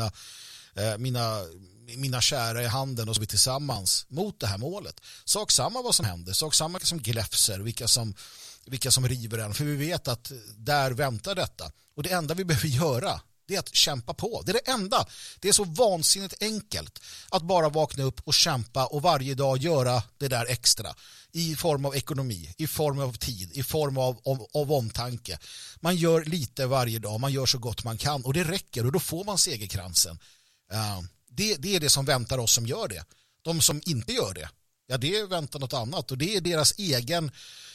mina kära i handen och så vi tillsammans mot det här målet. Sak samma vad som händer, sak samma som gläfser, vilka som river en, för vi vet att där väntar detta, och det enda vi behöver göra, det är att kämpa på. Det är det enda. Det är så vansinnigt enkelt att bara vakna upp och kämpa och varje dag göra det där extra i form av ekonomi, i form av tid, i form av omtanke. Man gör lite varje dag, man gör så gott man kan, och det räcker, och då får man segerkransen. Det är det som väntar oss som gör det. De som inte gör det, det väntar något annat, och det är deras egen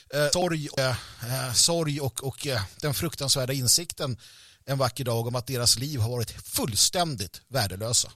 sorg och den fruktansvärda insikten en vacker dag om att deras liv har varit fullständigt värdelösa.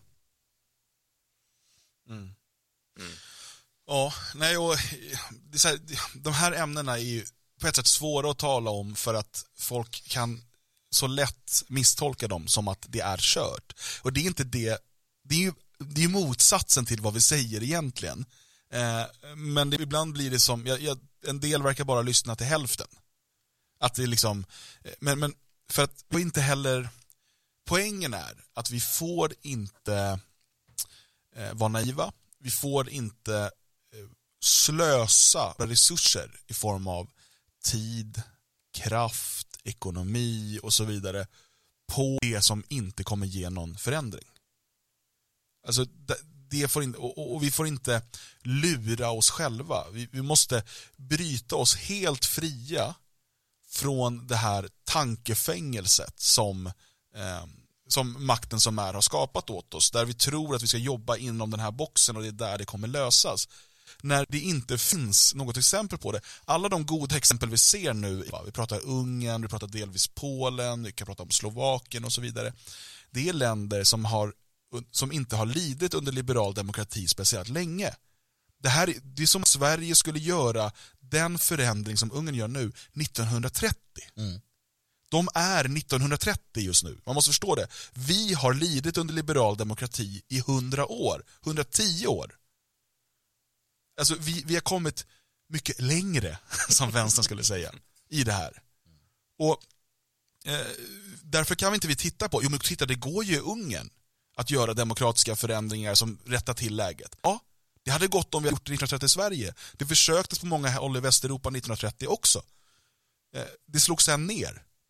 Ja, nej, och det är så här, de här ämnena är ju på ett sätt svåra att tala om för att folk kan så lätt misstolka dem som att det är kört. Och det är inte det är ju motsatsen till vad vi säger egentligen. Men ibland blir det som en del verkar bara lyssna till hälften. Att det liksom men för att vi inte heller, poängen är att vi får inte vara naiva, vi får inte slösa resurser i form av tid, kraft, ekonomi och så vidare på det som inte kommer ge någon förändring. Alltså det får inte, och vi får inte lura oss själva. Vi måste bryta oss helt fria från det här tankefängelset som makten som är har skapat åt oss, där vi tror att vi ska jobba inom den här boxen och det är där det kommer lösas, när det inte finns något exempel på det. Alla de goda exempel vi ser nu, vi pratar Ungern, vi pratar delvis Polen, vi kan prata om Slovakien och så vidare, det är länder som inte har lidit under liberal demokrati speciellt länge. Det är som Sverige skulle göra den förändring som Ungern gör nu 1930. De är 1930 just nu. Man måste förstå det. Vi har lidit under liberal demokrati i 100 år. 110 år. Alltså vi har kommit mycket längre, som vänstern skulle säga, i det här. Och därför kan vi inte titta på, men titta, det går ju i Ungern att göra demokratiska förändringar som rättar till läget. Ja, det hade gått om vi hade gjort det 1930 i Sverige. Det försöktes på många håll i Västeuropa 1930 också. Det slog sen ner med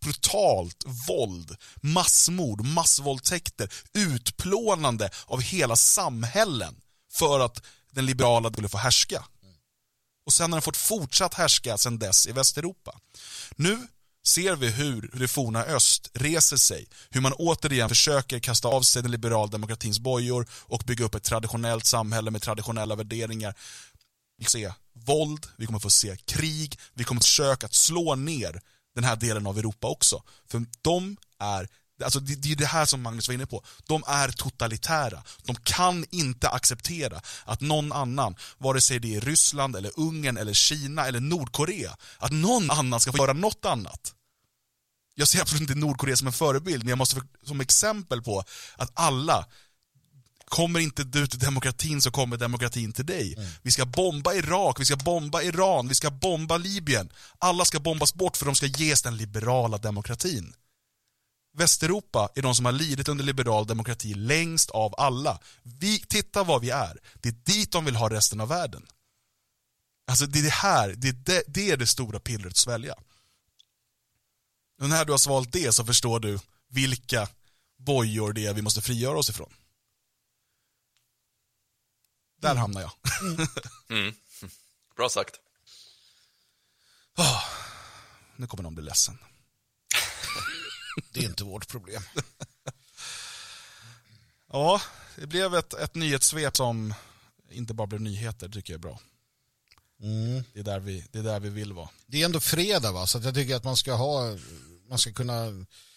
brutalt våld, massmord, massvåldtäkter, utplånande av hela samhällen för att den liberala skulle få härska. Och sen har den fått fortsatt härska sedan dess i Västeuropa. Nu ser vi hur det forna öst reser sig, hur man återigen försöker kasta av sig den liberala demokratins bojor och bygga upp ett traditionellt samhälle med traditionella värderingar. Vi kommer se våld, vi kommer få se krig, vi kommer försöka att slå ner den här delen av Europa också. För de är, alltså det är det här som Magnus var inne på, de är totalitära. De kan inte acceptera att någon annan, vare sig det är Ryssland eller Ungern eller Kina eller Nordkorea, att någon annan ska få göra något annat. Jag ser absolut inte Nordkorea som en förebild, men jag måste som exempel på att alla kommer inte du till demokratin så kommer demokratin till dig. Vi ska bomba Irak, vi ska bomba Iran, vi ska bomba Libyen. Alla ska bombas bort för de ska ges den liberala demokratin. Västeuropa är de som har lidit under liberal demokrati längst av alla. Vi tittar vad vi är. Det är dit de vill ha resten av världen. Alltså det är det här, det är det stora pillret att svälja. Och när du har svalt det så förstår du vilka bojor det är vi måste frigöra oss ifrån. Där hamnar jag. Bra sagt. Nu kommer någon bli ledsen. Det är inte vårt problem. Ja, det blev ett nyhetssvep som inte bara blev nyheter, tycker jag är bra. Det är där vi vill vara. Det är ändå fredag, va? Så att jag tycker att man ska kunna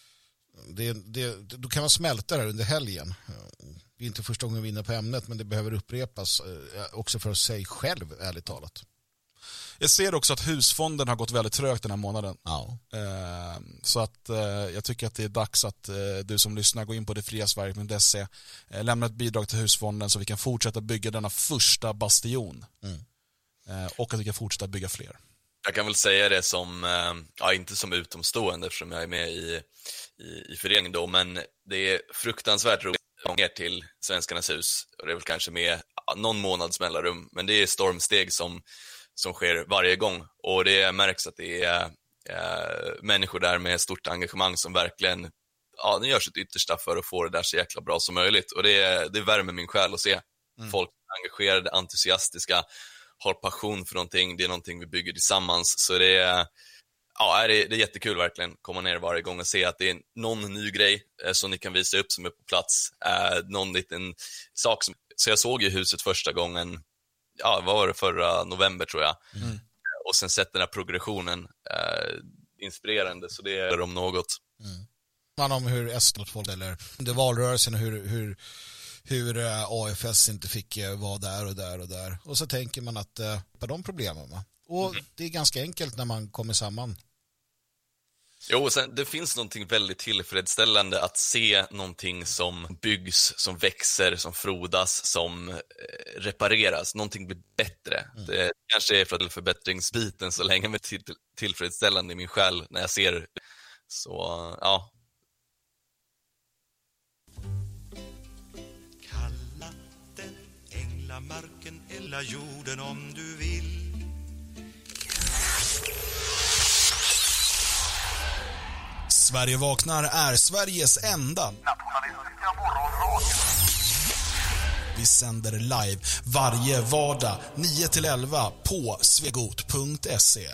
då kan man smälta det här under helgen. Det är inte första gången vi är inne på ämnet, men det behöver upprepas också för sig själv, ärligt talat. Jag ser också att husfonden har gått väldigt trögt den här månaden. Ja. Så att jag tycker att det är dags att du som lyssnar går in på detfriasverige.se, lämna ett bidrag till husfonden så vi kan fortsätta bygga denna första bastion. Och att vi kan fortsätta bygga fler. Jag kan väl säga det som, inte som utomstående eftersom jag är med i föreningen då, men det är fruktansvärt roligt ner till Svenskarnas hus. Och det är väl kanske med någon månads mellanrum, men det är stormsteg som sker varje gång. Och det märks att det är människor där med stort engagemang som verkligen de gör sitt yttersta för att få det där så jäkla bra som möjligt. Och det värmer min själ att se folk engagerade, entusiastiska, har passion för någonting. Det är någonting vi bygger tillsammans. Så det är jättekul verkligen komma ner varje gång och se att det är någon ny grej som ni kan visa upp som är på plats. Någon liten sak så jag såg ju huset första gången, vad var det, förra november tror jag. Och sen sett den här progressionen inspirerande, så det är om något. Man om hur S-folk eller under valrörelsen hur AFS inte fick vara där och där och där. Och så tänker man att på de problemen, va? Och det är ganska enkelt när man kommer samman. Jo, och sen, det finns någonting väldigt tillfredsställande att se någonting som byggs, som växer, som frodas, som repareras. Någonting blir bättre. Det kanske är för att förbättringsbiten så länge med tillfredsställande i min själ när jag ser. Så, ja. Kalla den änglamarken eller jorden om du vill. Sverige vaknar är Sveriges enda nationalistiska morgonradio. Vi sänder live varje vardag 9-11 på svegot.se.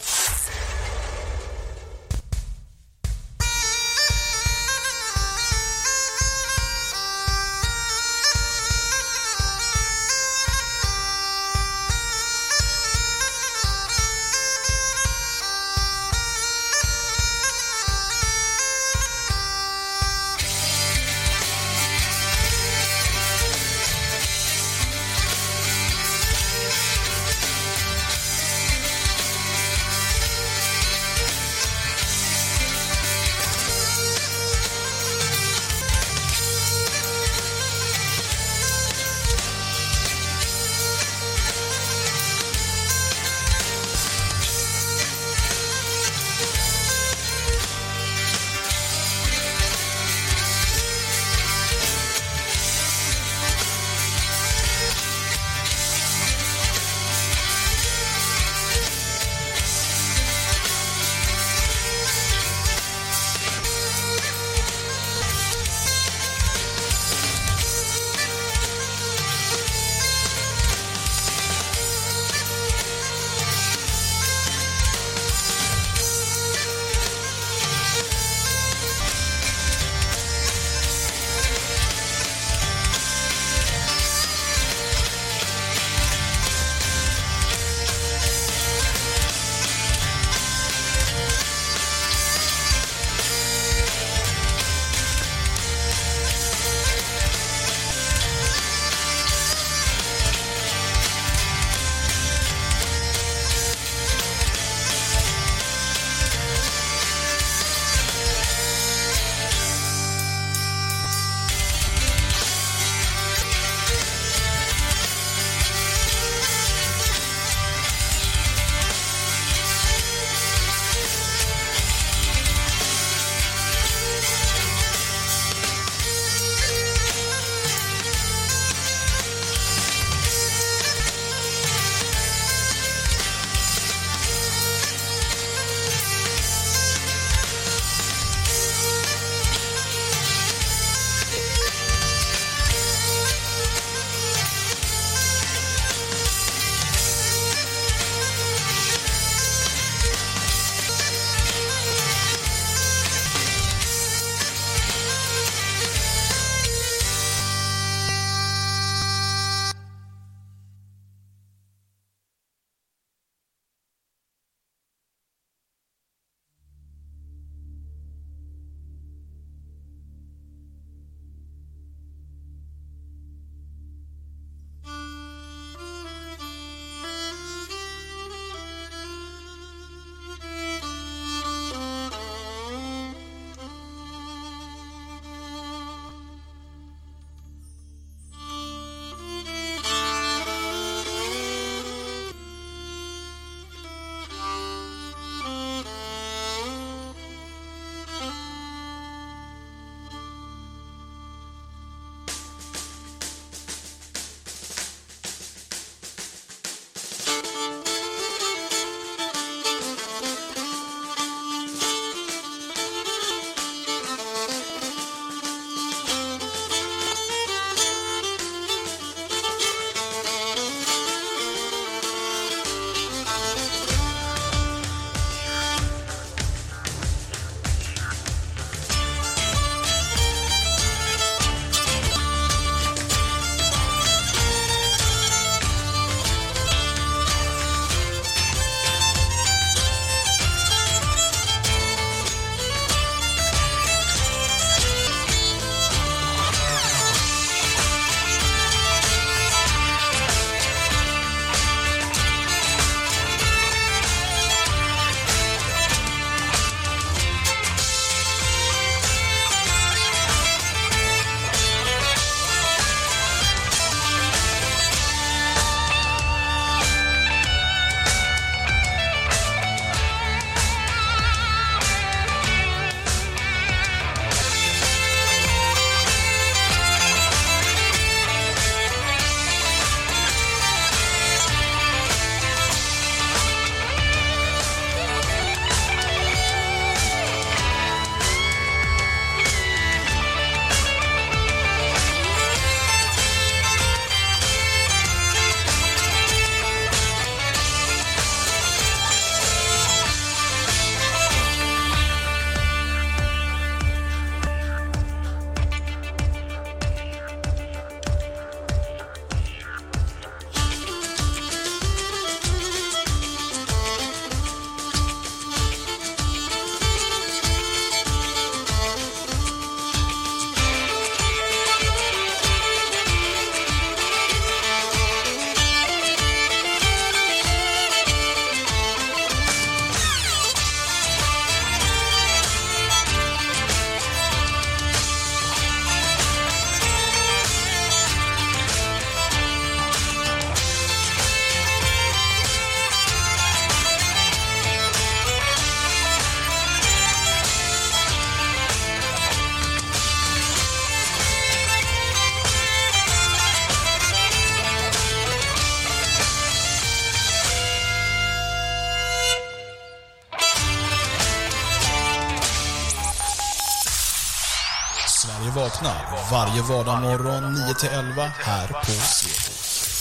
Sverige vaknar varje vardagsmorgon 9-11 här på Svegot.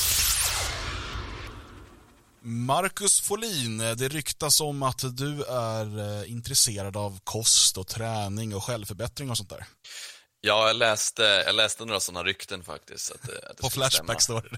Marcus Folin, det ryktas om att du är intresserad av kost och träning och självförbättring och sånt där. Ja, jag läste några sådana rykten faktiskt. Att det på Flashback står det.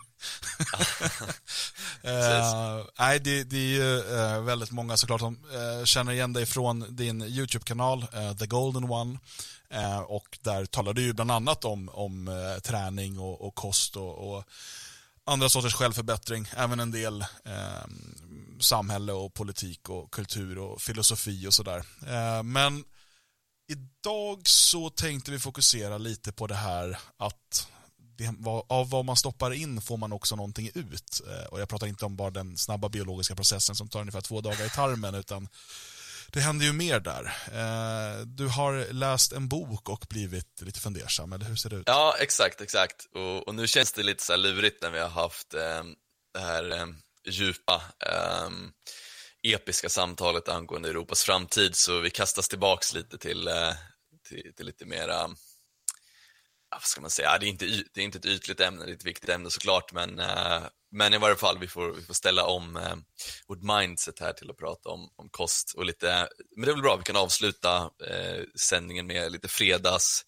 Nej, det är ju väldigt många såklart som känner igen dig från din YouTube-kanal, The Golden One. Och där talar du ju bland annat om träning och kost och andra sorters självförbättring. Även en del samhälle och politik och kultur och filosofi och sådär. Men idag så tänkte vi fokusera lite på det här att av vad man stoppar in får man också någonting ut. Och jag pratar inte om bara den snabba biologiska processen som tar ungefär 2 dagar i tarmen, utan det händer ju mer där. Du har läst en bok och blivit lite fundersam, eller hur ser det ut? Ja, exakt. Och nu känns det lite så här lurigt när vi har haft det här djupa episka samtalet angående Europas framtid, så vi kastas tillbaks lite till lite mera, vad ska man säga, det är inte ett ytligt ämne, det är ett viktigt ämne såklart, men i varje fall vi får ställa om vårt mindset här till att prata om kost och lite, men det är väl bra, vi kan avsluta sändningen med lite fredags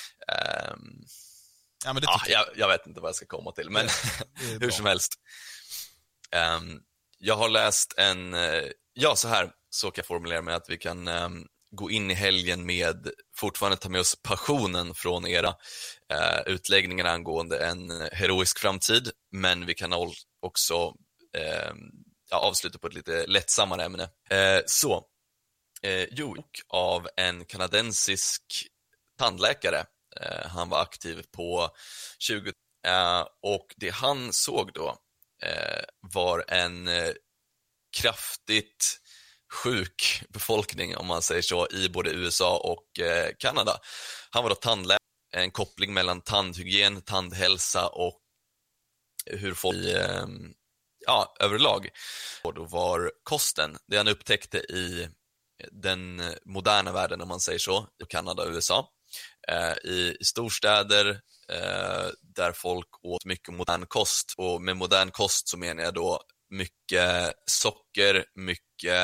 ja, men jag vet inte vad jag ska komma till, men hur som helst. Jag har läst så kan jag formulera mig, att vi kan gå in i helgen med, fortfarande ta med oss passionen från era utläggningar angående en heroisk framtid, men vi kan också avsluta på ett lite lättsammare ämne. Av en kanadensisk tandläkare. Han var aktiv på 20 och det han såg då var en kraftigt sjuk befolkning, om man säger så, i både USA och Kanada. Han var då tandläkare, en koppling mellan tandhygien, tandhälsa och hur folk överlag. Och då var kosten, det han upptäckte i den moderna världen, om man säger så, i Kanada och USA, i storstäder där folk åt mycket modern kost. Och med modern kost så menar jag då mycket socker, mycket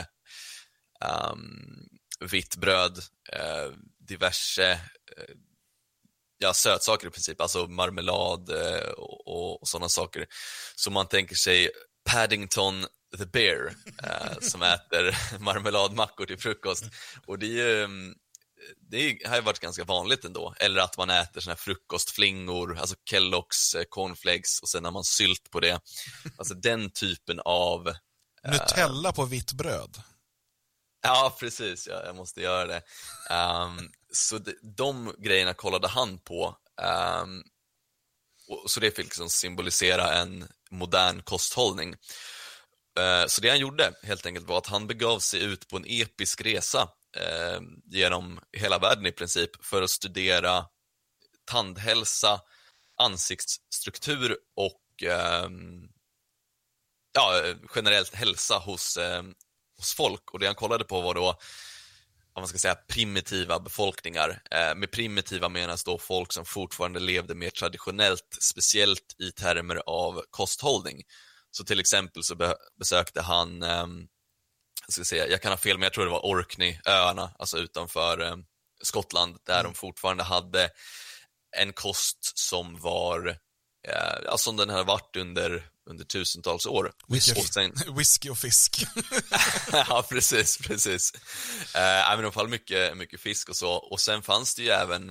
vitt bröd, diverse sötsaker i princip, alltså marmelad och sådana saker. Så man tänker sig Paddington the Bear som äter marmeladmackor till frukost. Och det har ju varit ganska vanligt ändå. Eller att man äter såna här frukostflingor, alltså Kellogg's cornflakes, och sen har man sylt på det. Alltså den typen av Nutella på vitt bröd. Ja, precis. Jag måste göra det. Så de grejerna kollade han på. Så det fick liksom symbolisera en modern kosthållning. Så det han gjorde helt enkelt var att han begav sig ut på en episk resa genom hela världen i princip, för att studera tandhälsa, ansiktsstruktur och generellt hälsa hos folk. Och det han kollade på var då, om man ska säga, primitiva befolkningar. Med primitiva menas då folk som fortfarande levde mer traditionellt, speciellt i termer av kosthållning. Så till exempel så besökte han, jag kan ha fel, men jag tror det var Orkney-öarna, alltså utanför Skottland, där de fortfarande hade en kost som var som den hade varit under tusentals år. Whisky och fisk. Ja, precis. Men i alla fall mycket fisk och så. Och sen fanns det ju även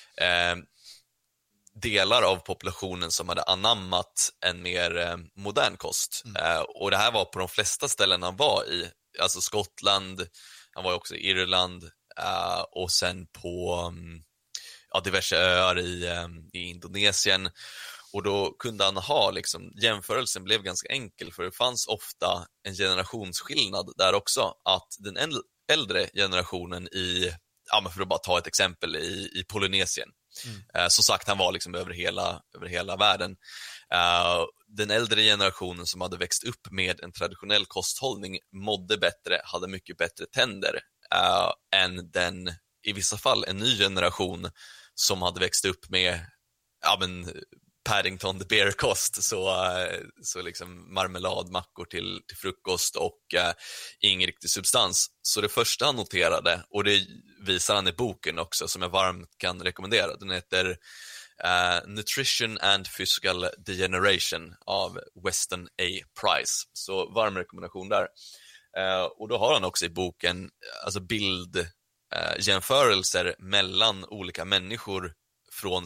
delar av populationen som hade anammat en mer modern kost. Och det här var på de flesta ställen han var i. Alltså Skottland, han var också i Irland och sen på diverse öar i Indonesien. Och då kunde han ha, liksom, jämförelsen blev ganska enkel, för det fanns ofta en generationsskillnad där också. Att den äldre generationen för att bara ta ett exempel, i Polynesien. Som sagt, han var liksom över hela världen. Den äldre generationen som hade växt upp med en traditionell kosthållning mådde bättre, hade mycket bättre tänder än i vissa fall en ny generation som hade växt upp med Paddington the Bear-kost, så liksom marmeladmackor till frukost och ingen riktig substans. Så det första han noterade, och det visar han i boken också, som jag varmt kan rekommendera, den heter Nutrition and Physical Degeneration av Weston A. Price. Så varm rekommendation där. Och då har han också i boken alltså bildjämförelser mellan olika människor från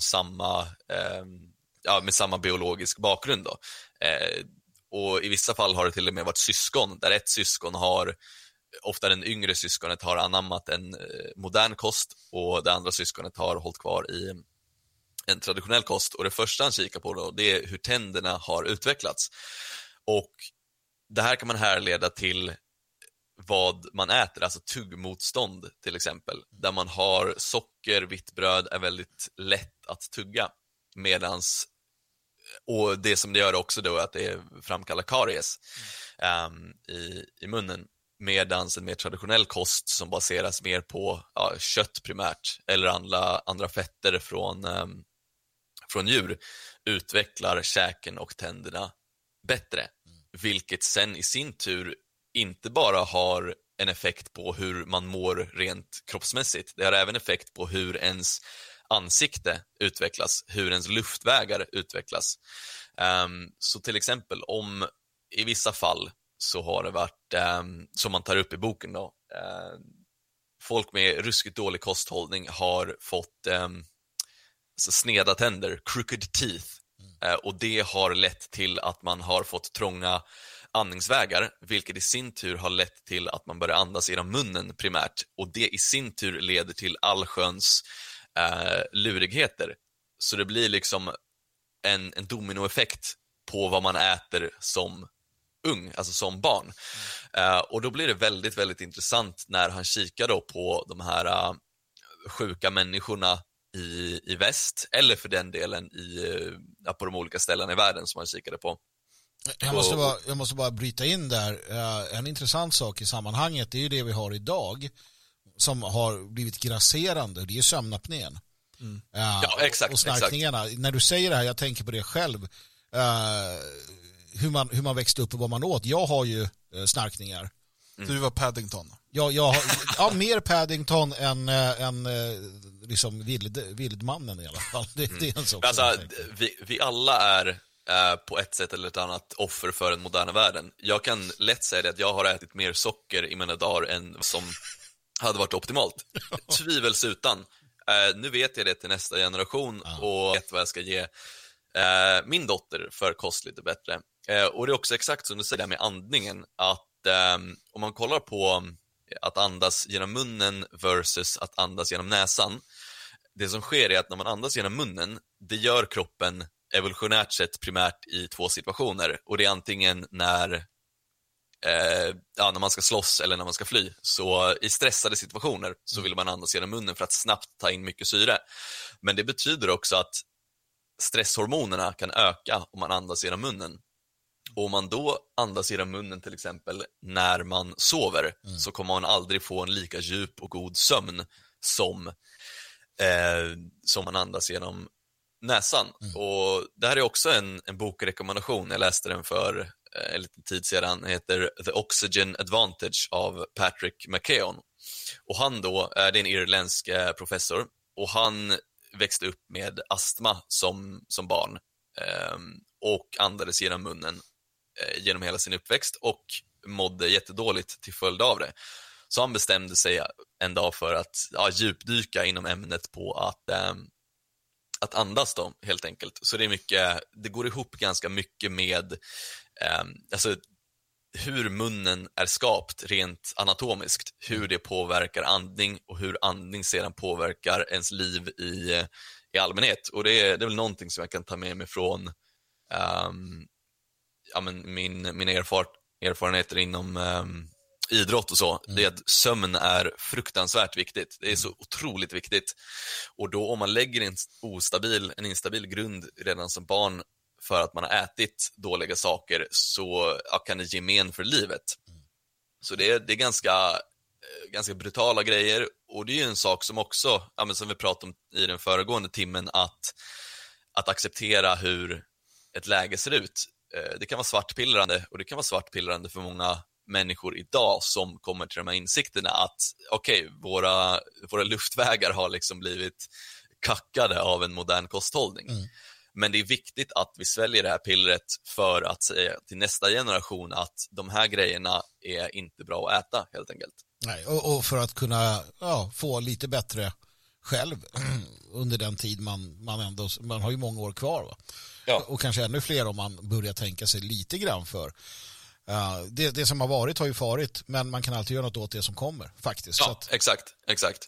med samma biologisk bakgrund då. Och i vissa fall har det till och med varit syskon, där ett syskon har, ofta den yngre syskonet har anammat en modern kost och det andra syskonet har hållit kvar i en traditionell kost. Och det första han kikar på då, det är hur tänderna har utvecklats. Och det här kan man härleda till vad man äter, alltså tuggmotstånd till exempel. Där man har socker, vitt bröd är väldigt lätt att tugga. Och det som det gör också då är att det framkallar karies i munnen. Medans en mer traditionell kost som baseras mer på kött primärt eller andra fetter från djur utvecklar käken och tänderna bättre. Vilket sen i sin tur inte bara har en effekt på hur man mår rent kroppsmässigt. Det har även effekt på hur ens ansikte utvecklas, hur ens luftvägar utvecklas. Så till exempel om i vissa fall så har det varit, som man tar upp i boken då, folk med ruskigt dålig kosthållning har fått sneda tänder, crooked teeth. Och det har lett till att man har fått trånga andningsvägar, vilket i sin tur har lett till att man börjar andas genom munnen primärt. Och det i sin tur leder till allsköns lurigheter. Så det blir liksom en dominoeffekt på vad man äter som ung, alltså som barn. Och då blir det väldigt, väldigt intressant när han kikar då på de här sjuka människorna i väst, eller för den delen på de olika ställena i världen som han kikade på. Jag måste bara bryta in där. En intressant sak i sammanhanget, det är ju det vi har idag som har blivit grasserande, det är sömnapnén. Ja, exakt. Och snarkningarna. Exakt. När du säger det här, jag tänker på det själv. Hur man växte upp och vad man åt. Jag har ju snarkningar. Du var Paddington. Ja, mer Paddington än liksom vildmannen i alla fall. Det är en sak. Alltså, vi alla är på ett sätt eller ett annat offer för den moderna världen. Jag kan lätt säga det att jag har ätit mer socker i mina dagar än som hade varit optimalt. Tvivelsutan. Nu vet jag det till nästa generation och vet vad jag ska ge min dotter för kost lite bättre. Och det är också exakt som du säger med andningen, att om man kollar på att andas genom munnen versus att andas genom näsan. Det som sker är att när man andas genom munnen, det gör kroppen evolutionärt sett primärt i två situationer. Och det är antingen när man ska slåss eller när man ska fly. Så i stressade situationer så vill man andas genom munnen för att snabbt ta in mycket syre. Men det betyder också att stresshormonerna kan öka om man andas genom munnen. Och om man då andas genom munnen till exempel när man sover, så kommer man aldrig få en lika djup och god sömn som man andas genom näsan. Och det här är också en bokrekommendation. Jag läste den för en liten tid sedan. Den heter The Oxygen Advantage av Patrick McKeown. Och han då, det är en irländsk professor, och han växte upp med astma som barn och andades genom munnen genom hela sin uppväxt och mådde jättedåligt till följd av det. Så han bestämde sig en dag för att djupdyka inom ämnet på att andas då, helt enkelt. Så det går ihop ganska mycket med alltså hur munnen är skapt rent anatomiskt, hur det påverkar andning och hur andning sedan påverkar ens liv i allmänhet. Och det är väl någonting som jag kan ta med mig från mina erfarenheter inom idrott och så. Det är att sömn är fruktansvärt viktigt. Det är så otroligt viktigt. Och då om man lägger en instabil grund redan som barn för att man har ätit dåliga saker, så kan det ge men för livet. Så det är ganska brutala grejer, Och det är ju en sak som också, som vi pratade om i den föregående timmen, att acceptera hur ett läge ser ut. Det kan vara svartpillrande, och det kan vara svartpillrande för många människor idag som kommer till de här insikterna att våra luftvägar har liksom blivit kackade av en modern kosthållning. Men det är viktigt att vi sväljer det här pillret för att säga till nästa generation att de här grejerna är inte bra att äta, helt enkelt. Nej, och för att kunna få lite bättre själv under den tid man har ju många år kvar, va? Ja. Och kanske ännu fler om man börjar tänka sig lite grann för. Det som har varit har ju farit, men man kan alltid göra något åt det som kommer, faktiskt. Ja, så att... exakt.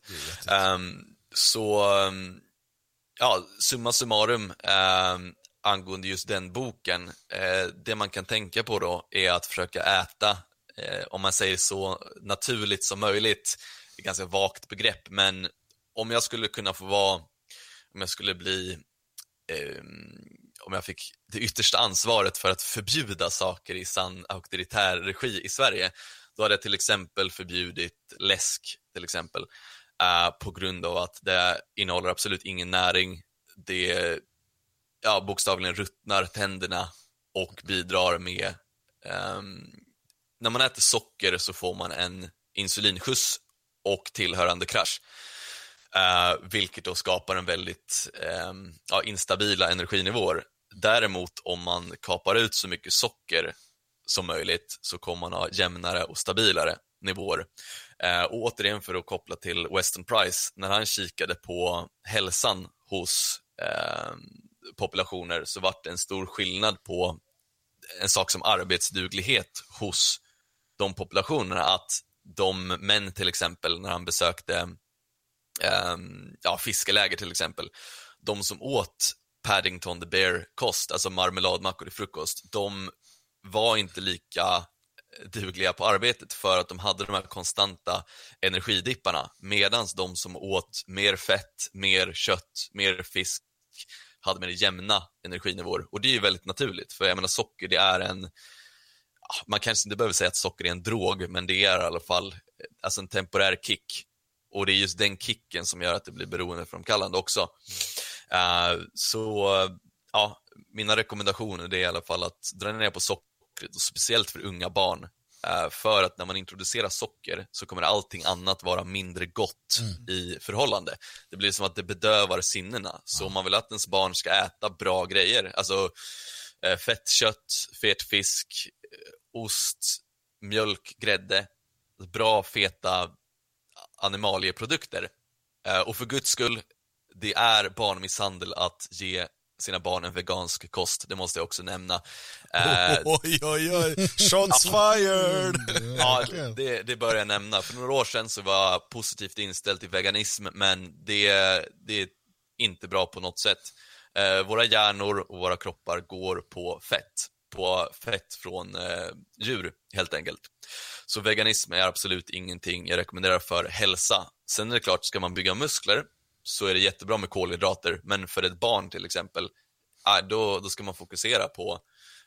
Summa summarum angående just den boken, det man kan tänka på då är att försöka äta, om man säger så naturligt som möjligt. Det är ett ganska vagt begrepp, men om jag skulle kunna få vara, om jag skulle bli om jag fick det yttersta ansvaret för att förbjuda saker i sann auktoritär regi i Sverige, då hade jag till exempel förbjudit läsk till exempel, på grund av att det innehåller absolut ingen näring. Det bokstavligen ruttnar tänderna och bidrar med när man äter socker så får man en insulinskjuts och tillhörande krasch, vilket då skapar en väldigt instabila energinivåer. Däremot om man kapar ut så mycket socker som möjligt så kommer man ha jämnare och stabilare nivåer. Och återigen, för att koppla till Weston Price, när han kikade på hälsan hos populationer, så var det en stor skillnad på en sak som arbetsduglighet hos de populationerna. Att de män till exempel, när han besökte fiskeläger till exempel, de som åt Paddington the Bear-kost, alltså marmeladmackor i frukost, de var inte lika dugliga på arbetet för att de hade de här konstanta energidipparna, medan de som åt mer fett, mer kött, mer fisk hade mer jämna energinivåer. Och det är ju väldigt naturligt, för jag menar, socker, det är man kanske inte behöver säga att socker är en drog, men det är i alla fall en temporär kick. Och det är just den kicken som gör att det blir beroendeframkallande också. Mina rekommendationer, det är i alla fall att dra ner på sockret, och speciellt för unga barn. För att när man introducerar socker så kommer allting annat vara mindre gott i förhållande. Det blir som att det bedövar sinnena. Så om man vill att ens barn ska äta bra grejer, alltså fett kött, fet fisk, ost, mjölk, grädde, bra feta animalieprodukter. Och för Guds skull, det är barnmisshandel att ge sina barn en vegansk kost, det måste jag också nämna. Oj, shots fired! Det börjar jag nämna. För några år sedan så var jag positivt inställd till veganism, men det är inte bra på något sätt. Våra hjärnor och våra kroppar går på fett från djur, helt enkelt. Så veganism är absolut ingenting jag rekommenderar för hälsa. Sen är det klart, ska man bygga muskler så är det jättebra med kolhydrater, men för ett barn till exempel, då ska man fokusera på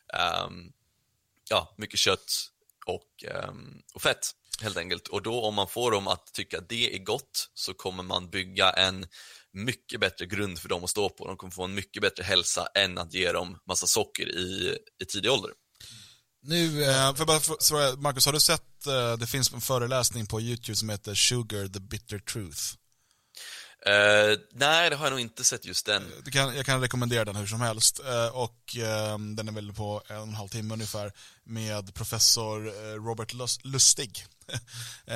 mycket kött och fett, helt enkelt. Och då, om man får dem att tycka att det är gott, så kommer man bygga en mycket bättre grund för dem att stå på. De kommer få en mycket bättre hälsa än att ge dem massa socker i tidig ålder. Nu, för bara svara, Marcus, har du sett, det finns en föreläsning på YouTube som heter Sugar, the Bitter Truth? Nej, det har jag nog inte sett just den. Jag kan rekommendera den hur som helst. Och den är väl på 1,5 timme ungefär, med professor Robert Lustig. Det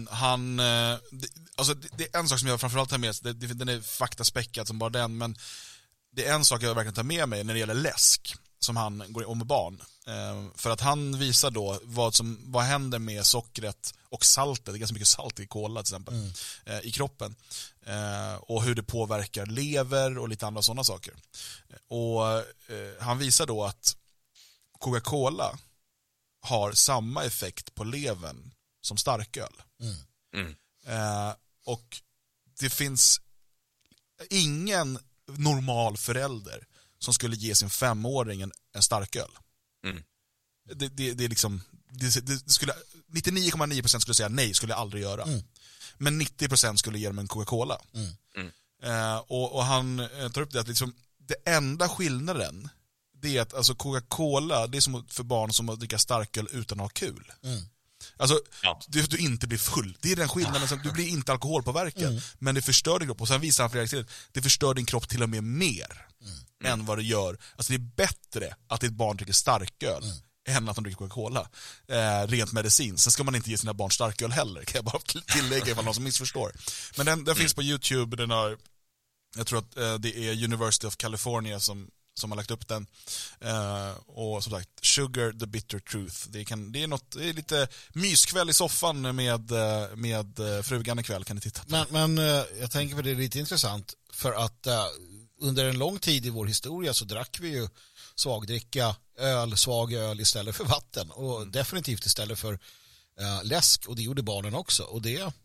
är en sak som jag framförallt tar med, den är faktaspäckad som bara den, men det är en sak jag verkligen tar med mig när det gäller läsk som han går om med barn. För att han visar då vad händer med sockret och saltet, det är ganska mycket salt i kola till exempel, i kroppen. Och hur det påverkar lever och lite andra sådana saker. Och han visar då att Coca-Cola har samma effekt på levern som starköl. Och det finns ingen normal förälder som skulle ge sin 5-åring en starköl. Det är liksom, det skulle 99,9% skulle säga nej, skulle jag aldrig göra. Men 90% skulle ge dem en Coca-Cola. Och han tar upp det att liksom, det enda skillnaden, det är att alltså, Coca-Cola, det är som för barn som att dricka starköl utan att ha kul. Alltså, du inte blir full. Det är den skillnaden. Som, du blir inte alkoholpåverkad. Men det förstör din kropp. Och sen visar han flera exempel. Det förstör din kropp till och med mer än vad det gör. Alltså det är bättre att ditt barn dricker starköl än att de dricker Coca-Cola. Rent medicin. Sen ska man inte ge sina barn starköl heller. Kan jag bara tillägga ifall någon som missförstår. Men den finns på YouTube. Den har, jag tror att det är University of California som har lagt upp den. Och som sagt, Sugar the Bitter Truth. Det är lite myskväll i soffan med frugan ikväll, kan ni titta på. Men jag tänker på det är lite intressant, för att under en lång tid i vår historia så drack vi ju svag öl istället för vatten, och definitivt istället för läsk, och det gjorde barnen också, och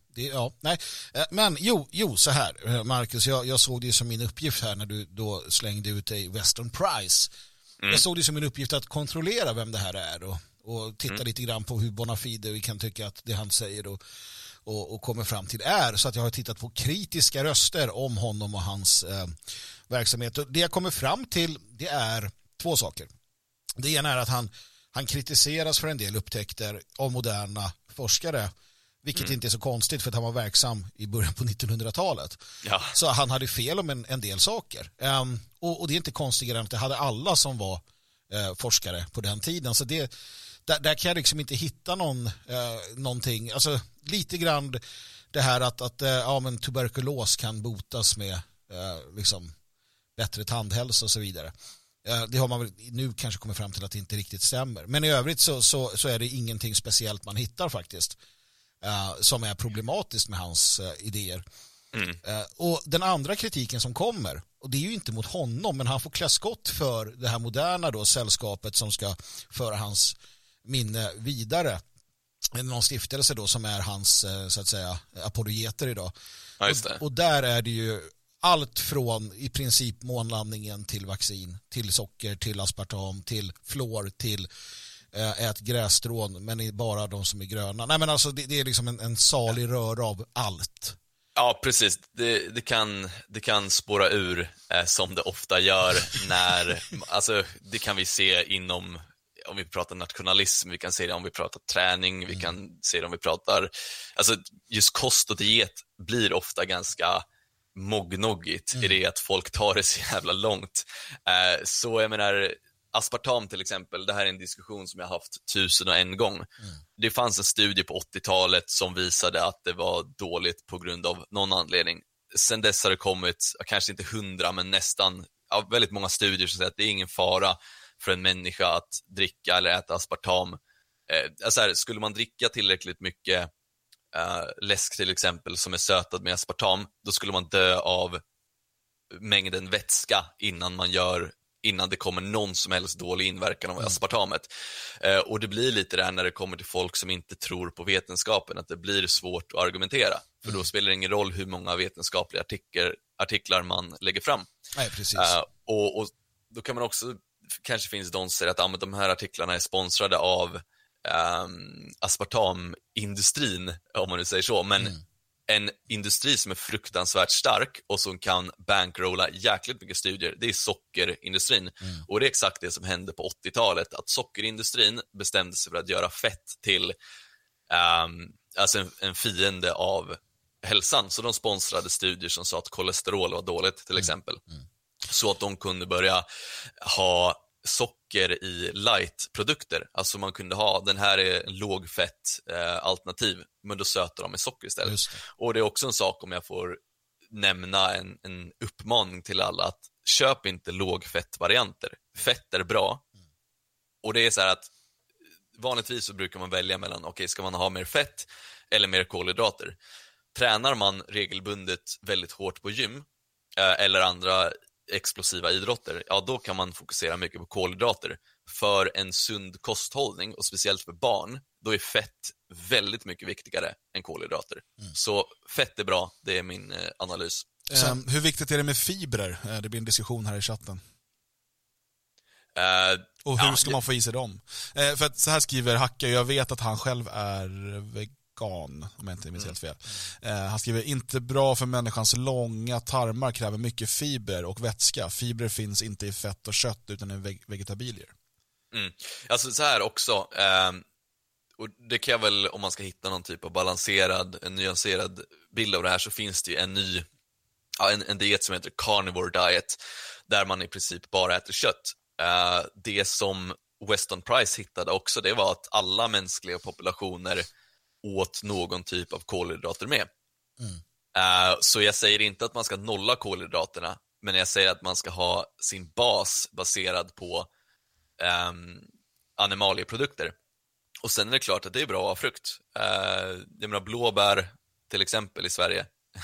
men så här, Marcus, jag såg det som min uppgift här när du då slängde ut dig Western Price. Jag såg det som min uppgift att kontrollera vem det här är och titta lite grann på hur bona fide vi kan tycka att det han säger och kommer fram till är, så att jag har tittat på kritiska röster om honom och hans verksamhet. Och det jag kommer fram till, det är två saker. Det ena är att han kritiseras för en del upptäckter av moderna forskare, vilket inte är så konstigt, för att han var verksam i början på 1900-talet. Ja. Så han hade fel om en del saker. Och det är inte konstigare än att det hade alla som var forskare på den tiden. Så där kan jag liksom inte hitta någonting. Alltså lite grann det här att men tuberkulos kan botas med liksom bättre tandhälsa och så vidare. Det har man väl nu kanske kommit fram till att det inte riktigt stämmer. Men i övrigt så är det ingenting speciellt man hittar faktiskt. Som är problematiskt med hans idéer. Och den andra kritiken som kommer, och det är ju inte mot honom, men han får klä skott för det här moderna då, sällskapet som ska föra hans minne vidare. Någon stiftelse då som är hans så att säga apologeter idag. Ja, just det. Och där är det ju allt från i princip månlandningen till vaccin, till socker, till aspartam, till fluor, till ät grässtrån, men bara de som är gröna. Nej, men alltså det är liksom en salig rör av allt. Ja, precis. Det kan spåra ur som det ofta gör när, alltså det kan vi se inom, om vi pratar nationalism, vi kan se det om vi pratar träning, vi kan se det om vi pratar, alltså just kost och diet blir ofta ganska moggnoggigt i det att folk tar det så jävla långt. Så jag menar, aspartam till exempel, det här är en diskussion som jag har haft 1001 gång. Det fanns en studie på 80-talet som visade att det var dåligt på grund av någon anledning. Sen dess har det kommit, kanske inte 100, men nästan väldigt många studier som säger att det är ingen fara för en människa att dricka eller äta aspartam. Alltså skulle man dricka tillräckligt mycket läsk till exempel som är sötad med aspartam, då skulle man dö av mängden vätska innan det kommer någon som helst dålig inverkan av aspartamet. Och det blir lite där när det kommer till folk som inte tror på vetenskapen, att det blir svårt att argumentera. För då spelar det ingen roll hur många vetenskapliga artiklar man lägger fram. Nej, precis. Och då kan man också, kanske finns de som säger att de här artiklarna är sponsrade av aspartamindustrin, om man nu säger så. Men en industri som är fruktansvärt stark och som kan bankrolla jäkligt mycket studier, det är sockerindustrin. Och det är exakt det som hände på 80-talet, att sockerindustrin bestämde sig för att göra fett till alltså en fiende av hälsan. Så de sponsrade studier som sa att kolesterol var dåligt till exempel. Så att de kunde börja ha socker i light-produkter. Alltså man kunde ha, den här är en lågfett alternativ, men då söter de med socker istället. Och det är också en sak, om jag får nämna en uppmaning till alla, att köp inte lågfett-varianter. Fett är bra. Och det är så här att vanligtvis så brukar man välja mellan, ska man ha mer fett eller mer kolhydrater? Tränar man regelbundet väldigt hårt på gym eller andra explosiva idrotter, då kan man fokusera mycket på kolhydrater. För en sund kosthållning, och speciellt för barn, då är fett väldigt mycket viktigare än kolhydrater. Så fett är bra, det är min analys. Hur viktigt är det med fibrer? Det blir en diskussion här i chatten. Och hur ska man få i sig dem? För att så här skriver Hacka, jag vet att han själv är Kahn, om jag inte minns helt fel. Han skriver, inte bra för människans långa tarmar, kräver mycket fiber och vätska. Fibrer finns inte i fett och kött utan i vegetabilier. Alltså så här också, och det kan jag väl, om man ska hitta någon typ av balanserad, en nyanserad bild av det här, så finns det ju en diet som heter carnivore diet, där man i princip bara äter kött. Det som Weston Price hittade också, det var att alla mänskliga populationer åt någon typ av kolhydrater med. Så jag säger inte att man ska nolla kolhydraterna, men jag säger att man ska ha sin bas baserad på animalieprodukter. Och sen är det klart att det är bra att ha frukt. Jag menar blåbär till exempel i Sverige.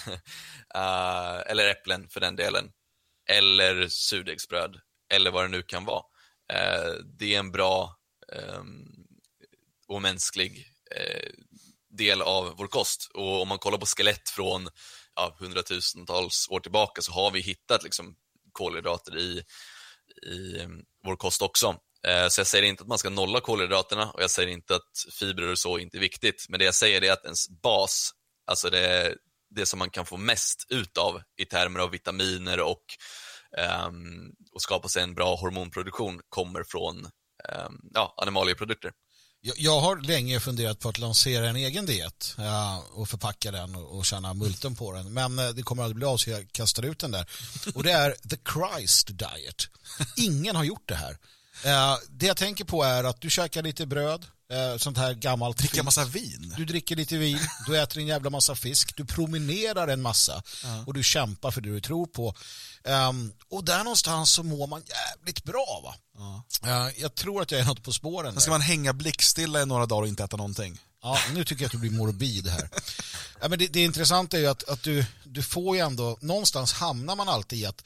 Eller äpplen för den delen. Eller surdegsbröd. Eller vad det nu kan vara. Det är en bra och mänsklig del av vår kost. Och om man kollar på skelett från hundratusentals år tillbaka, så har vi hittat liksom kolhydrater i vår kost också. Så jag säger inte att man ska nolla kolhydraterna, och jag säger inte att fibrer och så inte är viktigt. Men det jag säger är att ens bas, alltså det som man kan få mest utav i termer av vitaminer och skapa sig en bra hormonproduktion, kommer från animalieprodukter. Jag har länge funderat på att lansera en egen diet och förpacka den och tjäna multen på den. Men det kommer aldrig bli av, så jag kastar ut den där. Och det är The Christ Diet. Ingen har gjort det här. Det jag tänker på är att du käkar lite bröd, sånt här gammalt. Dricker massa vin. Du dricker lite vin, du äter en jävla massa fisk, du promenerar en massa och du kämpar för det du tror på. Och där någonstans så mår man jävligt bra, va? Jag tror att jag är något på spåren. Sen ska man hänga blickstilla i några dagar och inte äta någonting. Ja, nu tycker jag att du blir morbid här. Men det intressanta är ju att du får ju ändå, någonstans hamnar man alltid i att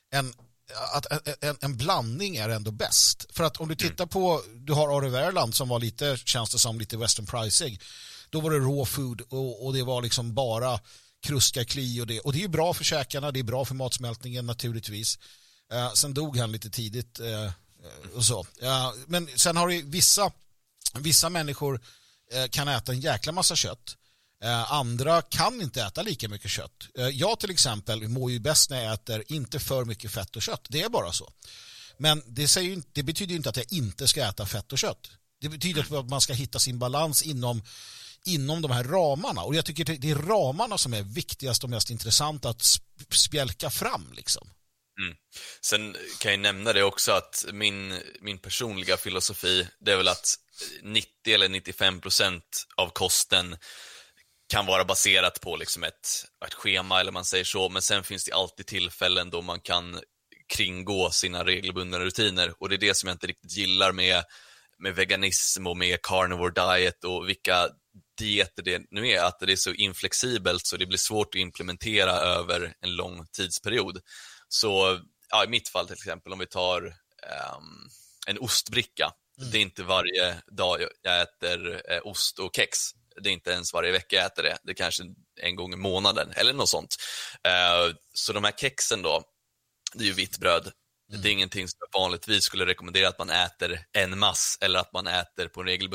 en blandning är ändå bäst. För att om du tittar på, du har Are Verland som var lite, känns det som, lite Western Pricing. Då var det raw food och det var liksom bara kruska, kli och det är ju bra för käkarna, det är bra för matsmältningen naturligtvis. Sen dog han lite tidigt och så. Men sen har du vissa människor kan äta en jäkla massa kött. Andra kan inte äta lika mycket kött. Jag till exempel mår ju bäst när jag äter inte för mycket fett och kött. Det är bara så. Men det betyder ju inte att jag inte ska äta fett och kött. Det betyder att man ska hitta sin balans inom de här ramarna. Och jag tycker det är ramarna som är viktigast och mest intressant att spjälka fram liksom. Sen kan jag nämna det också att min personliga filosofi, det är väl att 90 eller 95% av kosten kan vara baserat på liksom ett schema, eller man säger så, men sen finns det alltid tillfällen då man kan kringgå sina regelbundna rutiner, och det är det som jag inte riktigt gillar med veganism och med carnivore diet och vilka dieter det nu är, att det är så inflexibelt så det blir svårt att implementera över en lång tidsperiod. Så i mitt fall till exempel, om vi tar en ostbricka, det är inte varje dag jag äter ost och kex. Det är inte ens varje vecka jag äter det. Det är kanske en gång i månaden eller något sånt. Så de här kexen då, det är ju vitt bröd. Det är ingenting som jag vanligtvis skulle rekommendera att man äter en mass eller att man äter på en regelbunden